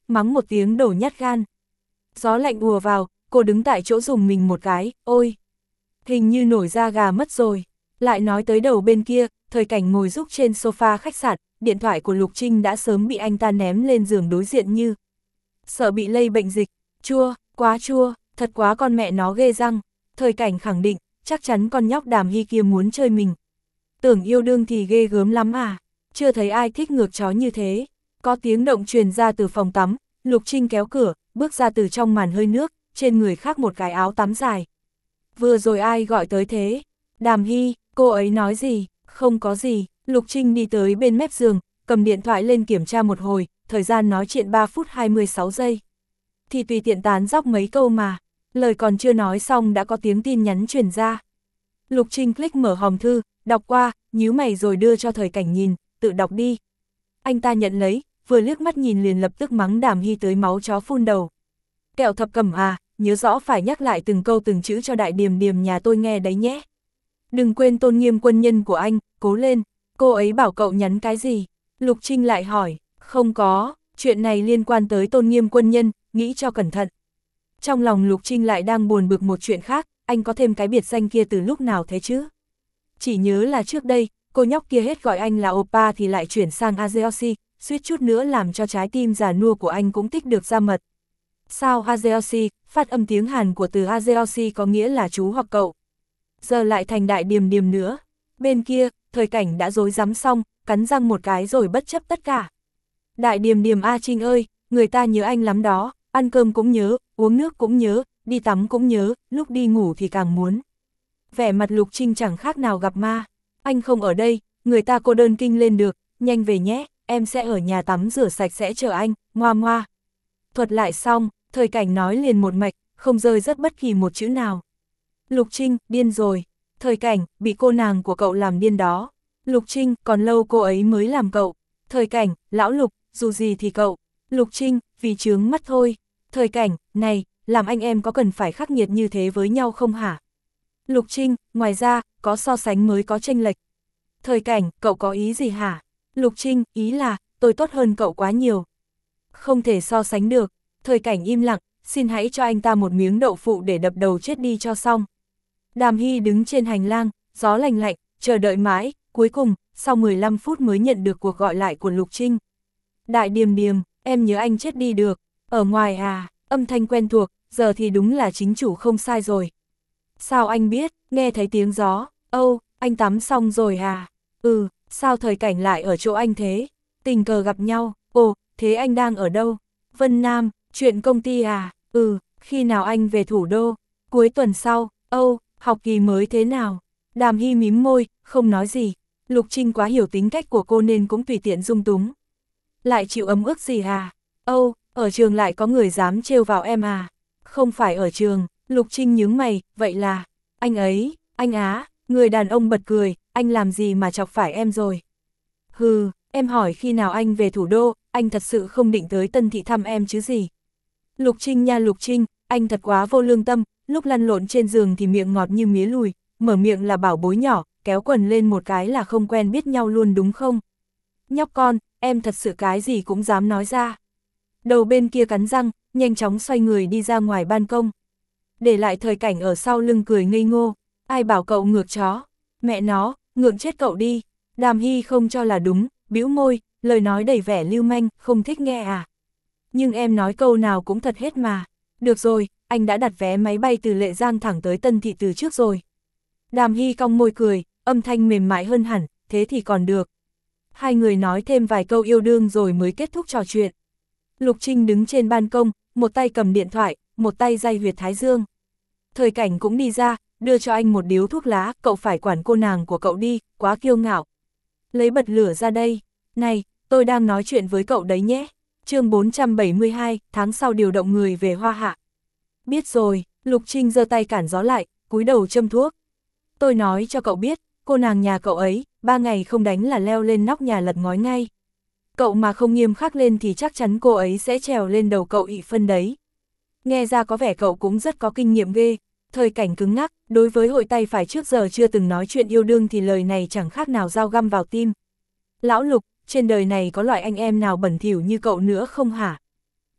mắng một tiếng đổ nhát gan. Gió lạnh ùa vào, cô đứng tại chỗ dùng mình một cái, ôi! Hình như nổi da gà mất rồi. Lại nói tới đầu bên kia, Thời Cảnh ngồi rúc trên sofa khách sạn, điện thoại của Lục Trinh đã sớm bị anh ta ném lên giường đối diện như sợ bị lây bệnh dịch. Chua, quá chua, thật quá con mẹ nó ghê răng. Thời Cảnh khẳng định, chắc chắn con nhóc Đàm Hy kia muốn chơi mình. Tưởng yêu đương thì ghê gớm lắm à, chưa thấy ai thích ngược chó như thế. Có tiếng động truyền ra từ phòng tắm, Lục Trinh kéo cửa, bước ra từ trong màn hơi nước, trên người khác một cái áo tắm dài. Vừa rồi ai gọi tới thế? Đàm Hy, cô ấy nói gì? Không có gì. Lục Trinh đi tới bên mép giường, cầm điện thoại lên kiểm tra một hồi, thời gian nói chuyện ba phút hai mươi sáu giây. Thì tùy tiện tán dóc mấy câu mà, lời còn chưa nói xong đã có tiếng tin nhắn truyền ra. Lục Trinh click mở hòm thư, đọc qua, nhíu mày rồi đưa cho Thời Cảnh nhìn, tự đọc đi. Anh ta nhận lấy, vừa liếc mắt nhìn liền lập tức mắng Đàm Hy tới máu chó phun đầu. Kẹo thập cẩm à, nhớ rõ phải nhắc lại từng câu từng chữ cho đại điềm điềm nhà tôi nghe đấy nhé. Đừng quên tôn nghiêm quân nhân của anh, cố lên. Cô ấy bảo cậu nhắn cái gì? Lục Trinh lại hỏi, không có, chuyện này liên quan tới tôn nghiêm quân nhân, nghĩ cho cẩn thận. Trong lòng Lục Trinh lại đang buồn bực một chuyện khác, anh có thêm cái biệt danh kia từ lúc nào thế chứ? Chỉ nhớ là trước đây, cô nhóc kia hết gọi anh là Oppa thì lại chuyển sang Ajeoshi, suýt chút nữa làm cho trái tim già nua của anh cũng tích được ra mật. Sao Ajeoshi, phát âm tiếng Hàn của từ Ajeoshi có nghĩa là chú hoặc cậu. Giờ lại thành đại điềm điềm nữa. Bên kia, Thời Cảnh đã rối rắm xong, cắn răng một cái rồi bất chấp tất cả. Đại điềm điềm A Trinh ơi, người ta nhớ anh lắm đó, ăn cơm cũng nhớ, uống nước cũng nhớ, đi tắm cũng nhớ, lúc đi ngủ thì càng muốn. Vẻ mặt Lục Trinh chẳng khác nào gặp ma. Anh không ở đây, người ta cô đơn kinh lên được, nhanh về nhé, em sẽ ở nhà tắm rửa sạch sẽ chờ anh, ngoa ngoa. Thuật lại xong, Thời Cảnh nói liền một mạch, không rơi rớt bất kỳ một chữ nào. Lục Trinh, điên rồi. Thời Cảnh, bị cô nàng của cậu làm điên đó. Lục Trinh, còn lâu cô ấy mới làm cậu. Thời Cảnh, lão Lục, dù gì thì cậu. Lục Trinh, vì chướng mắt thôi. Thời Cảnh, này, làm anh em có cần phải khắc nghiệt như thế với nhau không hả? Lục Trinh, ngoài ra, có so sánh mới có chênh lệch. Thời Cảnh, cậu có ý gì hả? Lục Trinh, ý là, tôi tốt hơn cậu quá nhiều. Không thể so sánh được. Thời Cảnh im lặng, xin hãy cho anh ta một miếng đậu phụ để đập đầu chết đi cho xong. Đàm Hy đứng trên hành lang, gió lành lạnh, chờ đợi mãi, cuối cùng, sau mười lăm phút mới nhận được cuộc gọi lại của Lục Trinh. Đại Điềm Điềm, em nhớ anh chết đi được, ở ngoài à, âm thanh quen thuộc, giờ thì đúng là chính chủ không sai rồi. Sao anh biết, nghe thấy tiếng gió, âu, anh tắm xong rồi à, ừ, sao Thời Cảnh lại ở chỗ anh thế, tình cờ gặp nhau, ồ, thế anh đang ở đâu? Vân Nam, chuyện công ty à, ừ, khi nào anh về thủ đô, cuối tuần sau, âu, học kỳ mới thế nào? Đàm Hy mím môi, không nói gì. Lục Trinh quá hiểu tính cách của cô nên cũng tùy tiện dung túng. Lại chịu ấm ức gì à? Âu, ở trường lại có người dám trêu vào em à? Không phải ở trường, Lục Trinh nhướng mày, vậy là, anh ấy, anh á, người đàn ông bật cười, anh làm gì mà chọc phải em rồi? Hừ, em hỏi khi nào anh về thủ đô, anh thật sự không định tới Tân Thị thăm em chứ gì? Lục Trinh nha Lục Trinh, anh thật quá vô lương tâm, lúc lăn lộn trên giường thì miệng ngọt như mía lùi, mở miệng là bảo bối nhỏ, kéo quần lên một cái là không quen biết nhau luôn đúng không? Nhóc con, em thật sự cái gì cũng dám nói ra. Đầu bên kia cắn răng, nhanh chóng xoay người đi ra ngoài ban công. Để lại Thời Cảnh ở sau lưng cười ngây ngô, ai bảo cậu ngược chó, mẹ nó, ngượng chết cậu đi. Đàm Hy không cho là đúng, bĩu môi, lời nói đầy vẻ lưu manh, không thích nghe à. Nhưng em nói câu nào cũng thật hết mà. Được rồi, anh đã đặt vé máy bay từ Lệ Giang thẳng tới Tân Thị từ trước rồi. Đàm Hy cong môi cười, âm thanh mềm mại hơn hẳn, thế thì còn được. Hai người nói thêm vài câu yêu đương rồi mới kết thúc trò chuyện. Lục Trinh đứng trên ban công, một tay cầm điện thoại, một tay day huyệt thái dương. Thời Cảnh cũng đi ra, đưa cho anh một điếu thuốc lá, cậu phải quản cô nàng của cậu đi, quá kiêu ngạo. Lấy bật lửa ra đây, này, tôi đang nói chuyện với cậu đấy nhé. Chương bốn trăm bảy mươi hai, tháng sau điều động người về Hoa Hạ. Biết rồi, Lục Trinh giơ tay cản gió lại, cúi đầu châm thuốc. Tôi nói cho cậu biết, cô nàng nhà cậu ấy, ba ngày không đánh là leo lên nóc nhà lật ngói ngay. Cậu mà không nghiêm khắc lên thì chắc chắn cô ấy sẽ trèo lên đầu cậu ị phân đấy. Nghe ra có vẻ cậu cũng rất có kinh nghiệm ghê. Thời Cảnh cứng ngắc, đối với hội tay phải trước giờ chưa từng nói chuyện yêu đương thì lời này chẳng khác nào dao găm vào tim. Lão Lục, trên đời này có loại anh em nào bẩn thỉu như cậu nữa không hả?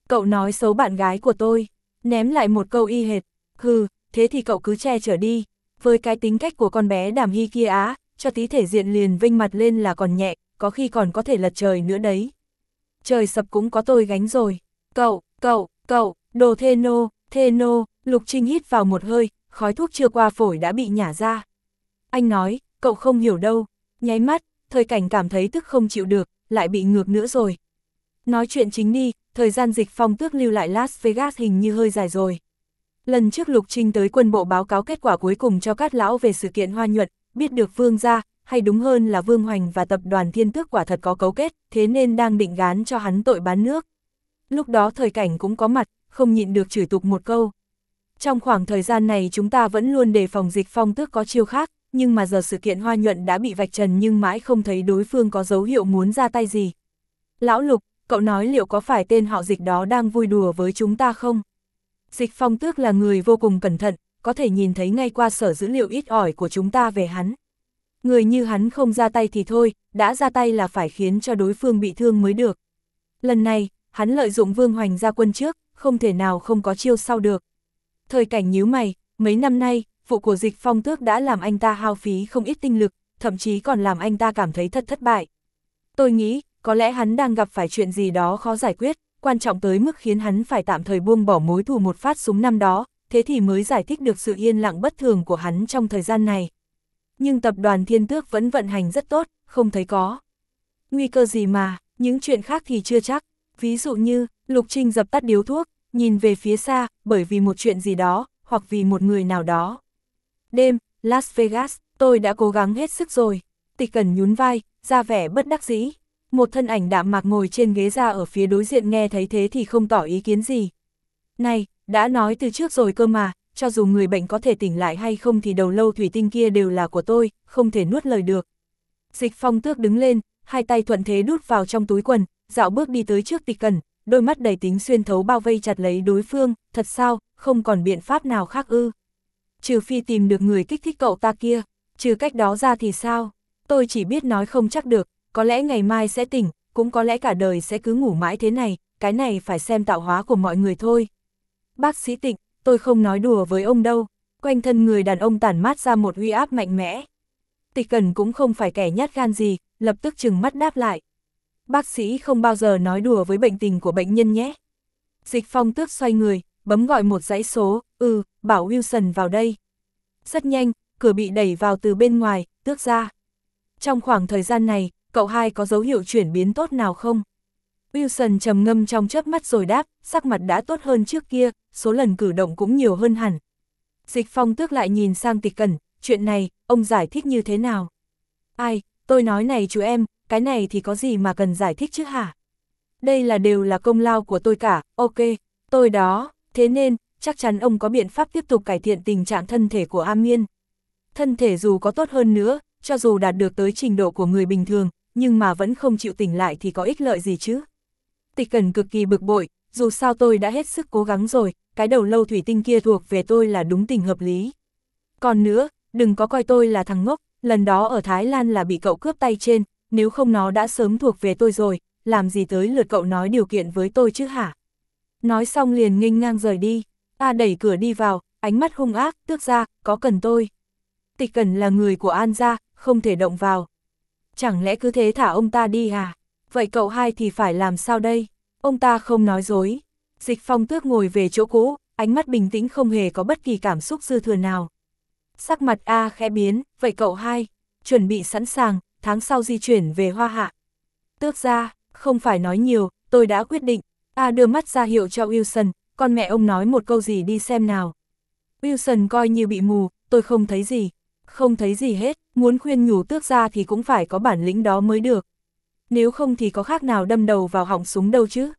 Cậu nói xấu bạn gái của tôi, ném lại một câu y hệt, hừ, thế thì cậu cứ che chở đi, với cái tính cách của con bé Đàm Hy kia á, cho tí thể diện liền vinh mặt lên là còn nhẹ, có khi còn có thể lật trời nữa đấy. Trời sập cũng có tôi gánh rồi, cậu, cậu, cậu, đồ thê nô, thê nô, Lục Trinh hít vào một hơi, khói thuốc chưa qua phổi đã bị nhả ra. Anh nói, cậu không hiểu đâu, nháy mắt, Thời Cảnh cảm thấy tức không chịu được, lại bị ngược nữa rồi. Nói chuyện chính đi, thời gian Dịch Phong Tước lưu lại Las Vegas hình như hơi dài rồi. Lần trước Lục Trinh tới quân bộ báo cáo kết quả cuối cùng cho Cát Lão về sự kiện Hoa Nhuận, biết được Vương gia, hay đúng hơn là Vương Hoành và tập đoàn Thiên Tước quả thật có cấu kết, thế nên đang định gán cho hắn tội bán nước. Lúc đó Thời Cảnh cũng có mặt, không nhịn được chửi tục một câu. Trong khoảng thời gian này chúng ta vẫn luôn đề phòng Dịch Phong Tước có chiêu khác, nhưng mà giờ sự kiện Hoa Nhuận đã bị vạch trần nhưng mãi không thấy đối phương có dấu hiệu muốn ra tay gì. Lão Lục, cậu nói liệu có phải tên họ Dịch đó đang vui đùa với chúng ta không? Dịch Phong Tước là người vô cùng cẩn thận, có thể nhìn thấy ngay qua sở dữ liệu ít ỏi của chúng ta về hắn. Người như hắn không ra tay thì thôi, đã ra tay là phải khiến cho đối phương bị thương mới được. Lần này, hắn lợi dụng Vương Hoành ra quân trước, không thể nào không có chiêu sau được. Thời Cảnh nhíu mày, mấy năm nay, vụ của Dịch Phong Tước đã làm anh ta hao phí không ít tinh lực, thậm chí còn làm anh ta cảm thấy thật thất bại. Tôi nghĩ, có lẽ hắn đang gặp phải chuyện gì đó khó giải quyết, quan trọng tới mức khiến hắn phải tạm thời buông bỏ mối thù một phát súng năm đó, thế thì mới giải thích được sự yên lặng bất thường của hắn trong thời gian này. Nhưng tập đoàn Thiên Tước vẫn vận hành rất tốt, không thấy có nguy cơ gì mà, những chuyện khác thì chưa chắc. Ví dụ như, Lục Trinh dập tắt điếu thuốc, nhìn về phía xa, bởi vì một chuyện gì đó, hoặc vì một người nào đó. Đêm, Las Vegas, tôi đã cố gắng hết sức rồi. Tịch Cẩn nhún vai, ra vẻ bất đắc dĩ. Một thân ảnh đạm mạc ngồi trên ghế ra ở phía đối diện nghe thấy thế thì không tỏ ý kiến gì. Này, đã nói từ trước rồi cơ mà, cho dù người bệnh có thể tỉnh lại hay không thì đầu lâu thủy tinh kia đều là của tôi, không thể nuốt lời được. Dịch Phong Tước đứng lên, hai tay thuận thế đút vào trong túi quần, dạo bước đi tới trước Tịch Cẩn, đôi mắt đầy tính xuyên thấu bao vây chặt lấy đối phương, thật sao, không còn biện pháp nào khác ư? Trừ phi tìm được người kích thích cậu ta kia, trừ cách đó ra thì sao? Tôi chỉ biết nói không chắc được, có lẽ ngày mai sẽ tỉnh, cũng có lẽ cả đời sẽ cứ ngủ mãi thế này, cái này phải xem tạo hóa của mọi người thôi. Bác sĩ Tịnh, tôi không nói đùa với ông đâu, quanh thân người đàn ông tản mát ra một uy áp mạnh mẽ. Tịch Cẩn cũng không phải kẻ nhát gan gì, lập tức trừng mắt đáp lại. Bác sĩ không bao giờ nói đùa với bệnh tình của bệnh nhân nhé. Dịch Phong Tước xoay người, bấm gọi một dãy số, ừ, bảo Wilson vào đây. Rất nhanh, cửa bị đẩy vào từ bên ngoài, Tước ra. Trong khoảng thời gian này, cậu hai có dấu hiệu chuyển biến tốt nào không? Wilson trầm ngâm trong chớp mắt rồi đáp, sắc mặt đã tốt hơn trước kia, số lần cử động cũng nhiều hơn hẳn. Dịch Phong Tước lại nhìn sang Tịch Cẩn, chuyện này, ông giải thích như thế nào? Ai, tôi nói này chú em, cái này thì có gì mà cần giải thích chứ hả? Đây là đều là công lao của tôi cả, ok, tôi đó, thế nên, chắc chắn ông có biện pháp tiếp tục cải thiện tình trạng thân thể của A Miên. Thân thể dù có tốt hơn nữa, cho dù đạt được tới trình độ của người bình thường, nhưng mà vẫn không chịu tỉnh lại thì có ích lợi gì chứ? Tịch Cẩn cực kỳ bực bội, dù sao tôi đã hết sức cố gắng rồi, cái đầu lâu thủy tinh kia thuộc về tôi là đúng tình hợp lý. Còn nữa, đừng có coi tôi là thằng ngốc, lần đó ở Thái Lan là bị cậu cướp tay trên, nếu không nó đã sớm thuộc về tôi rồi, làm gì tới lượt cậu nói điều kiện với tôi chứ hả? Nói xong liền nghênh ngang rời đi, A đẩy cửa đi vào, ánh mắt hung ác, Tước ra, có cần tôi? Tịch Cẩn là người của An gia, không thể động vào. Chẳng lẽ cứ thế thả ông ta đi à? Vậy cậu hai thì phải làm sao đây? Ông ta không nói dối. Dịch Phong Tước ngồi về chỗ cũ, ánh mắt bình tĩnh không hề có bất kỳ cảm xúc dư thừa nào. Sắc mặt A khẽ biến, vậy cậu hai, chuẩn bị sẵn sàng, tháng sau di chuyển về Hoa Hạ. Tước ra, không phải nói nhiều, tôi đã quyết định. A đưa mắt ra hiệu cho Wilson, con mẹ ông nói một câu gì đi xem nào. Wilson coi như bị mù, tôi không thấy gì. Không thấy gì hết, muốn khuyên nhủ Tước ra thì cũng phải có bản lĩnh đó mới được. Nếu không thì có khác nào đâm đầu vào họng súng đâu chứ.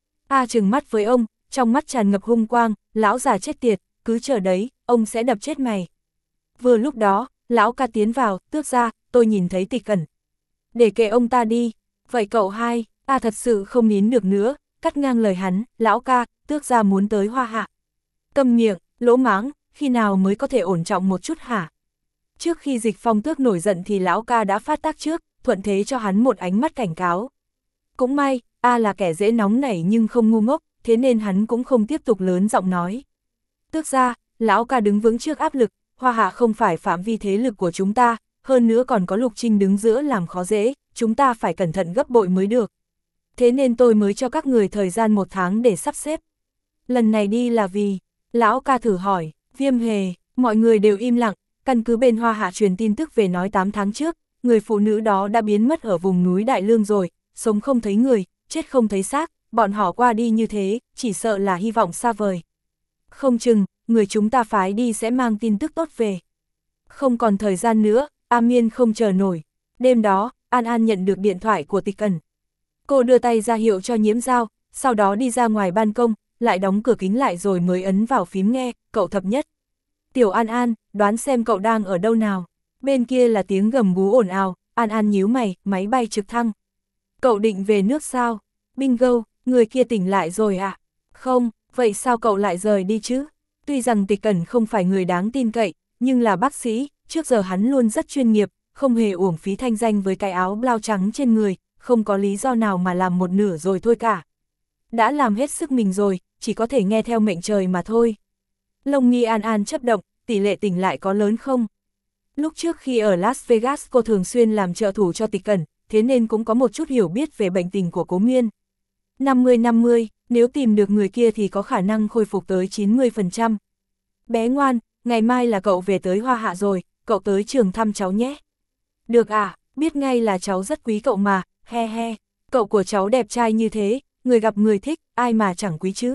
A trừng mắt với ông, trong mắt tràn ngập hung quang, lão già chết tiệt, cứ chờ đấy, ông sẽ đập chết mày. Vừa lúc đó, lão ca tiến vào, Tước ra, tôi nhìn thấy Tịch Cẩn. Để kệ ông ta đi, vậy cậu hai, A thật sự không nín được nữa, cắt ngang lời hắn, lão ca, Tước ra muốn tới Hoa Hạ. Câm miệng, lỗ máng, khi nào mới có thể ổn trọng một chút hả? Trước khi Dịch Phong Tước nổi giận thì lão ca đã phát tác trước, thuận thế cho hắn một ánh mắt cảnh cáo. Cũng may, A là kẻ dễ nóng nảy nhưng không ngu ngốc, thế nên hắn cũng không tiếp tục lớn giọng nói. Tước gia, lão ca đứng vững trước áp lực, Hoa Hạ không phải phạm vi thế lực của chúng ta, hơn nữa còn có Lục Trinh đứng giữa làm khó dễ, chúng ta phải cẩn thận gấp bội mới được. Thế nên tôi mới cho các người thời gian một tháng để sắp xếp. Lần này đi là vì, lão ca thử hỏi, Viêm Hề, mọi người đều im lặng, căn cứ bên Hoa Hạ truyền tin tức về nói tám tháng trước, người phụ nữ đó đã biến mất ở vùng núi Đại Lương rồi, sống không thấy người, chết không thấy xác, bọn họ qua đi như thế, chỉ sợ là hy vọng xa vời. Không chừng, người chúng ta phái đi sẽ mang tin tức tốt về. Không còn thời gian nữa, A Miên không chờ nổi. Đêm đó, An An nhận được điện thoại của Tịch Ẩn. Cô đưa tay ra hiệu cho Nhiễm Dao, sau đó đi ra ngoài ban công, lại đóng cửa kính lại rồi mới ấn vào phím nghe, cậu thập nhất. Tiểu An An, đoán xem cậu đang ở đâu nào. Bên kia là tiếng gầm gú ồn ào, An An nhíu mày, máy bay trực thăng. Cậu định về nước sao? Bingo, người kia tỉnh lại rồi ạ. À? Không, vậy sao cậu lại rời đi chứ? Tuy rằng Tịch Ẩn không phải người đáng tin cậy, nhưng là bác sĩ, trước giờ hắn luôn rất chuyên nghiệp, không hề uổng phí thanh danh với cái áo blau trắng trên người, không có lý do nào mà làm một nửa rồi thôi cả. Đã làm hết sức mình rồi, chỉ có thể nghe theo mệnh trời mà thôi. Lông mi An An chấp động, tỷ lệ tỉnh lại có lớn không? Lúc trước khi ở Las Vegas cô thường xuyên làm trợ thủ cho Tịch Ẩn, thế nên cũng có một chút hiểu biết về bệnh tình của Cố Miên. năm mươi năm mươi, nếu tìm được người kia thì có khả năng khôi phục tới chín mươi phần trăm. Bé ngoan, ngày mai là cậu về tới Hoa Hạ rồi, cậu tới trường thăm cháu nhé. Được à, biết ngay là cháu rất quý cậu mà, he he, cậu của cháu đẹp trai như thế, người gặp người thích, ai mà chẳng quý chứ.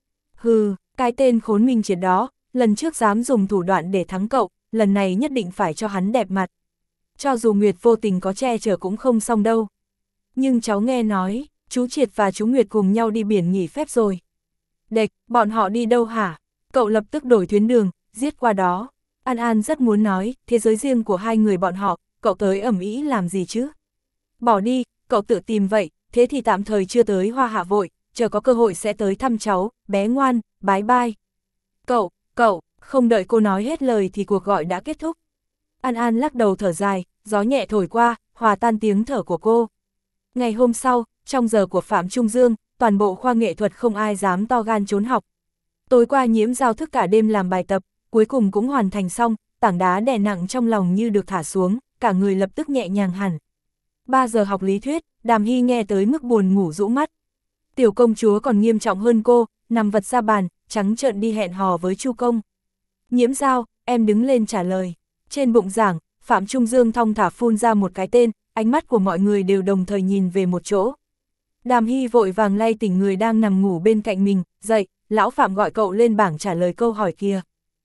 Hừ, cái tên khốn minh triệt đó, lần trước dám dùng thủ đoạn để thắng cậu, lần này nhất định phải cho hắn đẹp mặt. Cho dù Nguyệt vô tình có che chở cũng không xong đâu. Nhưng cháu nghe nói, chú Triệt và chú Nguyệt cùng nhau đi biển nghỉ phép rồi. Địch, bọn họ đi đâu hả? Cậu lập tức đổi tuyến đường, giết qua đó. An An rất muốn nói, thế giới riêng của hai người bọn họ, cậu tới ẩm ý làm gì chứ? Bỏ đi, cậu tự tìm vậy, thế thì tạm thời chưa tới Hoa Hạ vội, chờ có cơ hội sẽ tới thăm cháu, bé ngoan, bái bai. Cậu, cậu, không đợi cô nói hết lời thì cuộc gọi đã kết thúc. An An lắc đầu thở dài, gió nhẹ thổi qua, hòa tan tiếng thở của cô. Ngày hôm sau, trong giờ của Phạm Trung Dương, toàn bộ khoa nghệ thuật không ai dám to gan trốn học. Tối qua Nhiễm Dao thức cả đêm làm bài tập, cuối cùng cũng hoàn thành xong, tảng đá đè nặng trong lòng như được thả xuống, cả người lập tức nhẹ nhàng hẳn. ba giờ học lý thuyết, Đàm Hy nghe tới mức buồn ngủ rũ mắt. Tiểu công chúa còn nghiêm trọng hơn cô, nằm vật ra bàn, trắng trợn đi hẹn hò với Chu Công. Nhiễm Dao, em đứng lên trả lời. Trên bụng giảng, Phạm Trung Dương thong thả phun ra một cái tên, ánh mắt của mọi người đều đồng thời nhìn về một chỗ. Đàm Hy vội vàng lay tỉnh người đang nằm ngủ bên cạnh mình, dậy, lão Phạm gọi cậu lên bảng trả lời câu hỏi kia.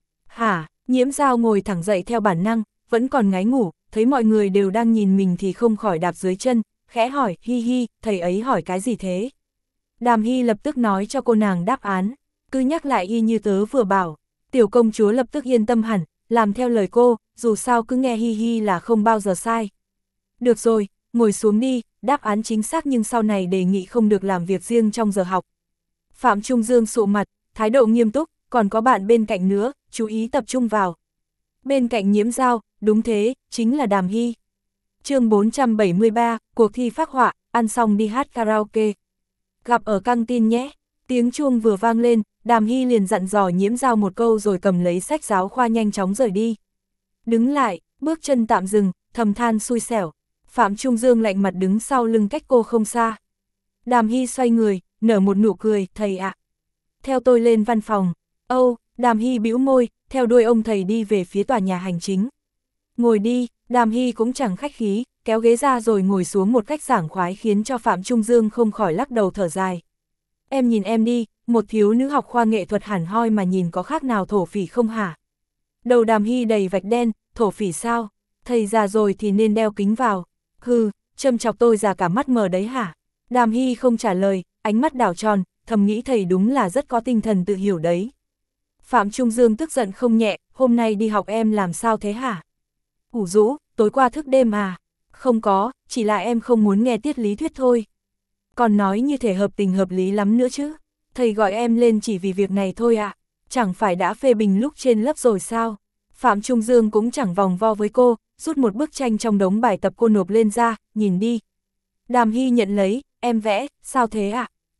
Hả, Nhiễm Dao ngồi thẳng dậy theo bản năng, vẫn còn ngáy ngủ, thấy mọi người đều đang nhìn mình thì không khỏi đạp dưới chân, khẽ hỏi, hi hi, thầy ấy hỏi cái gì thế? Đàm Hy lập tức nói cho cô nàng đáp án, cứ nhắc lại y như tớ vừa bảo. Tiểu công chúa lập tức yên tâm hẳn, làm theo lời cô, dù sao cứ nghe hi hi là không bao giờ sai. Được rồi, ngồi xuống đi, đáp án chính xác nhưng sau này đề nghị không được làm việc riêng trong giờ học. Phạm Trung Dương sụ mặt, thái độ nghiêm túc, còn có bạn bên cạnh nữa, chú ý tập trung vào. Bên cạnh Nhiễm Dao, đúng thế, chính là Đàm Hy. Chương bốn trăm bảy mươi ba, cuộc thi phác họa, ăn xong đi hát karaoke. Gặp ở căng tin nhé. Tiếng chuông vừa vang lên, Đàm Hy liền dặn dò Nhiễm Dao một câu rồi cầm lấy sách giáo khoa nhanh chóng rời đi. Đứng lại, bước chân tạm dừng, thầm than xui xẻo. Phạm Trung Dương lạnh mặt đứng sau lưng cách cô không xa. Đàm Hy xoay người, nở một nụ cười, thầy ạ. Theo tôi lên văn phòng. Âu, Đàm Hy bĩu môi, theo đuôi ông thầy đi về phía tòa nhà hành chính. Ngồi đi, Đàm Hy cũng chẳng khách khí, kéo ghế ra rồi ngồi xuống một cách sảng khoái khiến cho Phạm Trung Dương không khỏi lắc đầu thở dài. Em nhìn em đi, một thiếu nữ học khoa nghệ thuật hẳn hoi mà nhìn có khác nào thổ phỉ không hả? Đầu Đàm Hy đầy vạch đen, thổ phỉ sao? Thầy già rồi thì nên đeo kính vào. Hừ, châm chọc tôi già cả mắt mờ đấy hả? Đàm Hy không trả lời, ánh mắt đảo tròn, thầm nghĩ thầy đúng là rất có tinh thần tự hiểu đấy. Phạm Trung Dương tức giận không nhẹ, hôm nay đi học em làm sao thế hả? Ủ rũ, tối qua thức đêm à? Không có, chỉ là em không muốn nghe tiết lý thuyết thôi. Còn nói như thể hợp tình hợp lý lắm nữa chứ. Thầy gọi em lên chỉ vì việc này thôi ạ. À? Chẳng phải đã phê bình lúc trên lớp rồi sao? Phạm Trung Dương cũng chẳng vòng vo với cô, rút một bức tranh trong đống bài tập cô nộp lên ra, nhìn đi. Đàm Hy nhận lấy, em vẽ, sao thế ạ? À?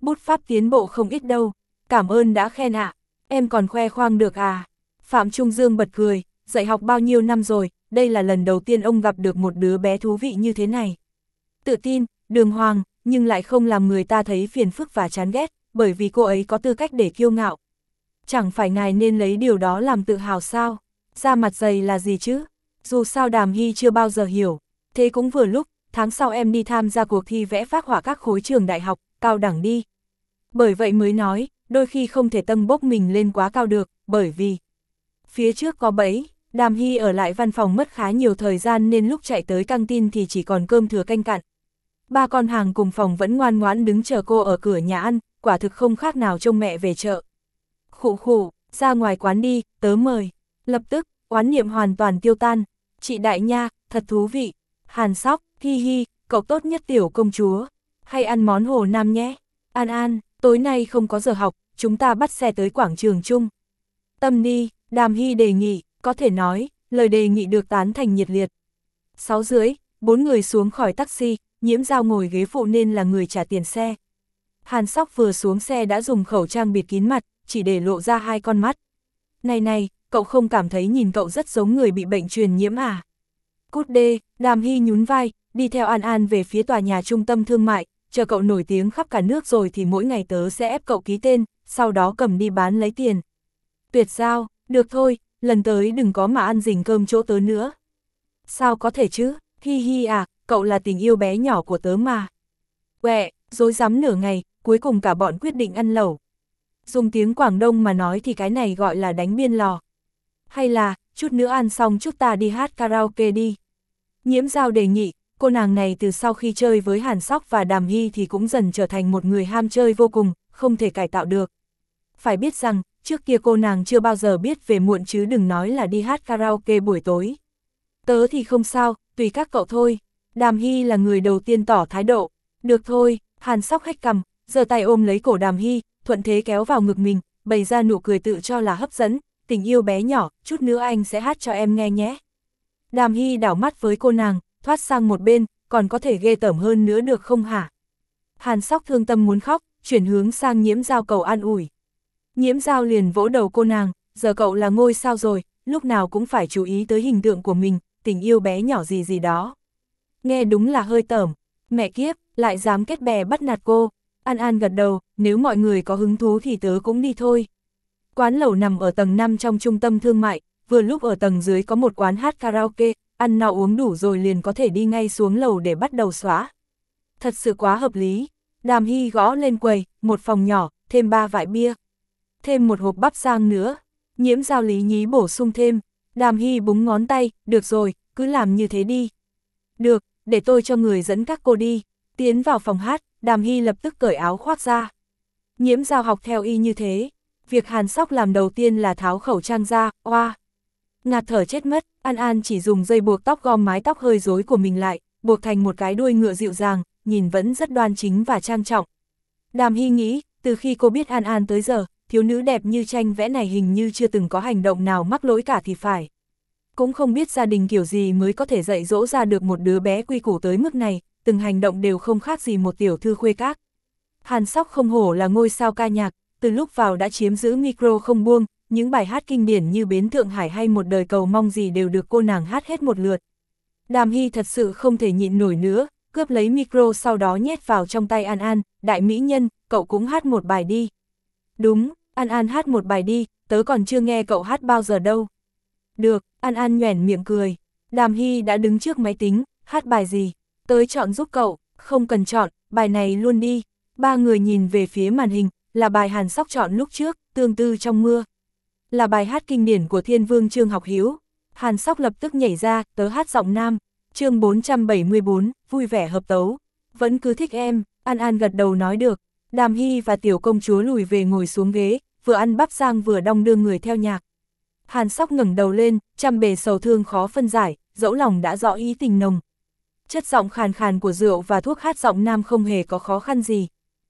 Bút pháp tiến bộ không ít đâu, cảm ơn đã khen ạ, em còn khoe khoang được à. Phạm Trung Dương bật cười, dạy học bao nhiêu năm rồi, đây là lần đầu tiên ông gặp được một đứa bé thú vị như thế này. Tự tin, đường hoàng, nhưng lại không làm người ta thấy phiền phức và chán ghét, bởi vì cô ấy có tư cách để kiêu ngạo. Chẳng phải ngài nên lấy điều đó làm tự hào sao? Da mặt dày là gì chứ? Dù sao Đàm Hy chưa bao giờ hiểu. Thế cũng vừa lúc, tháng sau em đi tham gia cuộc thi vẽ phác họa các khối trường đại học, cao đẳng đi. Bởi vậy mới nói, đôi khi không thể tâng bốc mình lên quá cao được, bởi vì phía trước có bẫy. Đàm Hy ở lại văn phòng mất khá nhiều thời gian nên lúc chạy tới căng tin thì chỉ còn cơm thừa canh cặn. Ba con hàng cùng phòng vẫn ngoan ngoãn đứng chờ cô ở cửa nhà ăn, quả thực không khác nào trông mẹ về chợ. Khụ khụ, ra ngoài quán đi, tớ mời. Lập tức, oán niệm hoàn toàn tiêu tan. Chị Đại Nha, thật thú vị. Hàn Sóc, hi hi, cậu tốt nhất tiểu công chúa. Hay ăn món Hồ Nam nhé. An An, tối nay không có giờ học, chúng ta bắt xe tới quảng trường chung. Tâm đi, Đàm Hy đề nghị, có thể nói, lời đề nghị được tán thành nhiệt liệt. Sáu rưỡi, bốn người xuống khỏi taxi, Nhiễm Dao ngồi ghế phụ nên là người trả tiền xe. Hàn Sóc vừa xuống xe đã dùng khẩu trang bịt kín mặt, chỉ để lộ ra hai con mắt. Này này, cậu không cảm thấy nhìn cậu rất giống người bị bệnh truyền nhiễm à? Cút đê, Đàm Hy nhún vai, đi theo An An về phía tòa nhà trung tâm thương mại, chờ cậu nổi tiếng khắp cả nước rồi thì mỗi ngày tớ sẽ ép cậu ký tên, sau đó cầm đi bán lấy tiền. Tuyệt giao, được thôi, lần tới đừng có mà ăn rình cơm chỗ tớ nữa. Sao có thể chứ, hi hi à, cậu là tình yêu bé nhỏ của tớ mà. Quẹ, dối rắm nửa ngày, cuối cùng cả bọn quyết định ăn lẩu. Dùng tiếng Quảng Đông mà nói thì cái này gọi là đánh biên lò. Hay là, chút nữa ăn xong chút ta đi hát karaoke đi. Nhiễm Dao đề nghị, cô nàng này từ sau khi chơi với Hàn Sóc và Đàm Hy thì cũng dần trở thành một người ham chơi vô cùng, không thể cải tạo được. Phải biết rằng, trước kia cô nàng chưa bao giờ biết về muộn chứ đừng nói là đi hát karaoke buổi tối. Tớ thì không sao, tùy các cậu thôi. Đàm Hy là người đầu tiên tỏ thái độ. Được thôi, Hàn Sóc hách cằm, giơ tay ôm lấy cổ Đàm Hy, thuận thế kéo vào ngực mình, bày ra nụ cười tự cho là hấp dẫn, tình yêu bé nhỏ, chút nữa anh sẽ hát cho em nghe nhé. Đàm Hy đảo mắt với cô nàng, thoát sang một bên, còn có thể ghê tởm hơn nữa được không hả? Hàn Sóc thương tâm muốn khóc, chuyển hướng sang Nhiễm Dao cầu an ủi. Nhiễm Dao liền vỗ đầu cô nàng, giờ cậu là ngôi sao rồi, lúc nào cũng phải chú ý tới hình tượng của mình, tình yêu bé nhỏ gì gì đó. Nghe đúng là hơi tởm, mẹ kiếp, lại dám kết bè bắt nạt cô. An An gật đầu, nếu mọi người có hứng thú thì tớ cũng đi thôi. Quán lẩu nằm ở tầng năm trong trung tâm thương mại, vừa lúc ở tầng dưới có một quán hát karaoke, ăn no uống đủ rồi liền có thể đi ngay xuống lầu để bắt đầu xóa. Thật sự quá hợp lý. Đàm Hy gõ lên quầy, một phòng nhỏ, thêm ba vại bia. Thêm một hộp bắp rang nữa. Nhiễm Dao lý nhí bổ sung thêm. Đàm Hy búng ngón tay, được rồi, cứ làm như thế đi. Được, để tôi cho người dẫn các cô đi. Tiến vào phòng hát, Đàm Hy lập tức cởi áo khoác ra. Nhiễm Dao học theo y như thế. Việc Hàn Sóc làm đầu tiên là tháo khẩu trang ra, oa. Ngạt thở chết mất, An An chỉ dùng dây buộc tóc gom mái tóc hơi rối của mình lại, buộc thành một cái đuôi ngựa dịu dàng, nhìn vẫn rất đoan chính và trang trọng. Đàm Hy nghĩ, từ khi cô biết An An tới giờ, thiếu nữ đẹp như tranh vẽ này hình như chưa từng có hành động nào mắc lỗi cả thì phải. Cũng không biết gia đình kiểu gì mới có thể dạy dỗ ra được một đứa bé quy củ tới mức này, từng hành động đều không khác gì một tiểu thư khuê các. Hàn Sóc không hổ là ngôi sao ca nhạc, từ lúc vào đã chiếm giữ micro không buông, những bài hát kinh điển như Bến Thượng Hải hay Một Đời Cầu Mong gì đều được cô nàng hát hết một lượt. Đàm Hy thật sự không thể nhịn nổi nữa, cướp lấy micro sau đó nhét vào trong tay An An, đại mỹ nhân, cậu cũng hát một bài đi. Đúng, An An hát một bài đi, tớ còn chưa nghe cậu hát bao giờ đâu. Được, An An nhoẻn miệng cười. Đàm Hy đã đứng trước máy tính, hát bài gì? Tới chọn giúp cậu, không cần chọn, bài này luôn đi. Ba người nhìn về phía màn hình, là bài Hàn Sóc chọn lúc trước, Tương Tư Trong Mưa. Là bài hát kinh điển của Thiên Vương Trương Học Hiếu. Hàn Sóc lập tức nhảy ra, tớ hát giọng nam. Chương bốn trăm bảy mươi bốn, vui vẻ hợp tấu. Vẫn cứ thích em, An An gật đầu nói được. Đàm Hy và tiểu công chúa lùi về ngồi xuống ghế, vừa ăn bắp rang vừa đong đưa người theo nhạc. Hàn Sóc ngẩng đầu lên, trăm bề sầu thương khó phân giải, dẫu lòng đã rõ ý tình nồng. Chất giọng khàn khàn của rượu và thuốc hát giọng nam không hề có khó khăn gì.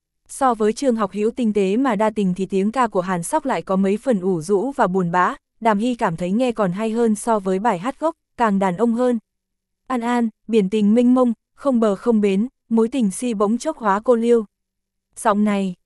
So với Trương Học Hiếu tinh tế mà đa tình thì tiếng ca của Hàn Sóc lại có mấy phần ủ rũ và buồn bã, Đàm Hy cảm thấy nghe còn hay hơn so với bài hát gốc, càng đàn ông hơn. An An, biển tình mênh mông, không bờ không bến, mối tình si bỗng chốc hóa cô liêu. Giọng này,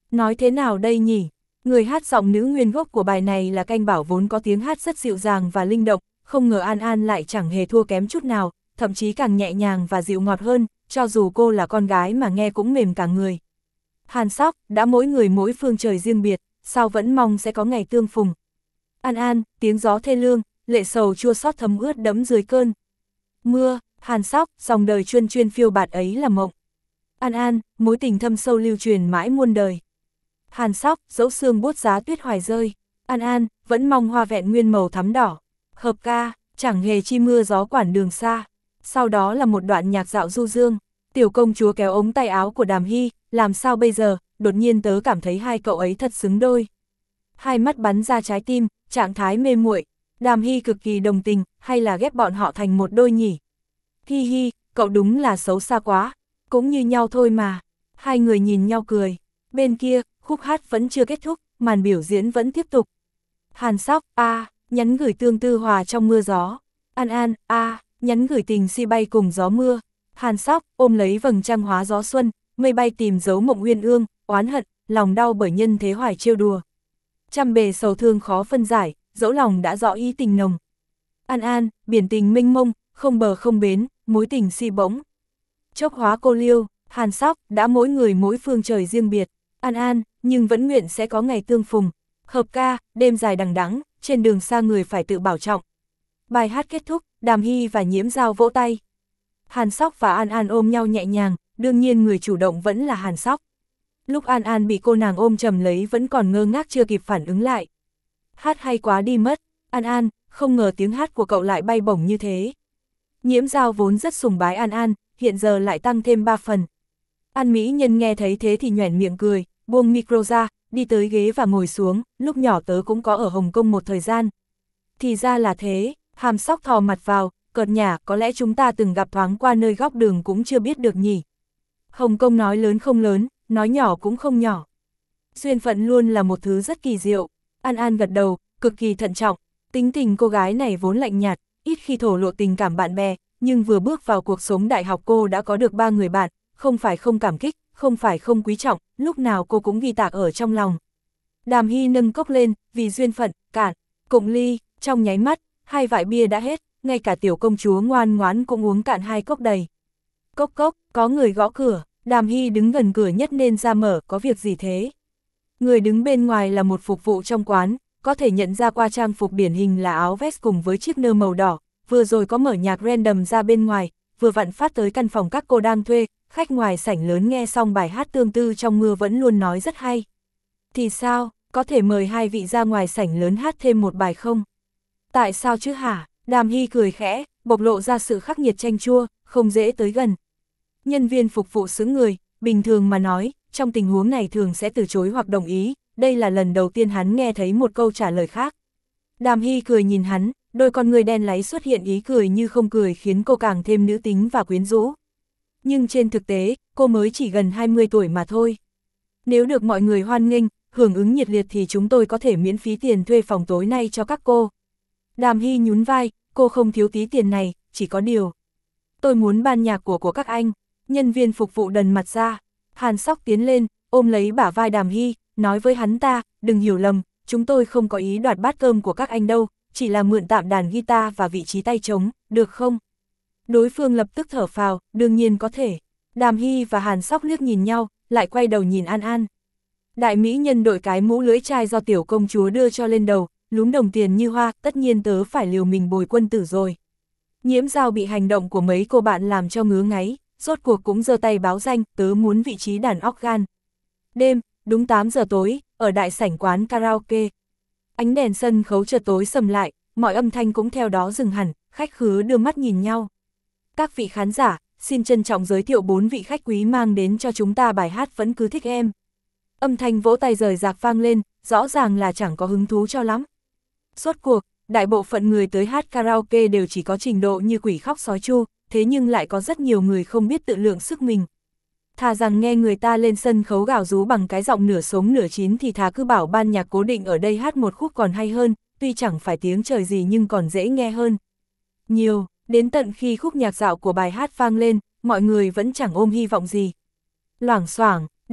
Nói thế nào đây nhỉ? Người hát giọng nữ nguyên gốc của bài này là Canh Bảo vốn có tiếng hát rất dịu dàng và linh động, không ngờ An An lại chẳng hề thua kém chút nào, thậm chí càng nhẹ nhàng và dịu ngọt hơn, cho dù cô là con gái mà nghe cũng mềm cả người. Hàn Sóc, đã mỗi người mỗi phương trời riêng biệt, sao vẫn mong sẽ có ngày tương phùng. An An, tiếng gió thê lương, lệ sầu chua xót thấm ướt đẫm dưới cơn mưa. Hàn Sóc, dòng đời chuyên chuyên phiêu bạt ấy là mộng. An An, mối tình thâm sâu lưu truyền mãi muôn đời. Hàn Sóc, dẫu sương buốt giá tuyết hoài rơi. An An, vẫn mong hoa vẹn nguyên màu thắm đỏ. Hợp ca, chẳng hề chi mưa gió quản đường xa. Sau đó là một đoạn nhạc dạo du dương. Tiểu công chúa kéo ống tay áo của Đàm Hy, làm sao bây giờ, đột nhiên tớ cảm thấy hai cậu ấy thật xứng đôi. Hai mắt bắn ra trái tim, trạng thái mê muội. Đàm Hy cực kỳ đồng tình, hay là ghép bọn họ thành một đôi nhỉ? Hi hi, cậu đúng là xấu xa quá, cũng như nhau thôi mà. Hai người nhìn nhau cười. Bên kia, khúc hát vẫn chưa kết thúc, màn biểu diễn vẫn tiếp tục. Hàn Sóc, a, à, nhắn gửi tương tư hòa trong mưa gió. An An, a, à, nhắn gửi tình si bay cùng gió mưa. Hàn Sóc, ôm lấy vầng trăng hóa gió xuân, mây bay tìm dấu mộng uyên ương, oán hận, lòng đau bởi nhân thế hoài trêu đùa. Trăm bề sầu thương khó phân giải, dẫu lòng đã rõ ý tình nồng. An An, biển tình mênh mông, không bờ không bến, mối tình si bỗng chốc hóa cô liêu. Hàn Sóc, đã mỗi người mỗi phương trời riêng biệt. An An, nhưng vẫn nguyện sẽ có ngày tương phùng. Hợp ca, đêm dài đằng đẵng, trên đường xa người phải tự bảo trọng. Bài hát kết thúc, Đàm Hy và Nhiễm Dao vỗ tay. Hàn Sóc và An An ôm nhau nhẹ nhàng, đương nhiên người chủ động vẫn là Hàn Sóc. Lúc An An bị cô nàng ôm chầm lấy vẫn còn ngơ ngác chưa kịp phản ứng lại. Hát hay quá đi mất. An An, không ngờ tiếng hát của cậu lại bay bổng như thế. Nhiễm Dao vốn rất sùng bái An An, hiện giờ lại tăng thêm ba phần. An Mỹ Nhân nghe thấy thế thì nhoẻn miệng cười, buông micro ra, đi tới ghế và ngồi xuống, lúc nhỏ tớ cũng có ở Hồng Kông một thời gian. Thì ra là thế. Hàm Sóc thò mặt vào, cợt nhả, có lẽ chúng ta từng gặp thoáng qua nơi góc đường cũng chưa biết được nhỉ. Hồng Kông nói lớn không lớn, nói nhỏ cũng không nhỏ. Duyên phận luôn là một thứ rất kỳ diệu. An An gật đầu, cực kỳ thận trọng. Tính tình cô gái này vốn lạnh nhạt, ít khi thổ lộ tình cảm bạn bè, nhưng vừa bước vào cuộc sống đại học cô đã có được ba người bạn, không phải không cảm kích, không phải không quý trọng, lúc nào cô cũng ghi tạc ở trong lòng. Đàm Hy nâng cốc lên, vì duyên phận, cạn, cụng ly, trong nháy mắt, hai vại bia đã hết, ngay cả tiểu công chúa ngoan ngoãn cũng uống cạn hai cốc đầy. Cốc cốc, có người gõ cửa, Đàm Hy đứng gần cửa nhất nên ra mở, có việc gì thế? Người đứng bên ngoài là một phục vụ trong quán, có thể nhận ra qua trang phục điển hình là áo vest cùng với chiếc nơ màu đỏ, vừa rồi có mở nhạc random ra bên ngoài, vừa vặn phát tới căn phòng các cô đang thuê, khách ngoài sảnh lớn nghe xong bài hát tương tư trong mưa vẫn luôn nói rất hay. Thì sao, có thể mời hai vị ra ngoài sảnh lớn hát thêm một bài không? Tại sao chứ hả? Đàm Hy cười khẽ, bộc lộ ra sự khắc nghiệt chanh chua, không dễ tới gần. Nhân viên phục vụ xứng người, bình thường mà nói, trong tình huống này thường sẽ từ chối hoặc đồng ý, đây là lần đầu tiên hắn nghe thấy một câu trả lời khác. Đàm Hy cười nhìn hắn, đôi con người đen láy xuất hiện ý cười như không cười khiến cô càng thêm nữ tính và quyến rũ. Nhưng trên thực tế, cô mới chỉ gần hai mươi tuổi mà thôi. Nếu được mọi người hoan nghênh, hưởng ứng nhiệt liệt thì chúng tôi có thể miễn phí tiền thuê phòng tối nay cho các cô. Đàm Hy nhún vai, cô không thiếu tí tiền này, chỉ có điều. Tôi muốn ban nhạc của của các anh. Nhân viên phục vụ đần mặt ra. Hàn Sóc tiến lên, ôm lấy bả vai Đàm Hy, nói với hắn ta, đừng hiểu lầm, chúng tôi không có ý đoạt bát cơm của các anh đâu, chỉ là mượn tạm đàn guitar và vị trí tay trống, được không? Đối phương lập tức thở phào, đương nhiên có thể. Đàm Hy và Hàn Sóc liếc nhìn nhau, lại quay đầu nhìn An An. Đại mỹ nhân đội cái mũ lưỡi chai do tiểu công chúa đưa cho lên đầu, lúm đồng tiền như hoa, tất nhiên tớ phải liều mình bồi quân tử rồi. Nhiễm Dao bị hành động của mấy cô bạn làm cho ngứa ngáy, rốt cuộc cũng giơ tay báo danh, tớ muốn vị trí đàn organ. Đêm, đúng tám giờ tối, ở đại sảnh quán karaoke. Ánh đèn sân khấu chợt tối sầm lại, mọi âm thanh cũng theo đó dừng hẳn, khách khứa đưa mắt nhìn nhau. Các vị khán giả, xin trân trọng giới thiệu bốn vị khách quý mang đến cho chúng ta bài hát Vẫn Cứ Thích Em. Âm thanh vỗ tay rời rạc vang lên, rõ ràng là chẳng có hứng thú cho lắm. Rốt cuộc, đại bộ phận người tới hát karaoke đều chỉ có trình độ như quỷ khóc sói chu, thế nhưng lại có rất nhiều người không biết tự lượng sức mình. Thà rằng nghe người ta lên sân khấu gào rú bằng cái giọng nửa sống nửa chín thì thà cứ bảo ban nhạc cố định ở đây hát một khúc còn hay hơn, tuy chẳng phải tiếng trời gì nhưng còn dễ nghe hơn. Nhiều, đến tận khi khúc nhạc dạo của bài hát vang lên, mọi người vẫn chẳng ôm hy vọng gì. Loảng xoảng, đinh,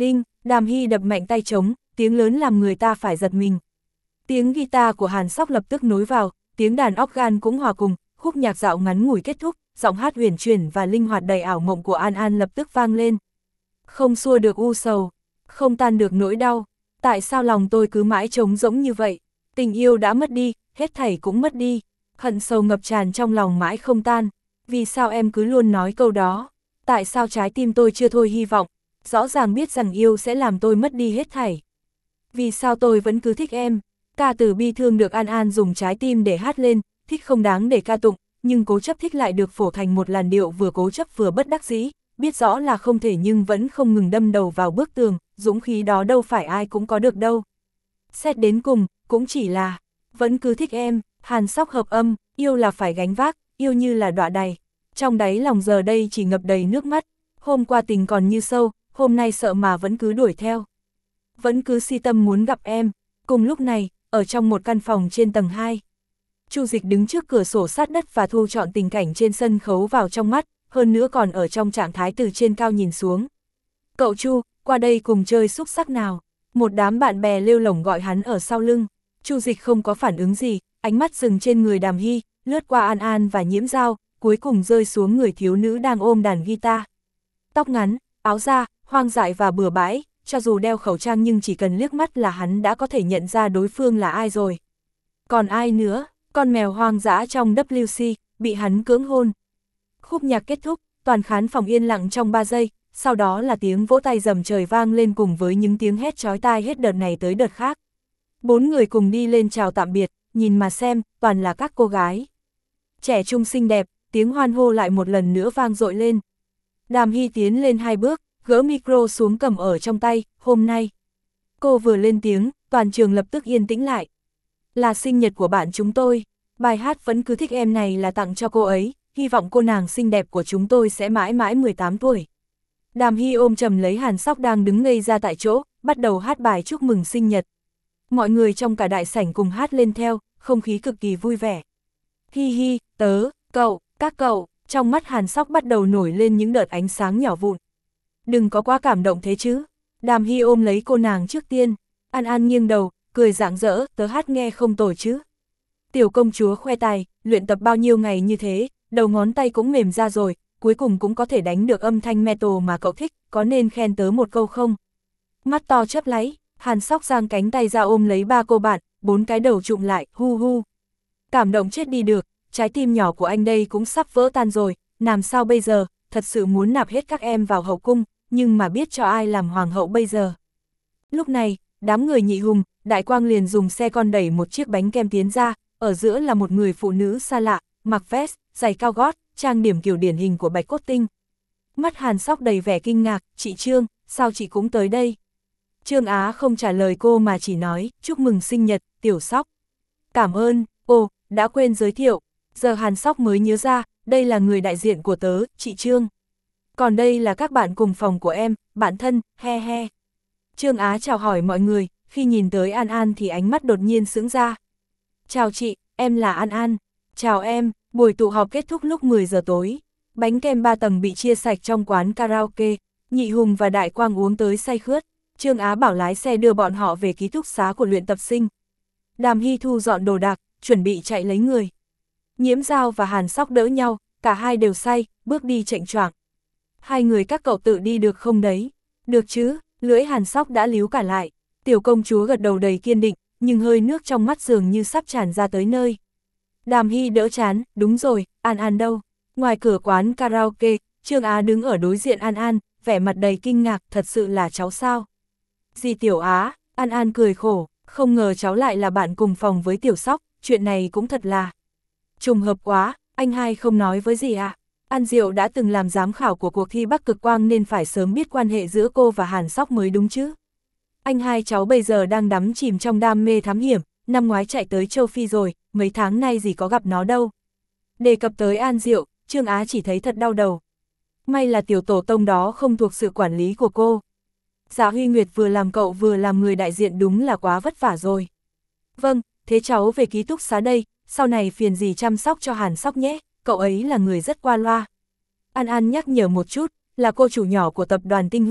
Đàm Hy đập mạnh tay trống, tiếng lớn làm người ta phải giật mình. Tiếng guitar của Hàn Sóc lập tức nối vào, tiếng đàn organ cũng hòa cùng, khúc nhạc dạo ngắn ngủi kết thúc, giọng hát huyền chuyển và linh hoạt đầy ảo mộng của An An lập tức vang lên. Không xua được u sầu, không tan được nỗi đau, tại sao lòng tôi cứ mãi trống rỗng như vậy, tình yêu đã mất đi, hết thảy cũng mất đi, hận sầu ngập tràn trong lòng mãi không tan, vì sao em cứ luôn nói câu đó, tại sao trái tim tôi chưa thôi hy vọng, rõ ràng biết rằng yêu sẽ làm tôi mất đi hết thảy. Vì sao tôi vẫn cứ thích em, ca từ bi thương được An An dùng trái tim để hát lên, thích không đáng để ca tụng, nhưng cố chấp thích lại được phổ thành một làn điệu vừa cố chấp vừa bất đắc dĩ, biết rõ là không thể nhưng vẫn không ngừng đâm đầu vào bức tường, dũng khí đó đâu phải ai cũng có được đâu. Xét đến cùng, cũng chỉ là, vẫn cứ thích em, Hàn Sóc hợp âm, yêu là phải gánh vác, yêu như là đọa đày. Trong đáy lòng giờ đây chỉ ngập đầy nước mắt, hôm qua tình còn như sâu, hôm nay sợ mà vẫn cứ đuổi theo. Vẫn cứ si tâm muốn gặp em, cùng lúc này, ở trong một căn phòng trên tầng hai. Chu Dịch đứng trước cửa sổ sát đất và thu trọn tình cảnh trên sân khấu vào trong mắt, hơn nữa còn ở trong trạng thái từ trên cao nhìn xuống. Cậu Chu, qua đây cùng chơi xúc sắc nào. Một đám bạn bè lêu lổng gọi hắn ở sau lưng. Chu Dịch không có phản ứng gì, ánh mắt dừng trên người Đàm Hy, lướt qua An An và Nhiễm Dao, cuối cùng rơi xuống người thiếu nữ đang ôm đàn guitar. Tóc ngắn, áo da, hoang dại và bừa bãi, cho dù đeo khẩu trang nhưng chỉ cần liếc mắt là hắn đã có thể nhận ra đối phương là ai rồi. Còn ai nữa, con mèo hoang dã trong W C, bị hắn cưỡng hôn. Khúc nhạc kết thúc, toàn khán phòng yên lặng trong ba giây, sau đó là tiếng vỗ tay rầm trời vang lên cùng với những tiếng hét chói tai hết đợt này tới đợt khác. Bốn người cùng đi lên chào tạm biệt, nhìn mà xem, toàn là các cô gái. Trẻ trung xinh đẹp, tiếng hoan hô lại một lần nữa vang dội lên. Đàm Hy tiến lên hai bước, gỡ micro xuống cầm ở trong tay, hôm nay. Cô vừa lên tiếng, toàn trường lập tức yên tĩnh lại. Là sinh nhật của bạn chúng tôi, bài hát Vẫn Cứ Thích Em này là tặng cho cô ấy, hy vọng cô nàng xinh đẹp của chúng tôi sẽ mãi mãi mười tám tuổi. Đàm Hy ôm chầm lấy Hàn Sóc đang đứng ngây ra tại chỗ, bắt đầu hát bài chúc mừng sinh nhật. Mọi người trong cả đại sảnh cùng hát lên theo, không khí cực kỳ vui vẻ. Hi hi, tớ, cậu, các cậu, trong mắt Hàn Sóc bắt đầu nổi lên những đợt ánh sáng nhỏ vụn. Đừng có quá cảm động thế chứ. Đàm Hy ôm lấy cô nàng trước tiên. An An nghiêng đầu, cười rạng rỡ, tớ hát nghe không tồi chứ. Tiểu công chúa khoe tài, luyện tập bao nhiêu ngày như thế, đầu ngón tay cũng mềm ra rồi, cuối cùng cũng có thể đánh được âm thanh metal mà cậu thích, có nên khen tớ một câu không? Mắt to chớp láy, Hàn Sóc giang cánh tay ra ôm lấy ba cô bạn, bốn cái đầu trụm lại, hu hu. Cảm động chết đi được, trái tim nhỏ của anh đây cũng sắp vỡ tan rồi, làm sao bây giờ, thật sự muốn nạp hết các em vào hậu cung, nhưng mà biết cho ai làm hoàng hậu bây giờ. Lúc này, đám người Nhị Hùng, Đại Quang liền dùng xe con đẩy một chiếc bánh kem tiến ra, ở giữa là một người phụ nữ xa lạ, mặc vest, giày cao gót, trang điểm kiểu điển hình của Bạch Cốt Tinh. Mắt Hàn Sóc đầy vẻ kinh ngạc, chị Trương, sao chị cũng tới đây? Trương Á không trả lời cô mà chỉ nói, chúc mừng sinh nhật, Tiểu Sóc. Cảm ơn, ồ, đã quên giới thiệu, giờ Hàn Sóc mới nhớ ra, đây là người đại diện của tớ, chị Trương. Còn đây là các bạn cùng phòng của em, bạn thân, he he. Trương Á chào hỏi mọi người, khi nhìn tới An An thì ánh mắt đột nhiên sững ra. Chào chị, em là An An. Chào em, buổi tụ họp kết thúc lúc mười giờ tối. Bánh kem ba tầng bị chia sạch trong quán karaoke, Nhị Hùng và Đại Quang uống tới say khướt. Trương Á bảo lái xe đưa bọn họ về ký túc xá của luyện tập sinh. Đàm Hy thu dọn đồ đạc, chuẩn bị chạy lấy người. Nhiễm Dao và Hàn Sóc đỡ nhau, cả hai đều say, bước đi chệnh choạng. Hai người các cậu tự đi được không đấy? Được chứ, lưỡi Hàn Sóc đã líu cả lại. Tiểu công chúa gật đầu đầy kiên định, nhưng hơi nước trong mắt dường như sắp tràn ra tới nơi. Đàm Hy đỡ chán, đúng rồi, An An đâu? Ngoài cửa quán karaoke, Trương Á đứng ở đối diện An An, vẻ mặt đầy kinh ngạc, thật sự là cháu sao? Dì Tiểu Á, An An cười khổ, không ngờ cháu lại là bạn cùng phòng với Tiểu Sóc, chuyện này cũng thật là trùng hợp quá, anh hai không nói với gì ạ? À? An Diệu đã từng làm giám khảo của cuộc thi Bắc Cực Quang nên phải sớm biết quan hệ giữa cô và Hàn Sóc mới đúng chứ. Anh hai cháu bây giờ đang đắm chìm trong đam mê thám hiểm, năm ngoái chạy tới châu Phi rồi, mấy tháng nay gì có gặp nó đâu. Đề cập tới An Diệu, Trương Á chỉ thấy thật đau đầu. May là tiểu tổ tông đó không thuộc sự quản lý của cô. Dạ Huy Nguyệt vừa làm cậu vừa làm người đại diện đúng là quá vất vả rồi. Vâng, thế cháu về ký túc xá đây, sau này phiền gì chăm sóc cho Hàn Sóc nhé, cậu ấy là người rất qua loa. An An nhắc nhở một chút, là cô chủ nhỏ của tập đoàn Tinh Huy,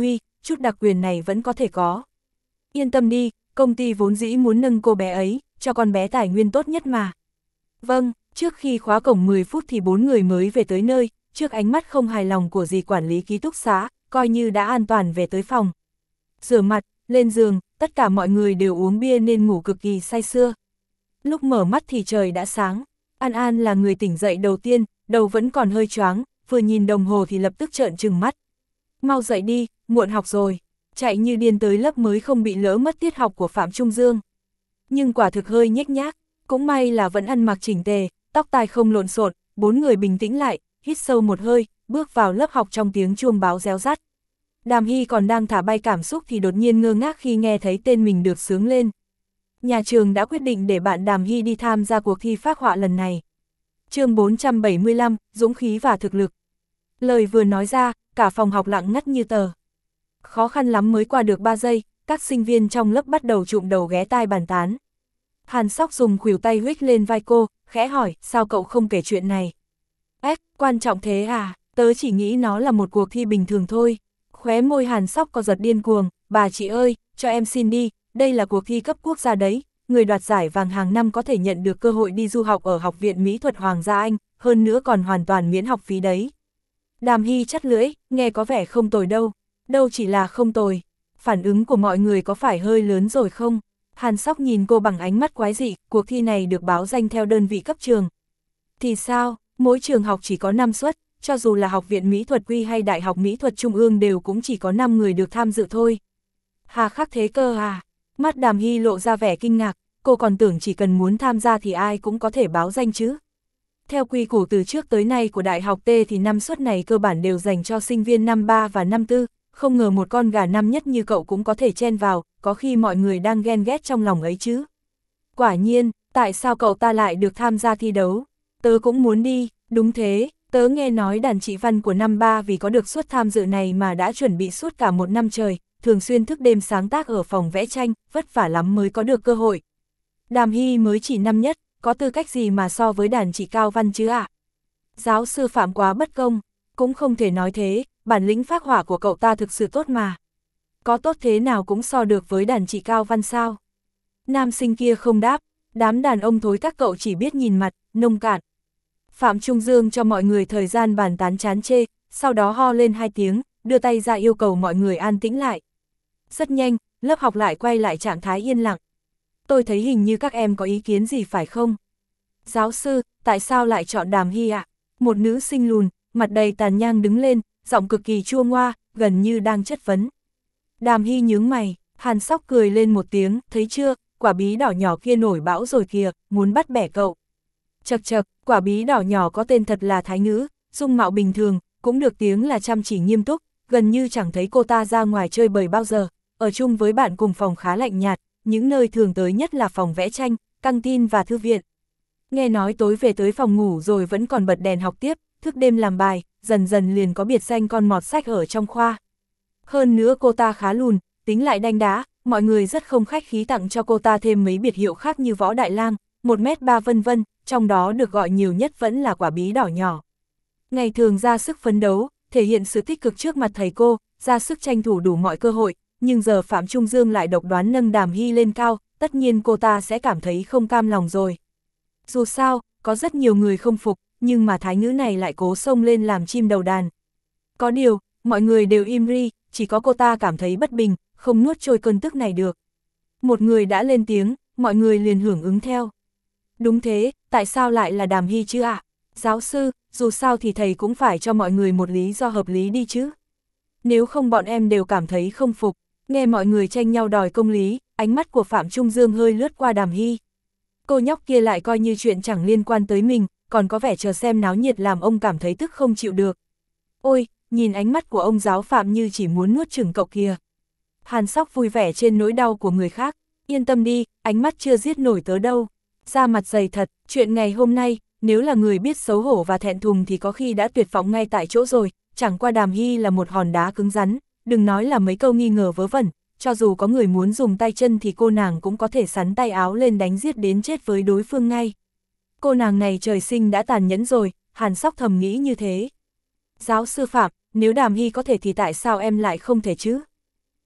chút đặc quyền này vẫn có thể có. Yên tâm đi, công ty vốn dĩ muốn nâng cô bé ấy, cho con bé tài nguyên tốt nhất mà. Vâng, trước khi khóa cổng mười phút thì bốn người mới về tới nơi, trước ánh mắt không hài lòng của dì quản lý ký túc xá, coi như đã an toàn về tới phòng. Rửa mặt, lên giường, tất cả mọi người đều uống bia nên ngủ cực kỳ say sưa. Lúc mở mắt thì trời đã sáng, An An là người tỉnh dậy đầu tiên, đầu vẫn còn hơi choáng, vừa nhìn đồng hồ thì lập tức trợn trừng mắt. Mau dậy đi, muộn học rồi, chạy như điên tới lớp mới không bị lỡ mất tiết học của Phạm Trung Dương. Nhưng quả thực hơi nhếch nhác, cũng may là vẫn ăn mặc chỉnh tề, tóc tai không lộn xộn, bốn người bình tĩnh lại, hít sâu một hơi, bước vào lớp học trong tiếng chuông báo réo rắt. Đàm Hy còn đang thả bay cảm xúc thì đột nhiên ngơ ngác khi nghe thấy tên mình được xướng lên. Nhà trường đã quyết định để bạn Đàm Hy đi tham gia cuộc thi phác họa lần này. Chương bốn trăm bảy mươi lăm, dũng khí và thực lực. Lời vừa nói ra, cả phòng học lặng ngắt như tờ. Khó khăn lắm mới qua được ba giây, các sinh viên trong lớp bắt đầu chụm đầu ghé tai bàn tán. Hàn Sóc dùng khuỷu tay huých lên vai cô, khẽ hỏi, sao cậu không kể chuyện này? Ếch, quan trọng thế à, tớ chỉ nghĩ nó là một cuộc thi bình thường thôi. Khóe môi Hàn Sóc có giật điên cuồng, bà chị ơi, cho em xin đi, đây là cuộc thi cấp quốc gia đấy, người đoạt giải vàng hàng năm có thể nhận được cơ hội đi du học ở Học viện Mỹ thuật Hoàng gia Anh, hơn nữa còn hoàn toàn miễn học phí đấy. Đàm Hy chắt lưỡi, nghe có vẻ không tồi đâu, đâu chỉ là không tồi, phản ứng của mọi người có phải hơi lớn rồi không? Hàn Sóc nhìn cô bằng ánh mắt quái dị, cuộc thi này được báo danh theo đơn vị cấp trường. Thì sao, mỗi trường học chỉ có năm suất, cho dù là Học viện Mỹ thuật Quy hay Đại học Mỹ thuật Trung ương đều cũng chỉ có năm người được tham dự thôi. Hà khắc thế cơ à? Mắt Đàm Hy lộ ra vẻ kinh ngạc, cô còn tưởng chỉ cần muốn tham gia thì ai cũng có thể báo danh chứ. Theo quy củ từ trước tới nay của Đại học T thì năm suất này cơ bản đều dành cho sinh viên năm ba và năm tư, không ngờ một con gà năm nhất như cậu cũng có thể chen vào, có khi mọi người đang ghen ghét trong lòng ấy chứ. Quả nhiên, tại sao cậu ta lại được tham gia thi đấu? Tớ cũng muốn đi, đúng thế, tớ nghe nói đàn chị Văn của năm ba vì có được suất tham dự này mà đã chuẩn bị suốt cả một năm trời, thường xuyên thức đêm sáng tác ở phòng vẽ tranh, vất vả lắm mới có được cơ hội. Đàm Hy mới chỉ năm nhất, có tư cách gì mà so với đàn chị Cao Văn chứ ạ? À? Giáo sư Phạm quá bất công, cũng không thể nói thế, bản lĩnh phác họa của cậu ta thực sự tốt mà. Có tốt thế nào cũng so được với đàn chị Cao Văn sao? Nam sinh kia không đáp, đám đàn ông thối các cậu chỉ biết nhìn mặt, nông cạn. Phạm Trung Dương cho mọi người thời gian bàn tán chán chê, sau đó ho lên hai tiếng, đưa tay ra yêu cầu mọi người an tĩnh lại. Rất nhanh, lớp học lại quay lại trạng thái yên lặng. Tôi thấy hình như các em có ý kiến gì phải không? Giáo sư, tại sao lại chọn Đàm Hy ạ? Một nữ sinh lùn, mặt đầy tàn nhang đứng lên, giọng cực kỳ chua ngoa, gần như đang chất vấn. Đàm Hy nhướng mày, Hàn Sóc cười lên một tiếng, thấy chưa, quả bí đỏ nhỏ kia nổi bão rồi kìa, muốn bắt bẻ cậu. Chật chật, quả bí đỏ nhỏ có tên thật là Thái Ngữ, dung mạo bình thường, cũng được tiếng là chăm chỉ nghiêm túc, gần như chẳng thấy cô ta ra ngoài chơi bời bao giờ, ở chung với bạn cùng phòng khá lạnh nhạt, những nơi thường tới nhất là phòng vẽ tranh, căng tin và thư viện. Nghe nói tối về tới phòng ngủ rồi vẫn còn bật đèn học tiếp, thức đêm làm bài, dần dần liền có biệt danh con mọt sách ở trong khoa. Hơn nữa cô ta khá lùn, tính lại đanh đá, mọi người rất không khách khí tặng cho cô ta thêm mấy biệt hiệu khác như Võ Đại Lang, một mét ba vân vân, trong đó được gọi nhiều nhất vẫn là quả bí đỏ nhỏ. Ngày thường ra sức phấn đấu, thể hiện sự tích cực trước mặt thầy cô, ra sức tranh thủ đủ mọi cơ hội, nhưng giờ Phạm Trung Dương lại độc đoán nâng Đàm Hy lên cao, tất nhiên cô ta sẽ cảm thấy không cam lòng rồi. Dù sao, có rất nhiều người không phục, nhưng mà Thái Ngữ này lại cố xông lên làm chim đầu đàn. Có điều, mọi người đều im ri, chỉ có cô ta cảm thấy bất bình, không nuốt trôi cơn tức này được. Một người đã lên tiếng, mọi người liền hưởng ứng theo. Đúng thế, tại sao lại là Đàm Hy chứ ạ? À? Giáo sư, dù sao thì thầy cũng phải cho mọi người một lý do hợp lý đi chứ. Nếu không bọn em đều cảm thấy không phục, nghe mọi người tranh nhau đòi công lý, ánh mắt của Phạm Trung Dương hơi lướt qua Đàm Hy. Cô nhóc kia lại coi như chuyện chẳng liên quan tới mình, còn có vẻ chờ xem náo nhiệt làm ông cảm thấy tức không chịu được. Ôi, nhìn ánh mắt của ông giáo Phạm như chỉ muốn nuốt chửng cậu kìa. Hàn Sóc vui vẻ trên nỗi đau của người khác, yên tâm đi, ánh mắt chưa giết nổi tớ đâu. Da mặt dày thật, chuyện ngày hôm nay, nếu là người biết xấu hổ và thẹn thùng thì có khi đã tuyệt vọng ngay tại chỗ rồi, chẳng qua Đàm Hy là một hòn đá cứng rắn, đừng nói là mấy câu nghi ngờ vớ vẩn, cho dù có người muốn dùng tay chân thì cô nàng cũng có thể sắn tay áo lên đánh giết đến chết với đối phương ngay. Cô nàng này trời sinh đã tàn nhẫn rồi, Hàn Sóc thầm nghĩ như thế. Giáo sư Phạm, nếu Đàm Hy có thể thì tại sao em lại không thể chứ?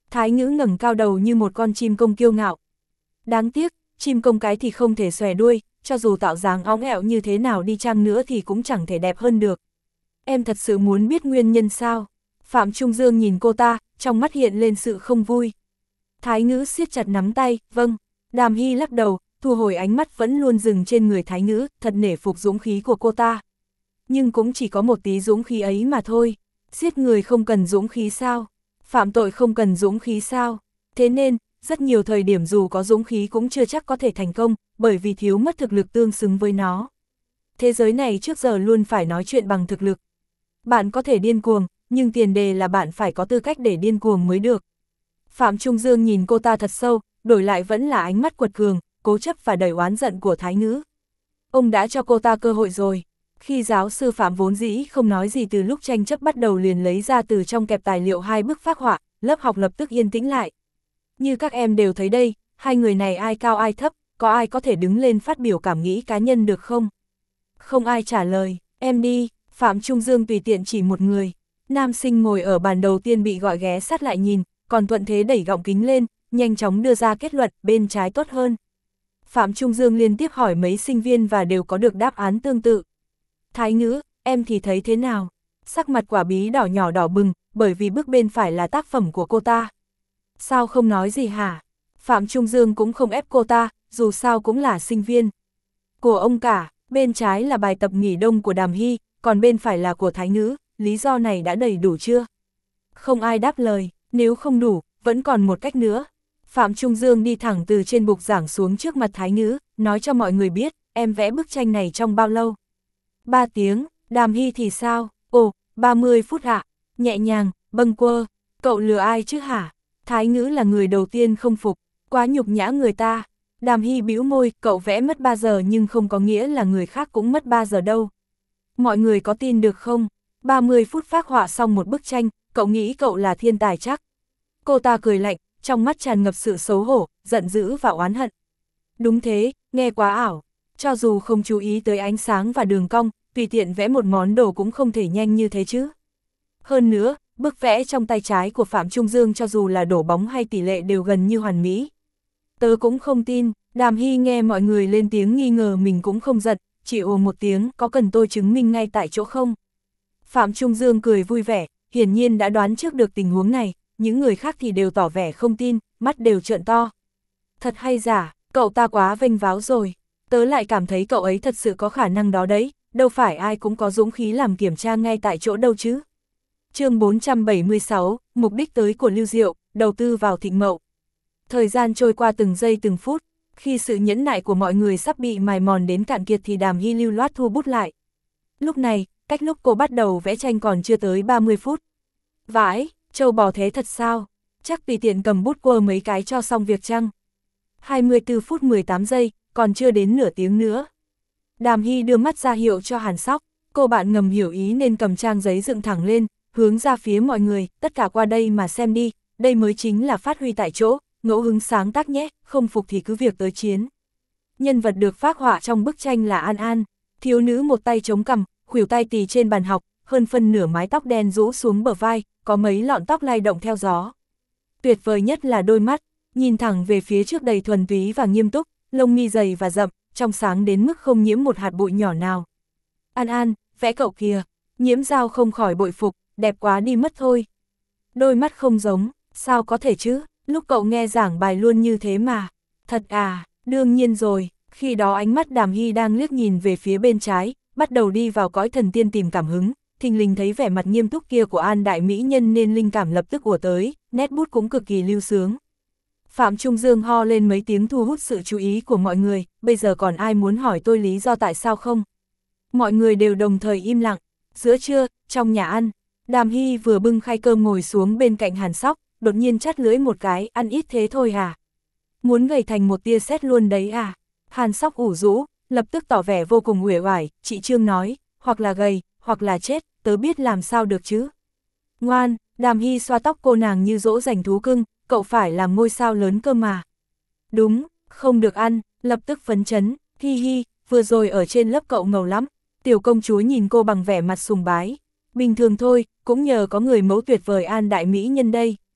Thái Ngữ ngẩng cao đầu như một con chim công kiêu ngạo. Đáng tiếc, chim công cái thì không thể xòe đuôi, cho dù tạo dáng óng ẹo như thế nào đi chăng nữa thì cũng chẳng thể đẹp hơn được. Em thật sự muốn biết nguyên nhân sao? Phạm Trung Dương nhìn cô ta, trong mắt hiện lên sự không vui. Thái Ngữ siết chặt nắm tay, vâng. Đàm Hy lắc đầu, thu hồi ánh mắt vẫn luôn dừng trên người Thái Ngữ, thật nể phục dũng khí của cô ta. Nhưng cũng chỉ có một tí dũng khí ấy mà thôi. Giết người không cần dũng khí sao? Phạm tội không cần dũng khí sao? Thế nên, rất nhiều thời điểm dù có dũng khí cũng chưa chắc có thể thành công, bởi vì thiếu mất thực lực tương xứng với nó. Thế giới này trước giờ luôn phải nói chuyện bằng thực lực. Bạn có thể điên cuồng, nhưng tiền đề là bạn phải có tư cách để điên cuồng mới được. Phạm Trung Dương nhìn cô ta thật sâu, đổi lại vẫn là ánh mắt quật cường, cố chấp và đầy oán giận của Thái Ngữ. Ông đã cho cô ta cơ hội rồi. Khi giáo sư Phạm vốn dĩ không nói gì từ lúc tranh chấp bắt đầu liền lấy ra từ trong kẹp tài liệu hai bức phác họa, lớp học lập tức yên tĩnh lại. Như các em đều thấy đây, hai người này ai cao ai thấp, có ai có thể đứng lên phát biểu cảm nghĩ cá nhân được không? Không ai trả lời, em đi. Phạm Trung Dương tùy tiện chỉ một người. Nam sinh ngồi ở bàn đầu tiên bị gọi ghé sát lại nhìn, còn Thuận Thế đẩy gọng kính lên, nhanh chóng đưa ra kết luận, bên trái tốt hơn. Phạm Trung Dương liên tiếp hỏi mấy sinh viên và đều có được đáp án tương tự. Thái Ngữ, em thì thấy thế nào? Sắc mặt quả bí đỏ nhỏ đỏ bừng, bởi vì bức bên phải là tác phẩm của cô ta. Sao không nói gì hả? Phạm Trung Dương cũng không ép cô ta, dù sao cũng là sinh viên. Của ông cả, bên trái là bài tập nghỉ đông của Đàm Hy, còn bên phải là của Thái Ngữ, lý do này đã đầy đủ chưa? Không ai đáp lời, nếu không đủ, vẫn còn một cách nữa. Phạm Trung Dương đi thẳng từ trên bục giảng xuống trước mặt Thái Ngữ, nói cho mọi người biết, em vẽ bức tranh này trong bao lâu? Ba tiếng, Đàm Hy thì sao? Ồ, ba mươi phút ạ. Nhẹ nhàng, bâng quơ, cậu lừa ai chứ hả? Thái Ngữ là người đầu tiên không phục, quá nhục nhã người ta. Đàm Hy bĩu môi, cậu vẽ mất ba giờ nhưng không có nghĩa là người khác cũng mất ba giờ đâu. Mọi người có tin được không? ba mươi phút phác họa xong một bức tranh, cậu nghĩ cậu là thiên tài chắc? Cô ta cười lạnh, trong mắt tràn ngập sự xấu hổ, giận dữ và oán hận. Đúng thế, nghe quá ảo. Cho dù không chú ý tới ánh sáng và đường cong, tùy tiện vẽ một món đồ cũng không thể nhanh như thế chứ. Hơn nữa, bức vẽ trong tay trái của Phạm Trung Dương cho dù là đổ bóng hay tỷ lệ đều gần như hoàn mỹ. Tớ cũng không tin. Đàm Hy nghe mọi người lên tiếng nghi ngờ mình cũng không giật, chỉ ồ một tiếng, có cần tôi chứng minh ngay tại chỗ không? Phạm Trung Dương cười vui vẻ, hiển nhiên đã đoán trước được tình huống này, những người khác thì đều tỏ vẻ không tin, mắt đều trợn to. Thật hay giả, cậu ta quá vênh váo rồi, tớ lại cảm thấy cậu ấy thật sự có khả năng đó đấy, đâu phải ai cũng có dũng khí làm kiểm tra ngay tại chỗ đâu chứ. Chương bốn trăm bảy mươi sáu, mục đích tới của Lưu Diệu, đầu tư vào Thịnh Mậu. Thời gian trôi qua từng giây từng phút, khi sự nhẫn nại của mọi người sắp bị mài mòn đến cạn kiệt thì Đàm Hy lưu loát thu bút lại. Lúc này, cách lúc cô bắt đầu vẽ tranh còn chưa tới ba mươi phút. Vãi, trâu bò thế thật sao? Chắc tùy tiện cầm bút quơ mấy cái cho xong việc chăng? hai mươi tư phút mười tám giây, còn chưa đến nửa tiếng nữa. Đàm Hy đưa mắt ra hiệu cho Hàn Sóc, cô bạn ngầm hiểu ý nên cầm trang giấy dựng thẳng lên, hướng ra phía mọi người, tất cả qua đây mà xem đi, đây mới chính là phát huy tại chỗ, ngẫu hứng sáng tác nhé, không phục thì cứ việc tới chiến. Nhân vật được phác họa trong bức tranh là An An, thiếu nữ một tay chống cằm, khuỷu tay tì trên bàn học, hơn phân nửa mái tóc đen rũ xuống bờ vai, có mấy lọn tóc lay động theo gió. Tuyệt vời nhất là đôi mắt, nhìn thẳng về phía trước đầy thuần túy và nghiêm túc, lông mi dày và rậm, trong sáng đến mức không nhiễm một hạt bụi nhỏ nào. An An, vẽ cậu kìa, Nhiễm Giao không khỏi bội phục, đẹp quá đi mất thôi. Đôi mắt không giống, sao có thể chứ, lúc cậu nghe giảng bài luôn như thế mà. Thật à, đương nhiên rồi, khi đó ánh mắt Đàm Hy đang liếc nhìn về phía bên trái, bắt đầu đi vào cõi thần tiên tìm cảm hứng, thình lình thấy vẻ mặt nghiêm túc kia của An đại mỹ nhân nên linh cảm lập tức ùa tới, nét bút cũng cực kỳ lưu sướng. Phạm Trung Dương ho lên mấy tiếng thu hút sự chú ý của mọi người, bây giờ còn ai muốn hỏi tôi lý do tại sao không? Mọi người đều đồng thời im lặng. Giữa trưa, trong nhà ăn, Đàm Hy vừa bưng khay cơm ngồi xuống bên cạnh Hàn Sóc, đột nhiên chắt lưỡi một cái, ăn ít thế thôi hả? Muốn gầy thành một tia sét luôn đấy à? Hàn Sóc ủ rũ, lập tức tỏ vẻ vô cùng uể oải, chị Trương nói, hoặc là gầy, hoặc là chết, tớ biết làm sao được chứ? Ngoan, Đàm Hy xoa tóc cô nàng như dỗ dành thú cưng, cậu phải làm ngôi sao lớn cơ mà. Đúng, không được ăn, lập tức phấn chấn, hi hi, vừa rồi ở trên lớp cậu ngầu lắm. Tiểu công chúa nhìn cô bằng vẻ mặt sùng bái. Bình thường thôi, cũng nhờ có người mẫu tuyệt vời An đại mỹ nhân đây.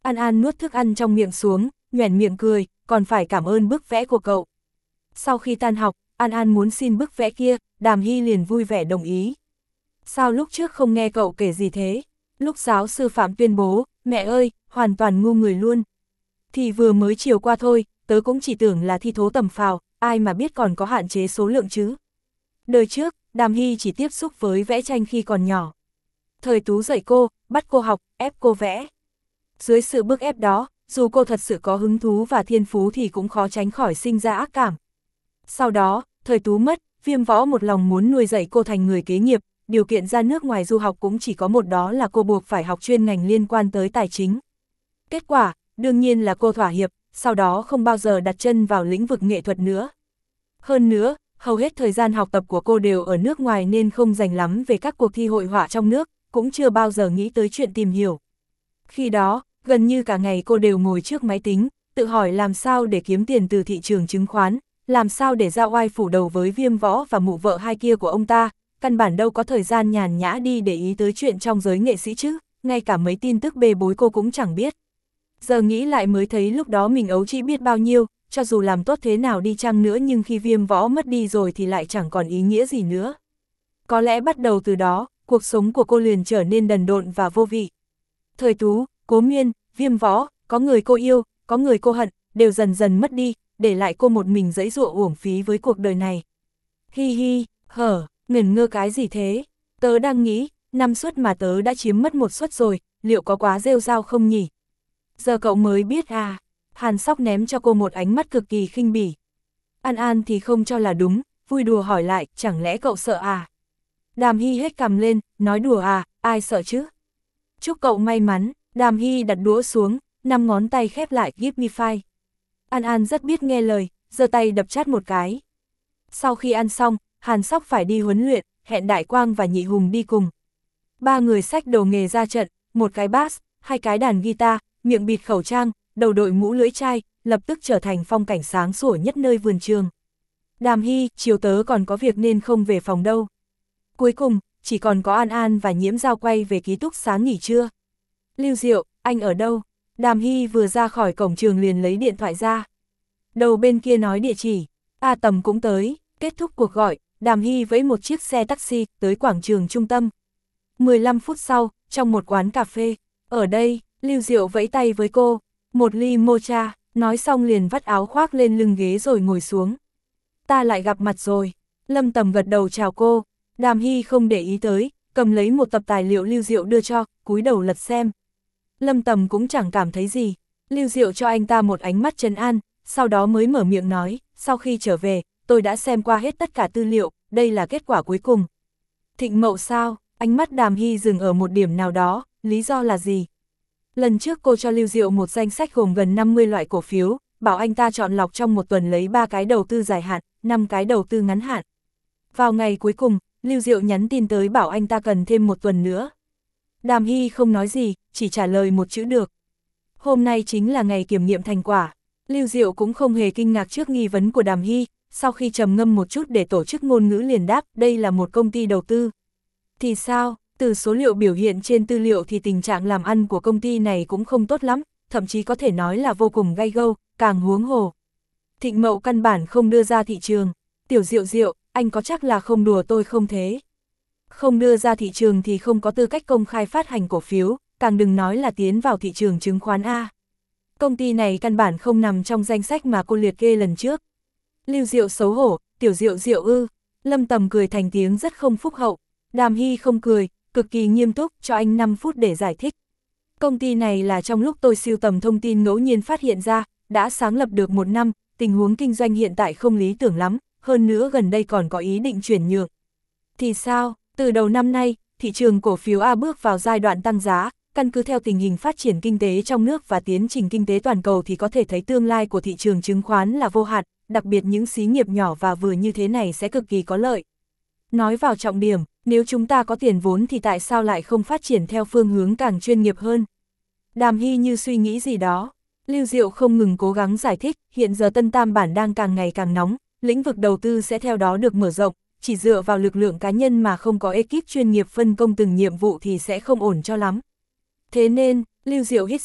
An An nuốt thức ăn trong miệng xuống, nhoẻn miệng cười, còn phải cảm ơn bức vẽ của cậu. Sau khi tan học, An An muốn xin bức vẽ kia, Đàm Hy liền vui vẻ đồng ý. Sao lúc trước không nghe cậu kể gì thế? Lúc giáo sư Phạm tuyên bố, mẹ ơi, hoàn toàn ngu người luôn. Thì vừa mới chiều qua thôi, tớ cũng chỉ tưởng là thi thố tầm phào, ai mà biết còn có hạn chế số lượng chứ. Đời trước, Đàm Hy chỉ tiếp xúc với vẽ tranh khi còn nhỏ. Thời Tú dạy cô, bắt cô học, ép cô vẽ. Dưới sự bức ép đó, dù cô thật sự có hứng thú và thiên phú thì cũng khó tránh khỏi sinh ra ác cảm. Sau đó, thời Tú mất, Viêm Võ một lòng muốn nuôi dạy cô thành người kế nghiệp, điều kiện ra nước ngoài du học cũng chỉ có một, đó là cô buộc phải học chuyên ngành liên quan tới tài chính. Kết quả, đương nhiên là cô thỏa hiệp, sau đó không bao giờ đặt chân vào lĩnh vực nghệ thuật nữa. Hơn nữa, hầu hết thời gian học tập của cô đều ở nước ngoài nên không dành lắm về các cuộc thi hội họa trong nước, cũng chưa bao giờ nghĩ tới chuyện tìm hiểu. Khi đó, gần như cả ngày cô đều ngồi trước máy tính, tự hỏi làm sao để kiếm tiền từ thị trường chứng khoán, làm sao để ra oai phủ đầu với Viêm Võ và mụ vợ hai kia của ông ta, căn bản đâu có thời gian nhàn nhã đi để ý tới chuyện trong giới nghệ sĩ chứ, ngay cả mấy tin tức bê bối cô cũng chẳng biết. Giờ nghĩ lại mới thấy lúc đó mình ấu trĩ biết bao nhiêu, cho dù làm tốt thế nào đi chăng nữa nhưng khi Viêm Võ mất đi rồi thì lại chẳng còn ý nghĩa gì nữa. Có lẽ bắt đầu từ đó, cuộc sống của cô liền trở nên đần độn và vô vị. Thời Tú, Cố Miên, Viêm Võ, có người cô yêu, có người cô hận, đều dần dần mất đi, để lại cô một mình giãy giụa uổng phí với cuộc đời này. Hi hi, hở, ngẩn ngơ cái gì thế? Tớ đang nghĩ, năm suất mà tớ đã chiếm mất một suất rồi, liệu có quá rêu rao không nhỉ? Giờ cậu mới biết à? Hàn Sóc ném cho cô một ánh mắt cực kỳ khinh bỉ. An An thì không cho là đúng, vui đùa hỏi lại, chẳng lẽ cậu sợ à? Đàm Hy hết cằm lên, nói đùa à, ai sợ chứ? Chúc cậu may mắn. Đàm Hy đặt đũa xuống, năm ngón tay khép lại, give me five. An An rất biết nghe lời, giơ tay đập chát một cái. Sau khi ăn xong, Hàn Sóc phải đi huấn luyện, hẹn Đại Quang và Nhị Hùng đi cùng. Ba người xách đồ nghề ra trận, một cái bass, hai cái đàn guitar, miệng bịt khẩu trang, đầu đội mũ lưỡi chai, lập tức trở thành phong cảnh sáng sủa nhất nơi vườn trường. Đàm Hy, chiều tớ còn có việc nên không về phòng đâu. Cuối cùng, chỉ còn có An An và Nhiễm Giao quay về ký túc xá nghỉ trưa. Lưu Diệu, anh ở đâu? Đàm Hy vừa ra khỏi cổng trường liền lấy điện thoại ra. Đầu bên kia nói địa chỉ. A Tầm cũng tới. Kết thúc cuộc gọi, Đàm Hy vẫy một chiếc xe taxi tới quảng trường trung tâm. mười lăm phút sau, trong một quán cà phê. Ở đây, Lưu Diệu vẫy tay với cô. Một ly mocha, nói xong liền vắt áo khoác lên lưng ghế rồi ngồi xuống. Ta lại gặp mặt rồi. Lâm Tầm gật đầu chào cô. Đàm Hy không để ý tới, cầm lấy một tập tài liệu Lưu Diệu đưa cho, cúi đầu lật xem. Lâm Tầm cũng chẳng cảm thấy gì. Lưu Diệu cho anh ta một ánh mắt trấn an, sau đó mới mở miệng nói, sau khi trở về, tôi đã xem qua hết tất cả tư liệu, đây là kết quả cuối cùng. Thịnh Mậu sao? Ánh mắt Đàm Hy dừng ở một điểm nào đó, lý do là gì? Lần trước cô cho Lưu Diệu một danh sách gồm gần năm mươi loại cổ phiếu, bảo anh ta chọn lọc trong một tuần lấy ba cái đầu tư dài hạn, năm cái đầu tư ngắn hạn. Vào ngày cuối cùng, Lưu Diệu nhắn tin tới bảo anh ta cần thêm một tuần nữa. Đàm Hy không nói gì, chỉ trả lời một chữ được. Hôm nay chính là ngày kiểm nghiệm thành quả. Lưu Diệu cũng không hề kinh ngạc trước nghi vấn của Đàm Hy, sau khi trầm ngâm một chút để tổ chức ngôn ngữ liền đáp, đây là một công ty đầu tư. Thì sao, từ số liệu biểu hiện trên tư liệu thì tình trạng làm ăn của công ty này cũng không tốt lắm, thậm chí có thể nói là vô cùng gay go, càng huống hồ. Thịnh Mậu căn bản không đưa ra thị trường. Tiểu Diệu Diệu, anh có chắc là không đùa tôi không thế? Không đưa ra thị trường thì không có tư cách công khai phát hành cổ phiếu, càng đừng nói là tiến vào thị trường chứng khoán A. Công ty này căn bản không nằm trong danh sách mà cô liệt kê lần trước. Lưu Diệu xấu hổ, Tiểu Diệu Diệu ư. Lâm Tầm cười thành tiếng rất không phúc hậu. Đàm Hy không cười, cực kỳ nghiêm túc, cho anh năm phút để giải thích. Công ty này là trong lúc tôi sưu tầm thông tin ngẫu nhiên phát hiện ra, đã sáng lập được một năm, tình huống kinh doanh hiện tại không lý tưởng lắm, hơn nữa gần đây còn có ý định chuyển nhượng. Thì sao? Từ đầu năm nay, thị trường cổ phiếu A bước vào giai đoạn tăng giá, căn cứ theo tình hình phát triển kinh tế trong nước và tiến trình kinh tế toàn cầu thì có thể thấy tương lai của thị trường chứng khoán là vô hạn, đặc biệt những xí nghiệp nhỏ và vừa như thế này sẽ cực kỳ có lợi. Nói vào trọng điểm, nếu chúng ta có tiền vốn thì tại sao lại không phát triển theo phương hướng càng chuyên nghiệp hơn? Đàm Hy như suy nghĩ gì đó. Lưu Diệu không ngừng cố gắng giải thích, hiện giờ Tân Tam Bản đang càng ngày càng nóng, lĩnh vực đầu tư sẽ theo đó được mở rộng, chỉ dựa vào lực lượng cá nhân mà không có ekip chuyên nghiệp phân công từng nhiệm vụ thì sẽ không ổn cho lắm. Thế nên, Lưu Diệu hít sâu,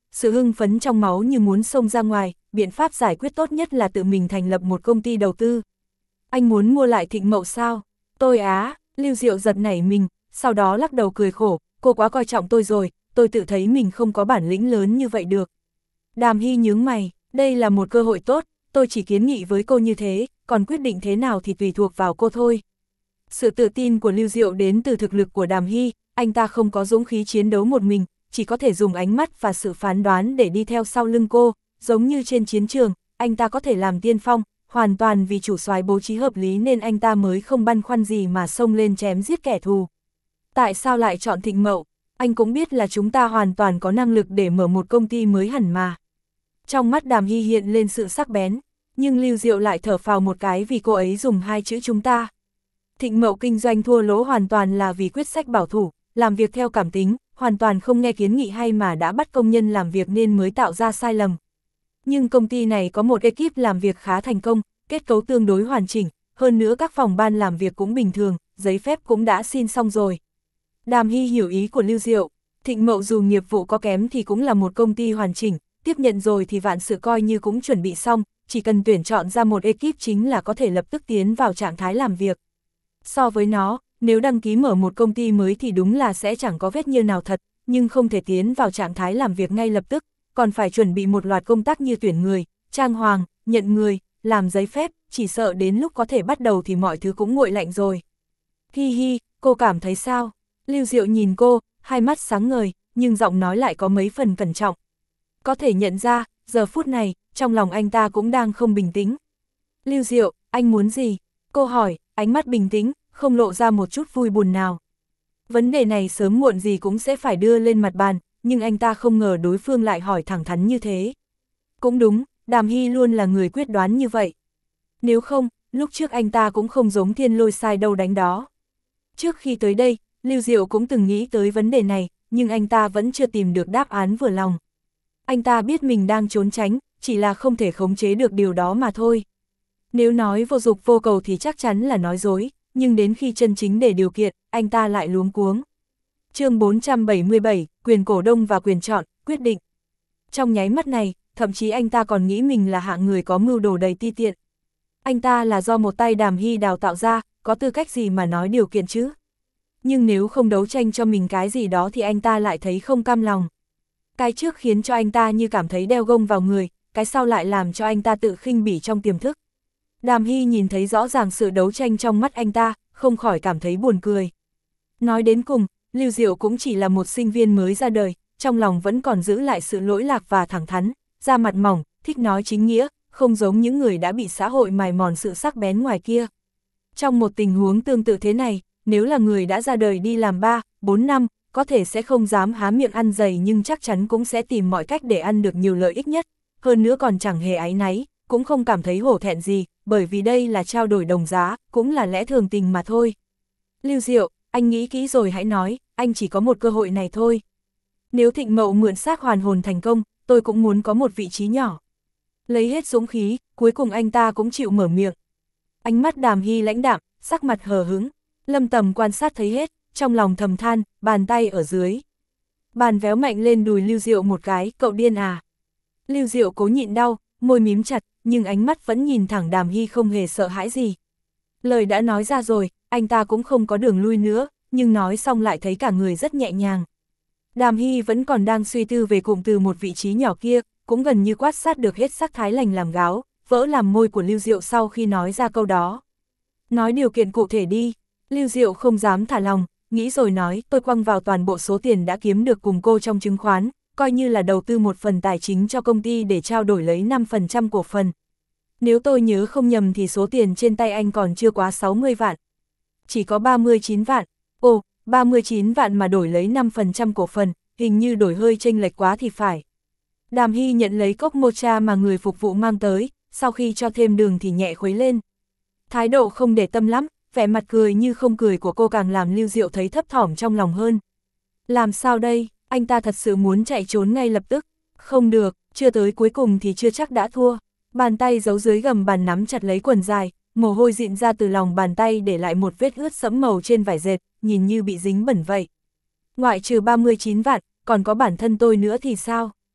sự hưng phấn trong máu như muốn xông ra ngoài, biện pháp giải quyết tốt nhất là tự mình thành lập một công ty đầu tư. Anh muốn mua lại Thịnh Mậu sao? Tôi á, Lưu Diệu giật nảy mình, sau đó lắc đầu cười khổ, cô quá coi trọng tôi rồi, tôi tự thấy mình không có bản lĩnh lớn như vậy được. Đàm Hy nhướng mày, đây là một cơ hội tốt, tôi chỉ kiến nghị với cô như thế, còn quyết định thế nào thì tùy thuộc vào cô thôi. Sự tự tin của Lưu Diệu đến từ thực lực của Đàm Hy, anh ta không có dũng khí chiến đấu một mình, chỉ có thể dùng ánh mắt và sự phán đoán để đi theo sau lưng cô, giống như trên chiến trường, anh ta có thể làm tiên phong, hoàn toàn vì chủ soái bố trí hợp lý nên anh ta mới không băn khoăn gì mà xông lên chém giết kẻ thù. Tại sao lại chọn Thịnh Mậu? Anh cũng biết là chúng ta hoàn toàn có năng lực để mở một công ty mới hẳn mà. Trong mắt Đàm Hy hiện lên sự sắc bén, nhưng Lưu Diệu lại thở phào một cái vì cô ấy dùng hai chữ chúng ta. Thịnh Mậu kinh doanh thua lỗ hoàn toàn là vì quyết sách bảo thủ, làm việc theo cảm tính, hoàn toàn không nghe kiến nghị hay mà đã bắt công nhân làm việc nên mới tạo ra sai lầm. Nhưng công ty này có một ekip làm việc khá thành công, kết cấu tương đối hoàn chỉnh, hơn nữa các phòng ban làm việc cũng bình thường, giấy phép cũng đã xin xong rồi. Đàm Hy hiểu ý của Lưu Diệu, Thịnh Mậu dù nghiệp vụ có kém thì cũng là một công ty hoàn chỉnh, tiếp nhận rồi thì vạn sự coi như cũng chuẩn bị xong, chỉ cần tuyển chọn ra một ekip chính là có thể lập tức tiến vào trạng thái làm việc. So với nó, nếu đăng ký mở một công ty mới thì đúng là sẽ chẳng có vết nhơ nào thật, nhưng không thể tiến vào trạng thái làm việc ngay lập tức, còn phải chuẩn bị một loạt công tác như tuyển người, trang hoàng, nhận người, làm giấy phép, chỉ sợ đến lúc có thể bắt đầu thì mọi thứ cũng nguội lạnh rồi. Hi hi, cô cảm thấy sao? Lưu Diệu nhìn cô, hai mắt sáng ngời, nhưng giọng nói lại có mấy phần cẩn trọng. Có thể nhận ra, giờ phút này, trong lòng anh ta cũng đang không bình tĩnh. Lưu Diệu, anh muốn gì? Cô hỏi, ánh mắt bình tĩnh, không lộ ra một chút vui buồn nào. Vấn đề này sớm muộn gì cũng sẽ phải đưa lên mặt bàn, nhưng anh ta không ngờ đối phương lại hỏi thẳng thắn như thế. Cũng đúng, Đàm Hy luôn là người quyết đoán như vậy. Nếu không, lúc trước anh ta cũng không giống thiên lôi sai đâu đánh đó. Trước khi tới đây, Lưu Diệu cũng từng nghĩ tới vấn đề này, nhưng anh ta vẫn chưa tìm được đáp án vừa lòng. Anh ta biết mình đang trốn tránh, chỉ là không thể khống chế được điều đó mà thôi. Nếu nói vô dục vô cầu thì chắc chắn là nói dối, nhưng đến khi chân chính để điều kiện, anh ta lại luống cuống. Chương bốn trăm bảy mươi bảy, quyền cổ đông và quyền chọn, quyết định. Trong nháy mắt này, thậm chí anh ta còn nghĩ mình là hạng người có mưu đồ đầy ti tiện. Anh ta là do một tay Đàm Hy đào tạo ra, có tư cách gì mà nói điều kiện chứ? Nhưng nếu không đấu tranh cho mình cái gì đó thì anh ta lại thấy không cam lòng. Cái trước khiến cho anh ta như cảm thấy đeo gông vào người, cái sau lại làm cho anh ta tự khinh bỉ trong tiềm thức. Đàm Hy nhìn thấy rõ ràng sự đấu tranh trong mắt anh ta, không khỏi cảm thấy buồn cười. Nói đến cùng, Lưu Diệu cũng chỉ là một sinh viên mới ra đời, trong lòng vẫn còn giữ lại sự lỗi lạc và thẳng thắn, da mặt mỏng, thích nói chính nghĩa, không giống những người đã bị xã hội mài mòn sự sắc bén ngoài kia. Trong một tình huống tương tự thế này, nếu là người đã ra đời đi làm ba, bốn năm, có thể sẽ không dám há miệng ăn dày nhưng chắc chắn cũng sẽ tìm mọi cách để ăn được nhiều lợi ích nhất, hơn nữa còn chẳng hề áy náy, cũng không cảm thấy hổ thẹn gì, bởi vì đây là trao đổi đồng giá, cũng là lẽ thường tình mà thôi. Lưu Diệu, anh nghĩ kỹ rồi hãy nói, anh chỉ có một cơ hội này thôi. Nếu Thịnh Mậu mượn xác hoàn hồn thành công, tôi cũng muốn có một vị trí nhỏ. Lấy hết dũng khí, cuối cùng anh ta cũng chịu mở miệng. Ánh mắt Đàm Hy lãnh đạm, sắc mặt hờ hững, Lâm Tầm quan sát thấy hết, trong lòng thầm than, bàn tay ở dưới. Bàn véo mạnh lên đùi Lưu Diệu một cái, cậu điên à. Lưu Diệu cố nhịn đau, môi mím chặt, nhưng ánh mắt vẫn nhìn thẳng Đàm Hy không hề sợ hãi gì. Lời đã nói ra rồi, anh ta cũng không có đường lui nữa, nhưng nói xong lại thấy cả người rất nhẹ nhàng. Đàm Hy vẫn còn đang suy tư về cụm từ một vị trí nhỏ kia, cũng gần như quát sát được hết sắc thái lành làm gáo, vỡ làm môi của Lưu Diệu sau khi nói ra câu đó. Nói điều kiện cụ thể đi, Lưu Diệu không dám thả lòng, nghĩ rồi nói tôi quăng vào toàn bộ số tiền đã kiếm được cùng cô trong chứng khoán, coi như là đầu tư một phần tài chính cho công ty để trao đổi lấy năm phần trăm cổ phần. Nếu tôi nhớ không nhầm thì số tiền trên tay anh còn chưa quá sáu mươi vạn. Chỉ có ba mươi chín vạn. Ồ, ba mươi chín vạn mà đổi lấy năm phần trăm cổ phần, hình như đổi hơi chênh lệch quá thì phải. Đàm Hy nhận lấy cốc mocha mà người phục vụ mang tới, sau khi cho thêm đường thì nhẹ khuấy lên. Thái độ không để tâm lắm, vẻ mặt cười như không cười của cô càng làm Lưu Diệu thấy thấp thỏm trong lòng hơn. Làm sao đây, anh ta thật sự muốn chạy trốn ngay lập tức. Không được, chưa tới cuối cùng thì chưa chắc đã thua. Bàn tay giấu dưới gầm bàn nắm chặt lấy quần dài, mồ hôi dịn ra từ lòng bàn tay để lại một vết ướt sẫm màu trên vải dệt, nhìn như bị dính bẩn vậy. Ngoại trừ ba mươi chín vạn, còn có bản thân tôi nữa thì sao?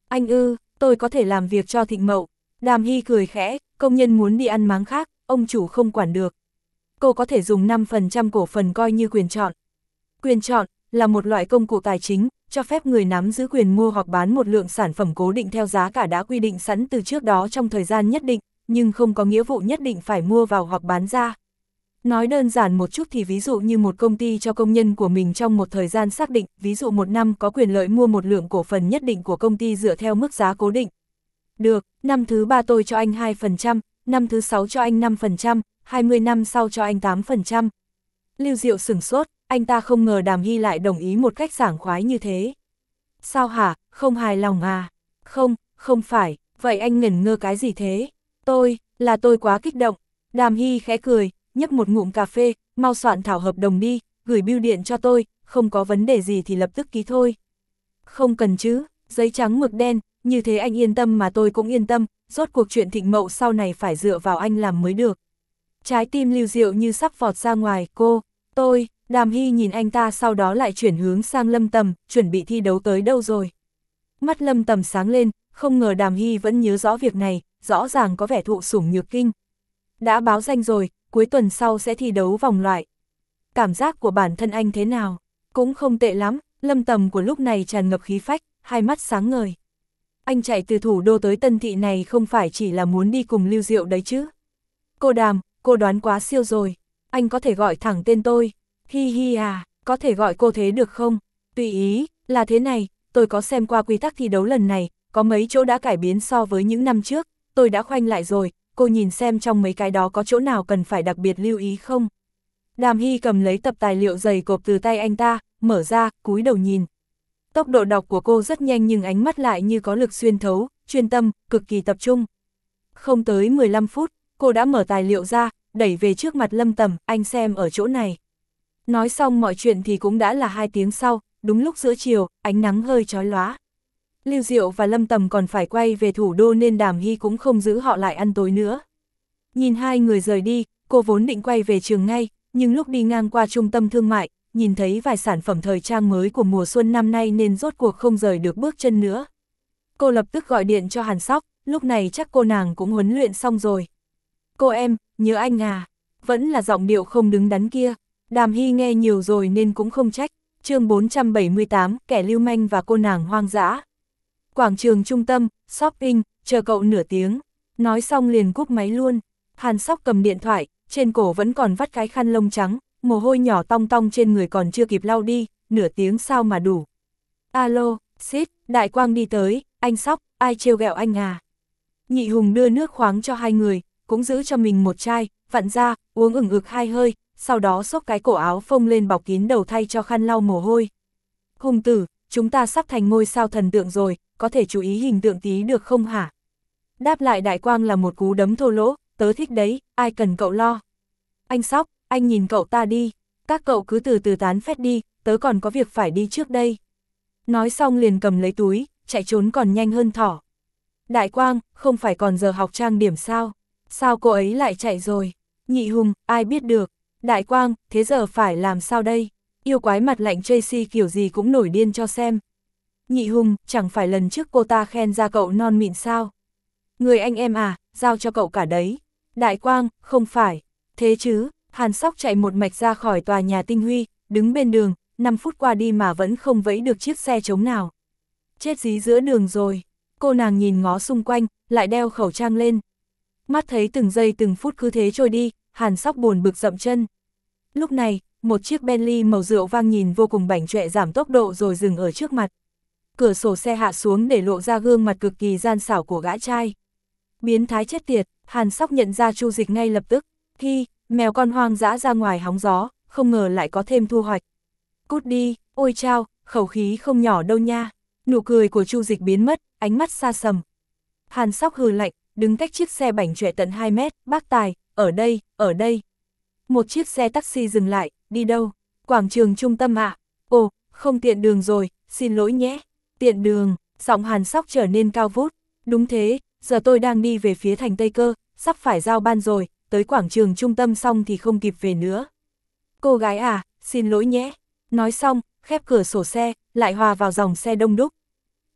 Anh ư, tôi có thể làm việc cho Thịnh Mậu. Đàm Hy cười khẽ, công nhân muốn đi ăn máng khác, ông chủ không quản được. Cô có thể dùng năm phần trăm cổ phần coi như quyền chọn. Quyền chọn là một loại công cụ tài chính, cho phép người nắm giữ quyền mua hoặc bán một lượng sản phẩm cố định theo giá cả đã quy định sẵn từ trước đó trong thời gian nhất định, nhưng không có nghĩa vụ nhất định phải mua vào hoặc bán ra. Nói đơn giản một chút thì ví dụ như một công ty cho công nhân của mình trong một thời gian xác định, ví dụ một năm có quyền lợi mua một lượng cổ phần nhất định của công ty dựa theo mức giá cố định. Được, năm thứ ba tôi cho anh hai phần trăm, năm thứ sáu cho anh năm phần trăm, hai mươi năm sau cho anh tám phần trăm. Lưu Diệu sửng sốt, anh ta không ngờ Đàm Hy lại đồng ý một cách sảng khoái như thế. Sao hả, không hài lòng à? Không, không phải, vậy anh ngẩn ngơ cái gì thế? Tôi, là tôi quá kích động. Đàm Hy khẽ cười, nhấp một ngụm cà phê, mau soạn thảo hợp đồng đi, gửi bưu điện cho tôi, không có vấn đề gì thì lập tức ký thôi. Không cần chứ, giấy trắng mực đen, như thế anh yên tâm mà tôi cũng yên tâm, rốt cuộc chuyện Thịnh Mậu sau này phải dựa vào anh làm mới được. Trái tim Lưu Diệu như sắp vọt ra ngoài, cô, tôi, Đàm Hy nhìn anh ta sau đó lại chuyển hướng sang Lâm Tầm, chuẩn bị thi đấu tới đâu rồi. Mắt Lâm Tầm sáng lên, không ngờ Đàm Hy vẫn nhớ rõ việc này, rõ ràng có vẻ thụ sủng nhược kinh. Đã báo danh rồi, cuối tuần sau sẽ thi đấu vòng loại. Cảm giác của bản thân anh thế nào? Cũng không tệ lắm, Lâm Tầm của lúc này tràn ngập khí phách, hai mắt sáng ngời. Anh chạy từ thủ đô tới Tân Thị này không phải chỉ là muốn đi cùng Lưu Diệu đấy chứ. Cô Đàm, cô đoán quá siêu rồi, anh có thể gọi thẳng tên tôi. Hi hi à, có thể gọi cô thế được không? Tùy ý, là thế này, tôi có xem qua quy tắc thi đấu lần này, có mấy chỗ đã cải biến so với những năm trước, tôi đã khoanh lại rồi, cô nhìn xem trong mấy cái đó có chỗ nào cần phải đặc biệt lưu ý không? Đàm Hy cầm lấy tập tài liệu dày cộp từ tay anh ta, mở ra, cúi đầu nhìn. Tốc độ đọc của cô rất nhanh nhưng ánh mắt lại như có lực xuyên thấu, chuyên tâm, cực kỳ tập trung. Không tới mười lăm phút, cô đã mở tài liệu ra, đẩy về trước mặt Lâm Tầm, anh xem ở chỗ này. Nói xong mọi chuyện thì cũng đã là hai tiếng sau, đúng lúc giữa chiều, ánh nắng hơi chói lóa. Lưu Diệu và Lâm Tầm còn phải quay về thủ đô nên Đàm Hy cũng không giữ họ lại ăn tối nữa. Nhìn hai người rời đi, cô vốn định quay về trường ngay, nhưng lúc đi ngang qua trung tâm thương mại, nhìn thấy vài sản phẩm thời trang mới của mùa xuân năm nay nên rốt cuộc không rời được bước chân nữa. Cô lập tức gọi điện cho Hàn Sóc, lúc này chắc cô nàng cũng huấn luyện xong rồi. Cô em, nhớ anh à, vẫn là giọng điệu không đứng đắn kia. Đàm Hy nghe nhiều rồi nên cũng không trách. Chương bốn trăm bảy mươi tám, kẻ lưu manh và cô nàng hoang dã. Quảng trường trung tâm, shopping, chờ cậu nửa tiếng. Nói xong liền cúp máy luôn. Hàn Sóc cầm điện thoại, trên cổ vẫn còn vắt cái khăn lông trắng, mồ hôi nhỏ tong tong trên người còn chưa kịp lau đi, nửa tiếng sao mà đủ. Alo, Sít, Đại Quang đi tới, anh Sóc, ai trêu ghẹo anh à? Nhị Hùng đưa nước khoáng cho hai người, cũng giữ cho mình một chai, vặn ra, uống ửng ực hai hơi, sau đó xốc cái cổ áo phông lên bọc kín đầu thay cho khăn lau mồ hôi. Hùng tử, chúng ta sắp thành ngôi sao thần tượng rồi, có thể chú ý hình tượng tí được không hả? Đáp lại Đại Quang là một cú đấm thô lỗ, tớ thích đấy, ai cần cậu lo. Anh Sóc, anh nhìn cậu ta đi, các cậu cứ từ từ tán phét đi, tớ còn có việc phải đi trước đây. Nói xong liền cầm lấy túi, chạy trốn còn nhanh hơn thỏ. Đại Quang, không phải còn giờ học trang điểm sao? Sao cô ấy lại chạy rồi? Nhị Hùng, ai biết được. Đại Quang, thế giờ phải làm sao đây? Yêu quái mặt lạnh Tracy kiểu gì cũng nổi điên cho xem. Nhị Hùng, chẳng phải lần trước cô ta khen ra cậu non mịn sao? Người anh em à, giao cho cậu cả đấy. Đại Quang, không phải. Thế chứ, Hàn Sóc chạy một mạch ra khỏi tòa nhà Tinh Huy, đứng bên đường, năm phút qua đi mà vẫn không vẫy được chiếc xe trống nào. Chết dí giữa đường rồi. Cô nàng nhìn ngó xung quanh, lại đeo khẩu trang lên. Mắt thấy từng giây từng phút cứ thế trôi đi, Hàn Sóc buồn bực dậm chân. Lúc này, một chiếc Bentley màu rượu vang nhìn vô cùng bảnh trọe giảm tốc độ rồi dừng ở trước mặt. Cửa sổ xe hạ xuống để lộ ra gương mặt cực kỳ gian xảo của gã trai. Biến thái chết tiệt, Hàn Sóc nhận ra Chu Dịch ngay lập tức. Hi, mèo con hoang dã ra ngoài hóng gió, không ngờ lại có thêm thu hoạch. Cút đi, ôi chao, khẩu khí không nhỏ đâu nha. Nụ cười của Chu Dịch biến mất, ánh mắt xa sầm. Hàn Sóc hừ lạnh, đứng cách chiếc xe bảnh trọe tận hai mét, bác tài, ở đây, ở đây. Một chiếc xe taxi dừng lại, đi đâu? Quảng trường trung tâm ạ. À? Ồ, không tiện đường rồi, xin lỗi nhé. Tiện đường, giọng Hàn Sóc trở nên cao vút. Đúng thế, giờ tôi đang đi về phía thành Tây Cơ, sắp phải giao ban rồi, tới quảng trường trung tâm xong thì không kịp về nữa. Cô gái à, xin lỗi nhé. Nói xong, khép cửa sổ xe, lại hòa vào dòng xe đông đúc.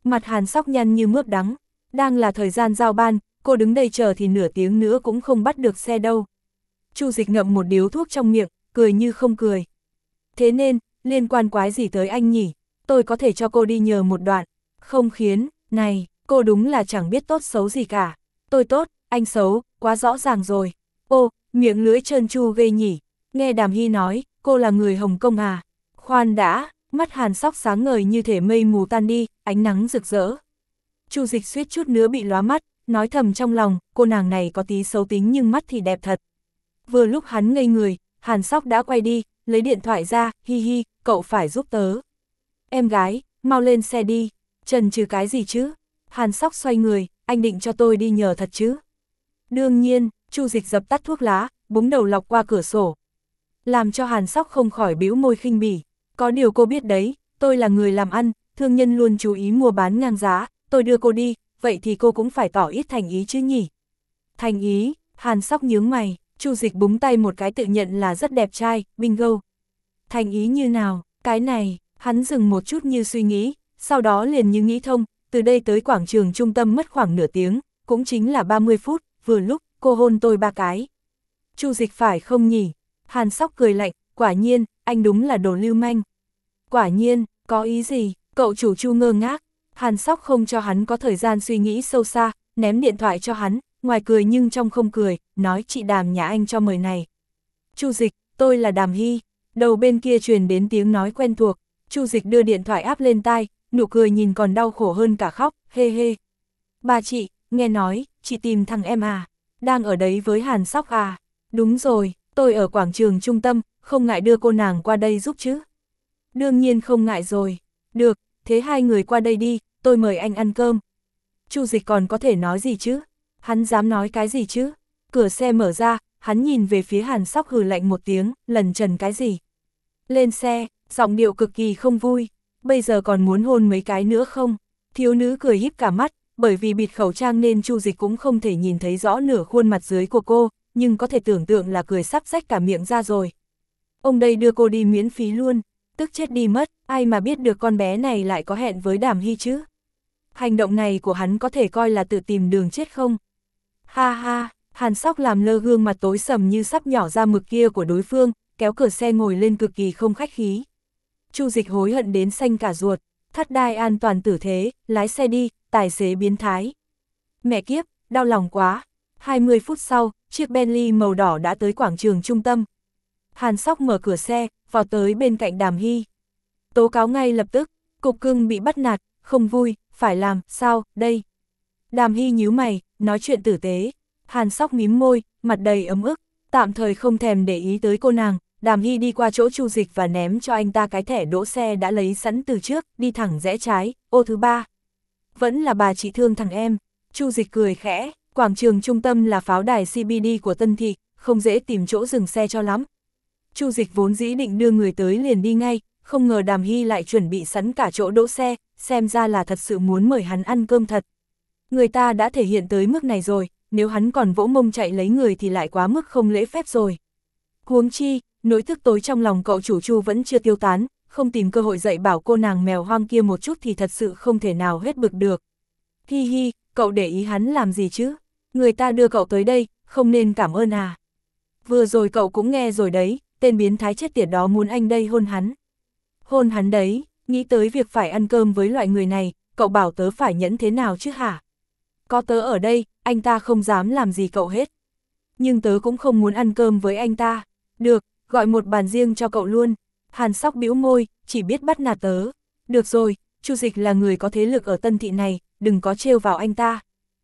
Mặt Hàn Sóc nhăn như mướp đắng, đang là thời gian giao ban, cô đứng đây chờ thì nửa tiếng nữa cũng không bắt được xe đâu. Chu Dịch ngậm một điếu thuốc trong miệng, cười như không cười. Thế nên, liên quan quái gì tới anh nhỉ? Tôi có thể cho cô đi nhờ một đoạn, không khiến, này, cô đúng là chẳng biết tốt xấu gì cả. Tôi tốt, anh xấu, quá rõ ràng rồi. Ô, miệng lưỡi trơn tru ghê nhỉ. Nghe Đàm Hy nói, cô là người Hồng Kông à? Khoan đã, mắt Hàn Sóc sáng ngời như thể mây mù tan đi, ánh nắng rực rỡ. Chu Dịch suýt chút nữa bị lóa mắt, nói thầm trong lòng, cô nàng này có tí xấu tính nhưng mắt thì đẹp thật. Vừa lúc hắn ngây người, Hàn Sóc đã quay đi, lấy điện thoại ra, hi hi, cậu phải giúp tớ. Em gái, mau lên xe đi, chần chừ cái gì chứ? Hàn Sóc xoay người, anh định cho tôi đi nhờ thật chứ? Đương nhiên, Chu Dịch dập tắt thuốc lá, búng đầu lọc qua cửa sổ. Làm cho Hàn Sóc không khỏi bĩu môi khinh bỉ. Có điều cô biết đấy, tôi là người làm ăn, thương nhân luôn chú ý mua bán ngang giá, tôi đưa cô đi, vậy thì cô cũng phải tỏ ít thành ý chứ nhỉ? Thành ý, Hàn Sóc nhướng mày, Chu Dịch búng tay một cái tự nhận là rất đẹp trai, bingo. Thành ý như nào, cái này, hắn dừng một chút như suy nghĩ, sau đó liền như nghĩ thông, từ đây tới quảng trường trung tâm mất khoảng nửa tiếng, cũng chính là ba mươi phút, vừa lúc, cô hôn tôi ba cái. Chu Dịch phải không nhỉ? Hàn Sóc cười lạnh, quả nhiên, anh đúng là đồ lưu manh. Quả nhiên, có ý gì? Cậu chủ Chu ngơ ngác. Hàn Sóc không cho hắn có thời gian suy nghĩ sâu xa, ném điện thoại cho hắn, ngoài cười nhưng trong không cười, nói chị Đàm nhà anh cho mời này. Chu Dịch, tôi là Đàm Hy. Đầu bên kia truyền đến tiếng nói quen thuộc. Chu Dịch đưa điện thoại áp lên tai, nụ cười nhìn còn đau khổ hơn cả khóc, hê hê. Bà chị, nghe nói, chị tìm thằng em à? Đang ở đấy với Hàn Sóc à? Đúng rồi, tôi ở quảng trường trung tâm, không ngại đưa cô nàng qua đây giúp chứ? Đương nhiên không ngại rồi. Được, thế hai người qua đây đi, tôi mời anh ăn cơm. Chu Dịch còn có thể nói gì chứ? Hắn dám nói cái gì chứ? Cửa xe mở ra, hắn nhìn về phía Hàn Sóc hừ lạnh một tiếng, lần trần cái gì? Lên xe, giọng điệu cực kỳ không vui. Bây giờ còn muốn hôn mấy cái nữa không? Thiếu nữ cười híp cả mắt, bởi vì bịt khẩu trang nên Chu Dịch cũng không thể nhìn thấy rõ nửa khuôn mặt dưới của cô, nhưng có thể tưởng tượng là cười sắp rách cả miệng ra rồi. Ông đây đưa cô đi miễn phí luôn, tức chết đi mất, ai mà biết được con bé này lại có hẹn với Đàm Hy chứ? Hành động này của hắn có thể coi là tự tìm đường chết không? Ha ha, Hàn Sóc làm lơ gương mặt tối sầm như sắp nhỏ ra mực kia của đối phương, kéo cửa xe ngồi lên cực kỳ không khách khí. Chu Dịch hối hận đến xanh cả ruột, thắt đai an toàn tử thế, lái xe đi, tài xế biến thái. Mẹ kiếp, đau lòng quá. hai mươi phút sau, chiếc Bentley màu đỏ đã tới quảng trường trung tâm. Hàn Sóc mở cửa xe, vào tới bên cạnh Đàm Hy. Tố cáo ngay lập tức, cục cưng bị bắt nạt, không vui, phải làm, sao, đây? Đàm Hy nhíu mày, nói chuyện tử tế. Hàn Sóc mím môi, mặt đầy ấm ức, tạm thời không thèm để ý tới cô nàng. Đàm Hy đi qua chỗ Chu Dịch và ném cho anh ta cái thẻ đỗ xe đã lấy sẵn từ trước, đi thẳng rẽ trái, ô thứ ba. Vẫn là bà chị thương thằng em. Chu Dịch cười khẽ, quảng trường trung tâm là pháo đài xê bê đê của Tân Thị, không dễ tìm chỗ dừng xe cho lắm. Chu Dịch vốn dĩ định đưa người tới liền đi ngay, không ngờ Đàm Hy lại chuẩn bị sẵn cả chỗ đỗ xe, xem ra là thật sự muốn mời hắn ăn cơm thật. Người ta đã thể hiện tới mức này rồi, nếu hắn còn vỗ mông chạy lấy người thì lại quá mức không lễ phép rồi. Huống chi, nỗi tức tối trong lòng cậu chủ Chu vẫn chưa tiêu tán, không tìm cơ hội dạy bảo cô nàng mèo hoang kia một chút thì thật sự không thể nào hết bực được. Hi hi, cậu để ý hắn làm gì chứ? Người ta đưa cậu tới đây, không nên cảm ơn à? Vừa rồi cậu cũng nghe rồi đấy, tên biến thái chết tiệt đó muốn anh đây hôn hắn. Hôn hắn đấy, nghĩ tới việc phải ăn cơm với loại người này, cậu bảo tớ phải nhẫn thế nào chứ hả? Có tớ ở đây, anh ta không dám làm gì cậu hết. Nhưng tớ cũng không muốn ăn cơm với anh ta. Được, gọi một bàn riêng cho cậu luôn. Hàn Sóc bĩu môi, chỉ biết bắt nạt tớ. Được rồi, Chu Dịch là người có thế lực ở Tân Thị này, đừng có trêu vào anh ta.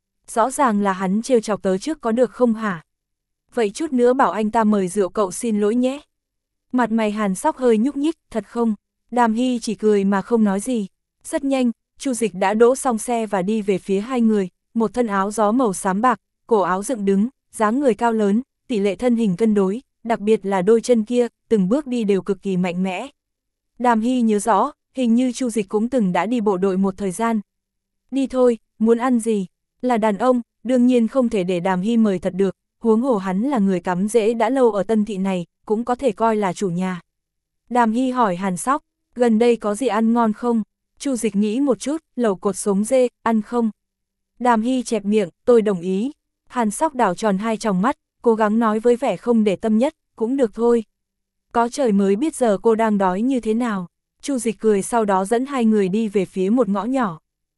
Rõ ràng là hắn trêu chọc tớ trước có được không hả? Vậy chút nữa bảo anh ta mời rượu cậu xin lỗi nhé. Mặt mày Hàn Sóc hơi nhúc nhích, thật không? Đàm Hy chỉ cười mà không nói gì. Rất nhanh, Chu Dịch đã đỗ xong xe và đi về phía hai người, một thân áo gió màu xám bạc, cổ áo dựng đứng, dáng người cao lớn, tỷ lệ thân hình cân đối, đặc biệt là đôi chân kia, từng bước đi đều cực kỳ mạnh mẽ. Đàm Hy nhớ rõ, hình như Chu Dịch cũng từng đã đi bộ đội một thời gian. Đi thôi, muốn ăn gì? Là đàn ông, đương nhiên không thể để Đàm Hy mời thật được, huống hồ hắn là người cắm rễ đã lâu ở Tân Thị này, cũng có thể coi là chủ nhà. Đàm Hy hỏi Hàn Sóc, gần đây có gì ăn ngon không? Chu Dịch nghĩ một chút, lẩu cột sống dê, ăn không? Đàm Hy chẹp miệng, tôi đồng ý. Hàn Sóc đảo tròn hai tròng mắt, cố gắng nói với vẻ không để tâm nhất, cũng được thôi. Có trời mới biết giờ cô đang đói như thế nào. Chu Dịch cười sau đó dẫn hai người đi về phía một ngõ nhỏ.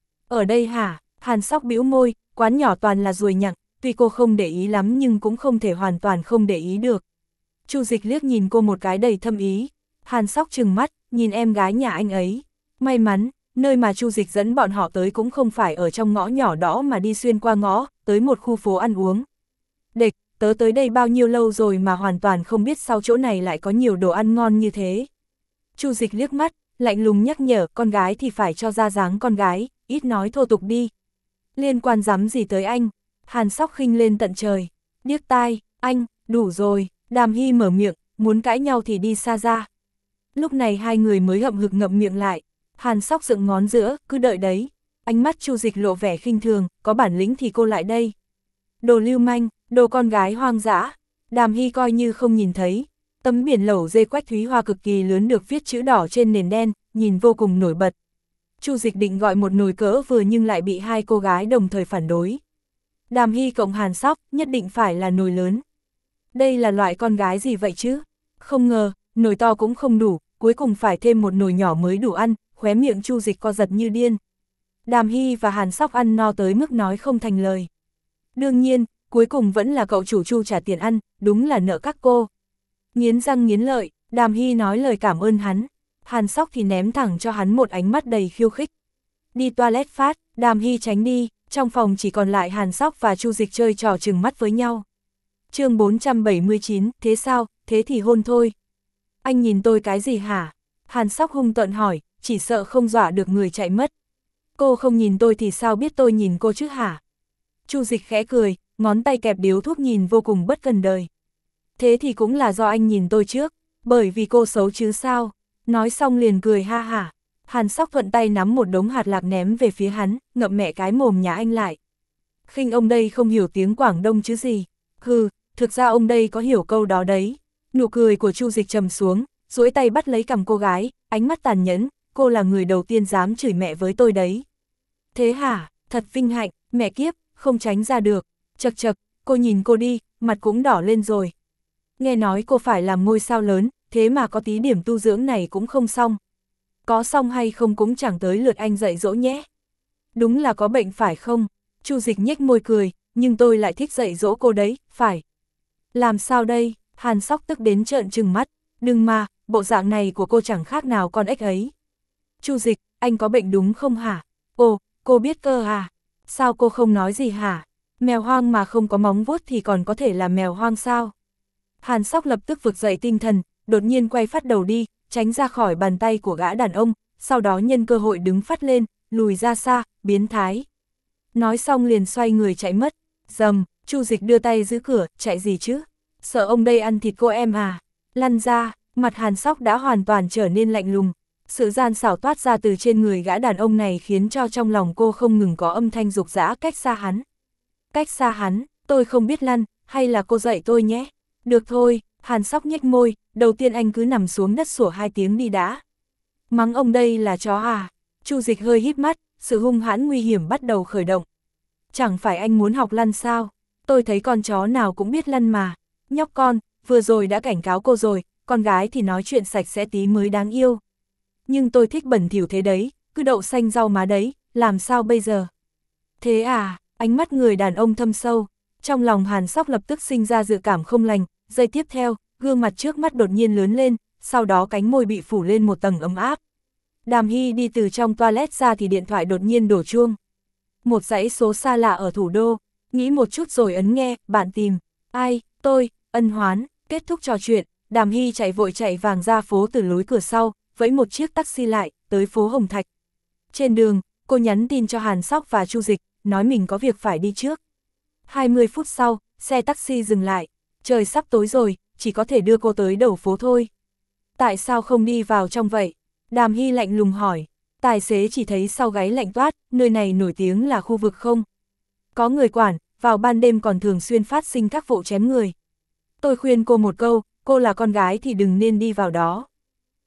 Ở đây hả? Hàn Sóc bĩu môi, quán nhỏ toàn là ruồi nhặng, tuy cô không để ý lắm nhưng cũng không thể hoàn toàn không để ý được. Chu Dịch liếc nhìn cô một cái đầy thâm ý. Hàn Sóc trừng mắt, nhìn em gái nhà anh ấy. May mắn, nơi mà Chu Dịch dẫn bọn họ tới cũng không phải ở trong ngõ nhỏ đó mà đi xuyên qua ngõ, tới một khu phố ăn uống. Địch, tớ tới đây bao nhiêu lâu rồi mà hoàn toàn không biết sau chỗ này lại có nhiều đồ ăn ngon như thế. Chu Dịch liếc mắt, lạnh lùng nhắc nhở, con gái thì phải cho ra dáng con gái, ít nói thô tục đi. Liên quan dám gì tới anh? Hàn Sóc khinh lên tận trời. Điếc tai, anh, đủ rồi. Đàm Hy mở miệng, muốn cãi nhau thì đi xa ra. Lúc này hai người mới hậm hực ngậm miệng lại. Hàn Sóc dựng ngón giữa, cứ đợi đấy. Ánh mắt Chu Dịch lộ vẻ khinh thường, có bản lĩnh thì cô lại đây. Đồ lưu manh, đồ con gái hoang dã. Đàm Hy coi như không nhìn thấy. Tấm biển lẩu dê Quách Thúy Hoa cực kỳ lớn được viết chữ đỏ trên nền đen, nhìn vô cùng nổi bật. Chu Dịch định gọi một nồi cỡ vừa nhưng lại bị hai cô gái đồng thời phản đối. Đàm Hy cộng Hàn Sóc, nhất định phải là nồi lớn. Đây là loại con gái gì vậy chứ? Không ngờ, nồi to cũng không đủ, cuối cùng phải thêm một nồi nhỏ mới đủ ăn, khóe miệng Chu Dịch co giật như điên. Đàm Hy và Hàn Sóc ăn no tới mức nói không thành lời. Đương nhiên, cuối cùng vẫn là cậu chủ Chu trả tiền ăn, đúng là nợ các cô. Nghiến răng nghiến lợi, Đàm Hy nói lời cảm ơn hắn. Hàn Sóc thì ném thẳng cho hắn một ánh mắt đầy khiêu khích. Đi toilet phát, Đàm Hy tránh đi, trong phòng chỉ còn lại Hàn Sóc và Chu Dịch chơi trò trừng mắt với nhau. Chương bốn trăm bảy mươi chín, thế sao, thế thì hôn thôi. Anh nhìn tôi cái gì hả? Hàn Sóc hung tợn hỏi, chỉ sợ không dọa được người chạy mất. Cô không nhìn tôi thì sao biết tôi nhìn cô chứ hả? Chu Dịch khẽ cười, ngón tay kẹp điếu thuốc nhìn vô cùng bất cần đời. Thế thì cũng là do anh nhìn tôi trước, bởi vì cô xấu chứ sao? Nói xong liền cười ha hả. Hàn Sóc thuận tay nắm một đống hạt lạc ném về phía hắn, ngậm mẹ cái mồm nhà anh lại. Khinh ông đây không hiểu tiếng Quảng Đông chứ gì. Hừ, thực ra ông đây có hiểu câu đó đấy. Nụ cười của Chu Dịch trầm xuống, duỗi tay bắt lấy cằm cô gái, ánh mắt tàn nhẫn, cô là người đầu tiên dám chửi mẹ với tôi đấy. Thế hả, thật vinh hạnh, mẹ kiếp, không tránh ra được. Chật chật, cô nhìn cô đi, mặt cũng đỏ lên rồi. Nghe nói cô phải làm ngôi sao lớn, thế mà có tí điểm tu dưỡng này cũng không xong. Có xong hay không cũng chẳng tới lượt anh dạy dỗ nhé. Đúng là có bệnh phải không? Chu Dịch nhếch môi cười, nhưng tôi lại thích dạy dỗ cô đấy, phải. Làm sao đây? Hàn Sóc tức đến trợn trừng mắt. Đừng mà, bộ dạng này của cô chẳng khác nào con ếch ấy. Chu Dịch, anh có bệnh đúng không hả? Ồ, cô biết cơ à? Sao cô không nói gì hả? Mèo hoang mà không có móng vuốt thì còn có thể là mèo hoang sao? Hàn Sóc lập tức vực dậy tinh thần, đột nhiên quay phát đầu đi, tránh ra khỏi bàn tay của gã đàn ông, sau đó nhân cơ hội đứng phát lên, lùi ra xa, biến thái. Nói xong liền xoay người chạy mất. Dầm, Chu Dịch đưa tay giữ cửa, chạy gì chứ? Sợ ông đây ăn thịt cô em à? Lăn ra, mặt Hàn Sóc đã hoàn toàn trở nên lạnh lùng. Sự gian xảo toát ra từ trên người gã đàn ông này khiến cho trong lòng cô không ngừng có âm thanh dục dã cách xa hắn. Cách xa hắn, tôi không biết lăn, hay là cô dạy tôi nhé? Được thôi, Hàn Sóc nhếch môi, đầu tiên anh cứ nằm xuống đất sủa hai tiếng đi đã. Mắng ông đây là chó à? Chu Dịch hơi híp mắt, sự hung hãn nguy hiểm bắt đầu khởi động. Chẳng phải anh muốn học lăn sao? Tôi thấy con chó nào cũng biết lăn mà. Nhóc con, vừa rồi đã cảnh cáo cô rồi, con gái thì nói chuyện sạch sẽ tí mới đáng yêu. Nhưng tôi thích bẩn thỉu thế đấy, cứ đậu xanh rau má đấy, làm sao bây giờ? Thế à, ánh mắt người đàn ông thâm sâu. Trong lòng Hàn Sóc lập tức sinh ra dự cảm không lành, giây tiếp theo, gương mặt trước mắt đột nhiên lớn lên, sau đó cánh môi bị phủ lên một tầng ấm áp. Đàm Hy đi từ trong toilet ra thì điện thoại đột nhiên đổ chuông. Một dãy số xa lạ ở thủ đô, nghĩ một chút rồi ấn nghe, bạn tìm. Ai, tôi, Ân Hoán. Kết thúc trò chuyện, Đàm Hy chạy vội chạy vàng ra phố từ lối cửa sau, vẫy một chiếc taxi lại, tới phố Hồng Thạch. Trên đường, cô nhắn tin cho Hàn Sóc và Chu Dịch, nói mình có việc phải đi trước. hai mươi phút sau, xe taxi dừng lại. Trời sắp tối rồi, chỉ có thể đưa cô tới đầu phố thôi. Tại sao không đi vào trong vậy? Đàm Hy lạnh lùng hỏi. Tài xế chỉ thấy sau gáy lạnh toát, nơi này nổi tiếng là khu vực không có người quản, vào ban đêm còn thường xuyên phát sinh các vụ chém người. Tôi khuyên cô một câu, cô là con gái thì đừng nên đi vào đó.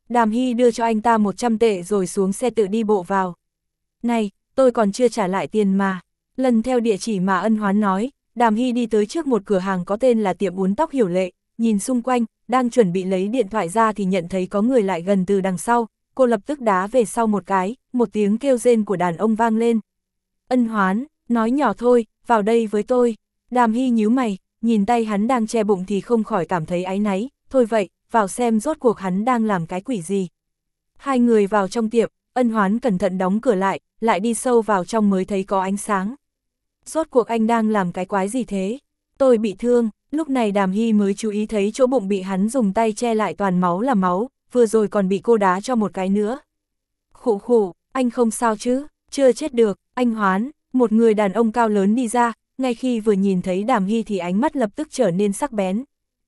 Đàm Hy đưa cho anh ta một trăm tệ rồi xuống xe tự đi bộ vào. Này, tôi còn chưa trả lại tiền mà. Lần theo địa chỉ mà Ân Hoán nói, Đàm Hy đi tới trước một cửa hàng có tên là tiệm uốn tóc Hiểu Lệ, nhìn xung quanh, đang chuẩn bị lấy điện thoại ra thì nhận thấy có người lại gần từ đằng sau, cô lập tức đá về sau một cái, một tiếng kêu rên của đàn ông vang lên. Ân Hoán, nói nhỏ thôi, vào đây với tôi. Đàm Hy nhíu mày, nhìn tay hắn đang che bụng thì không khỏi cảm thấy áy náy, thôi vậy, vào xem rốt cuộc hắn đang làm cái quỷ gì. Hai người vào trong tiệm, Ân Hoán cẩn thận đóng cửa lại, lại đi sâu vào trong mới thấy có ánh sáng. Rốt cuộc anh đang làm cái quái gì thế? Tôi bị thương, lúc này Đàm Hy mới chú ý thấy chỗ bụng bị hắn dùng tay che lại toàn máu là máu, vừa rồi còn bị cô đá cho một cái nữa. Khụ khụ, anh không sao chứ, chưa chết được, anh Hoán, một người đàn ông cao lớn đi ra, ngay khi vừa nhìn thấy Đàm Hy thì ánh mắt lập tức trở nên sắc bén.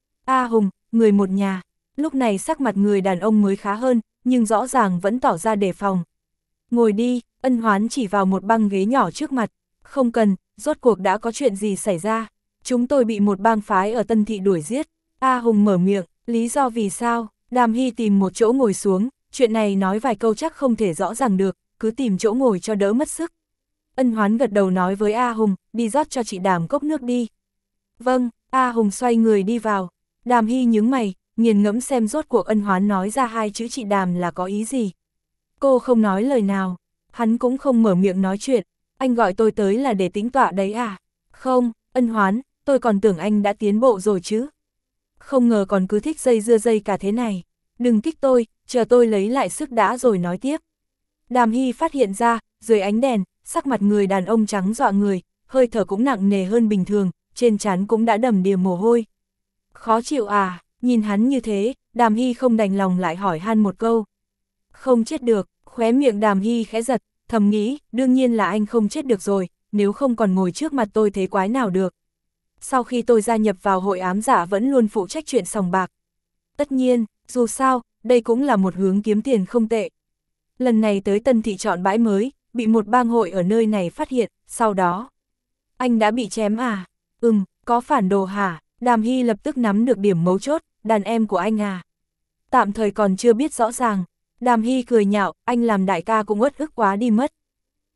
A Hùng, người một nhà, lúc này sắc mặt người đàn ông mới khá hơn, nhưng rõ ràng vẫn tỏ ra đề phòng. Ngồi đi, Ân Hoán chỉ vào một băng ghế nhỏ trước mặt, không cần, rốt cuộc đã có chuyện gì xảy ra. Chúng tôi bị một bang phái ở Tân Thị đuổi giết. A Hùng mở miệng, lý do vì sao? Đàm Hy tìm một chỗ ngồi xuống, chuyện này nói vài câu chắc không thể rõ ràng được, cứ tìm chỗ ngồi cho đỡ mất sức. Ân Hoán gật đầu nói với A Hùng, đi rót cho chị Đàm cốc nước đi. Vâng, A Hùng xoay người đi vào. Đàm Hy nhướng mày, nghiền ngẫm xem rốt cuộc Ân Hoán nói ra hai chữ chị Đàm là có ý gì. Cô không nói lời nào, hắn cũng không mở miệng nói chuyện. Anh gọi tôi tới là để tĩnh tọa đấy à? Không, Ân Hoán, tôi còn tưởng anh đã tiến bộ rồi chứ. Không ngờ còn cứ thích dây dưa dây cả thế này. Đừng kích tôi, chờ tôi lấy lại sức đã rồi nói tiếp. Đàm Hy phát hiện ra, dưới ánh đèn, sắc mặt người đàn ông trắng dọa người, hơi thở cũng nặng nề hơn bình thường, trên trán cũng đã đầm đìa mồ hôi. Khó chịu à, nhìn hắn như thế, Đàm Hy không đành lòng lại hỏi han một câu. Không chết được, khóe miệng Đàm Hy khẽ giật, thầm nghĩ, đương nhiên là anh không chết được rồi, nếu không còn ngồi trước mặt tôi thế quái nào được. Sau khi tôi gia nhập vào hội ám giả vẫn luôn phụ trách chuyện sòng bạc. Tất nhiên, dù sao, đây cũng là một hướng kiếm tiền không tệ. Lần này tới Tân Thị chọn bãi mới, bị một bang hội ở nơi này phát hiện, sau đó. Anh đã bị chém à? Ừm, có phản đồ hả? Đàm Hy lập tức nắm được điểm mấu chốt, đàn em của anh à? Tạm thời còn chưa biết rõ ràng. Đàm Hy cười nhạo, anh làm đại ca cũng uất ức quá đi mất.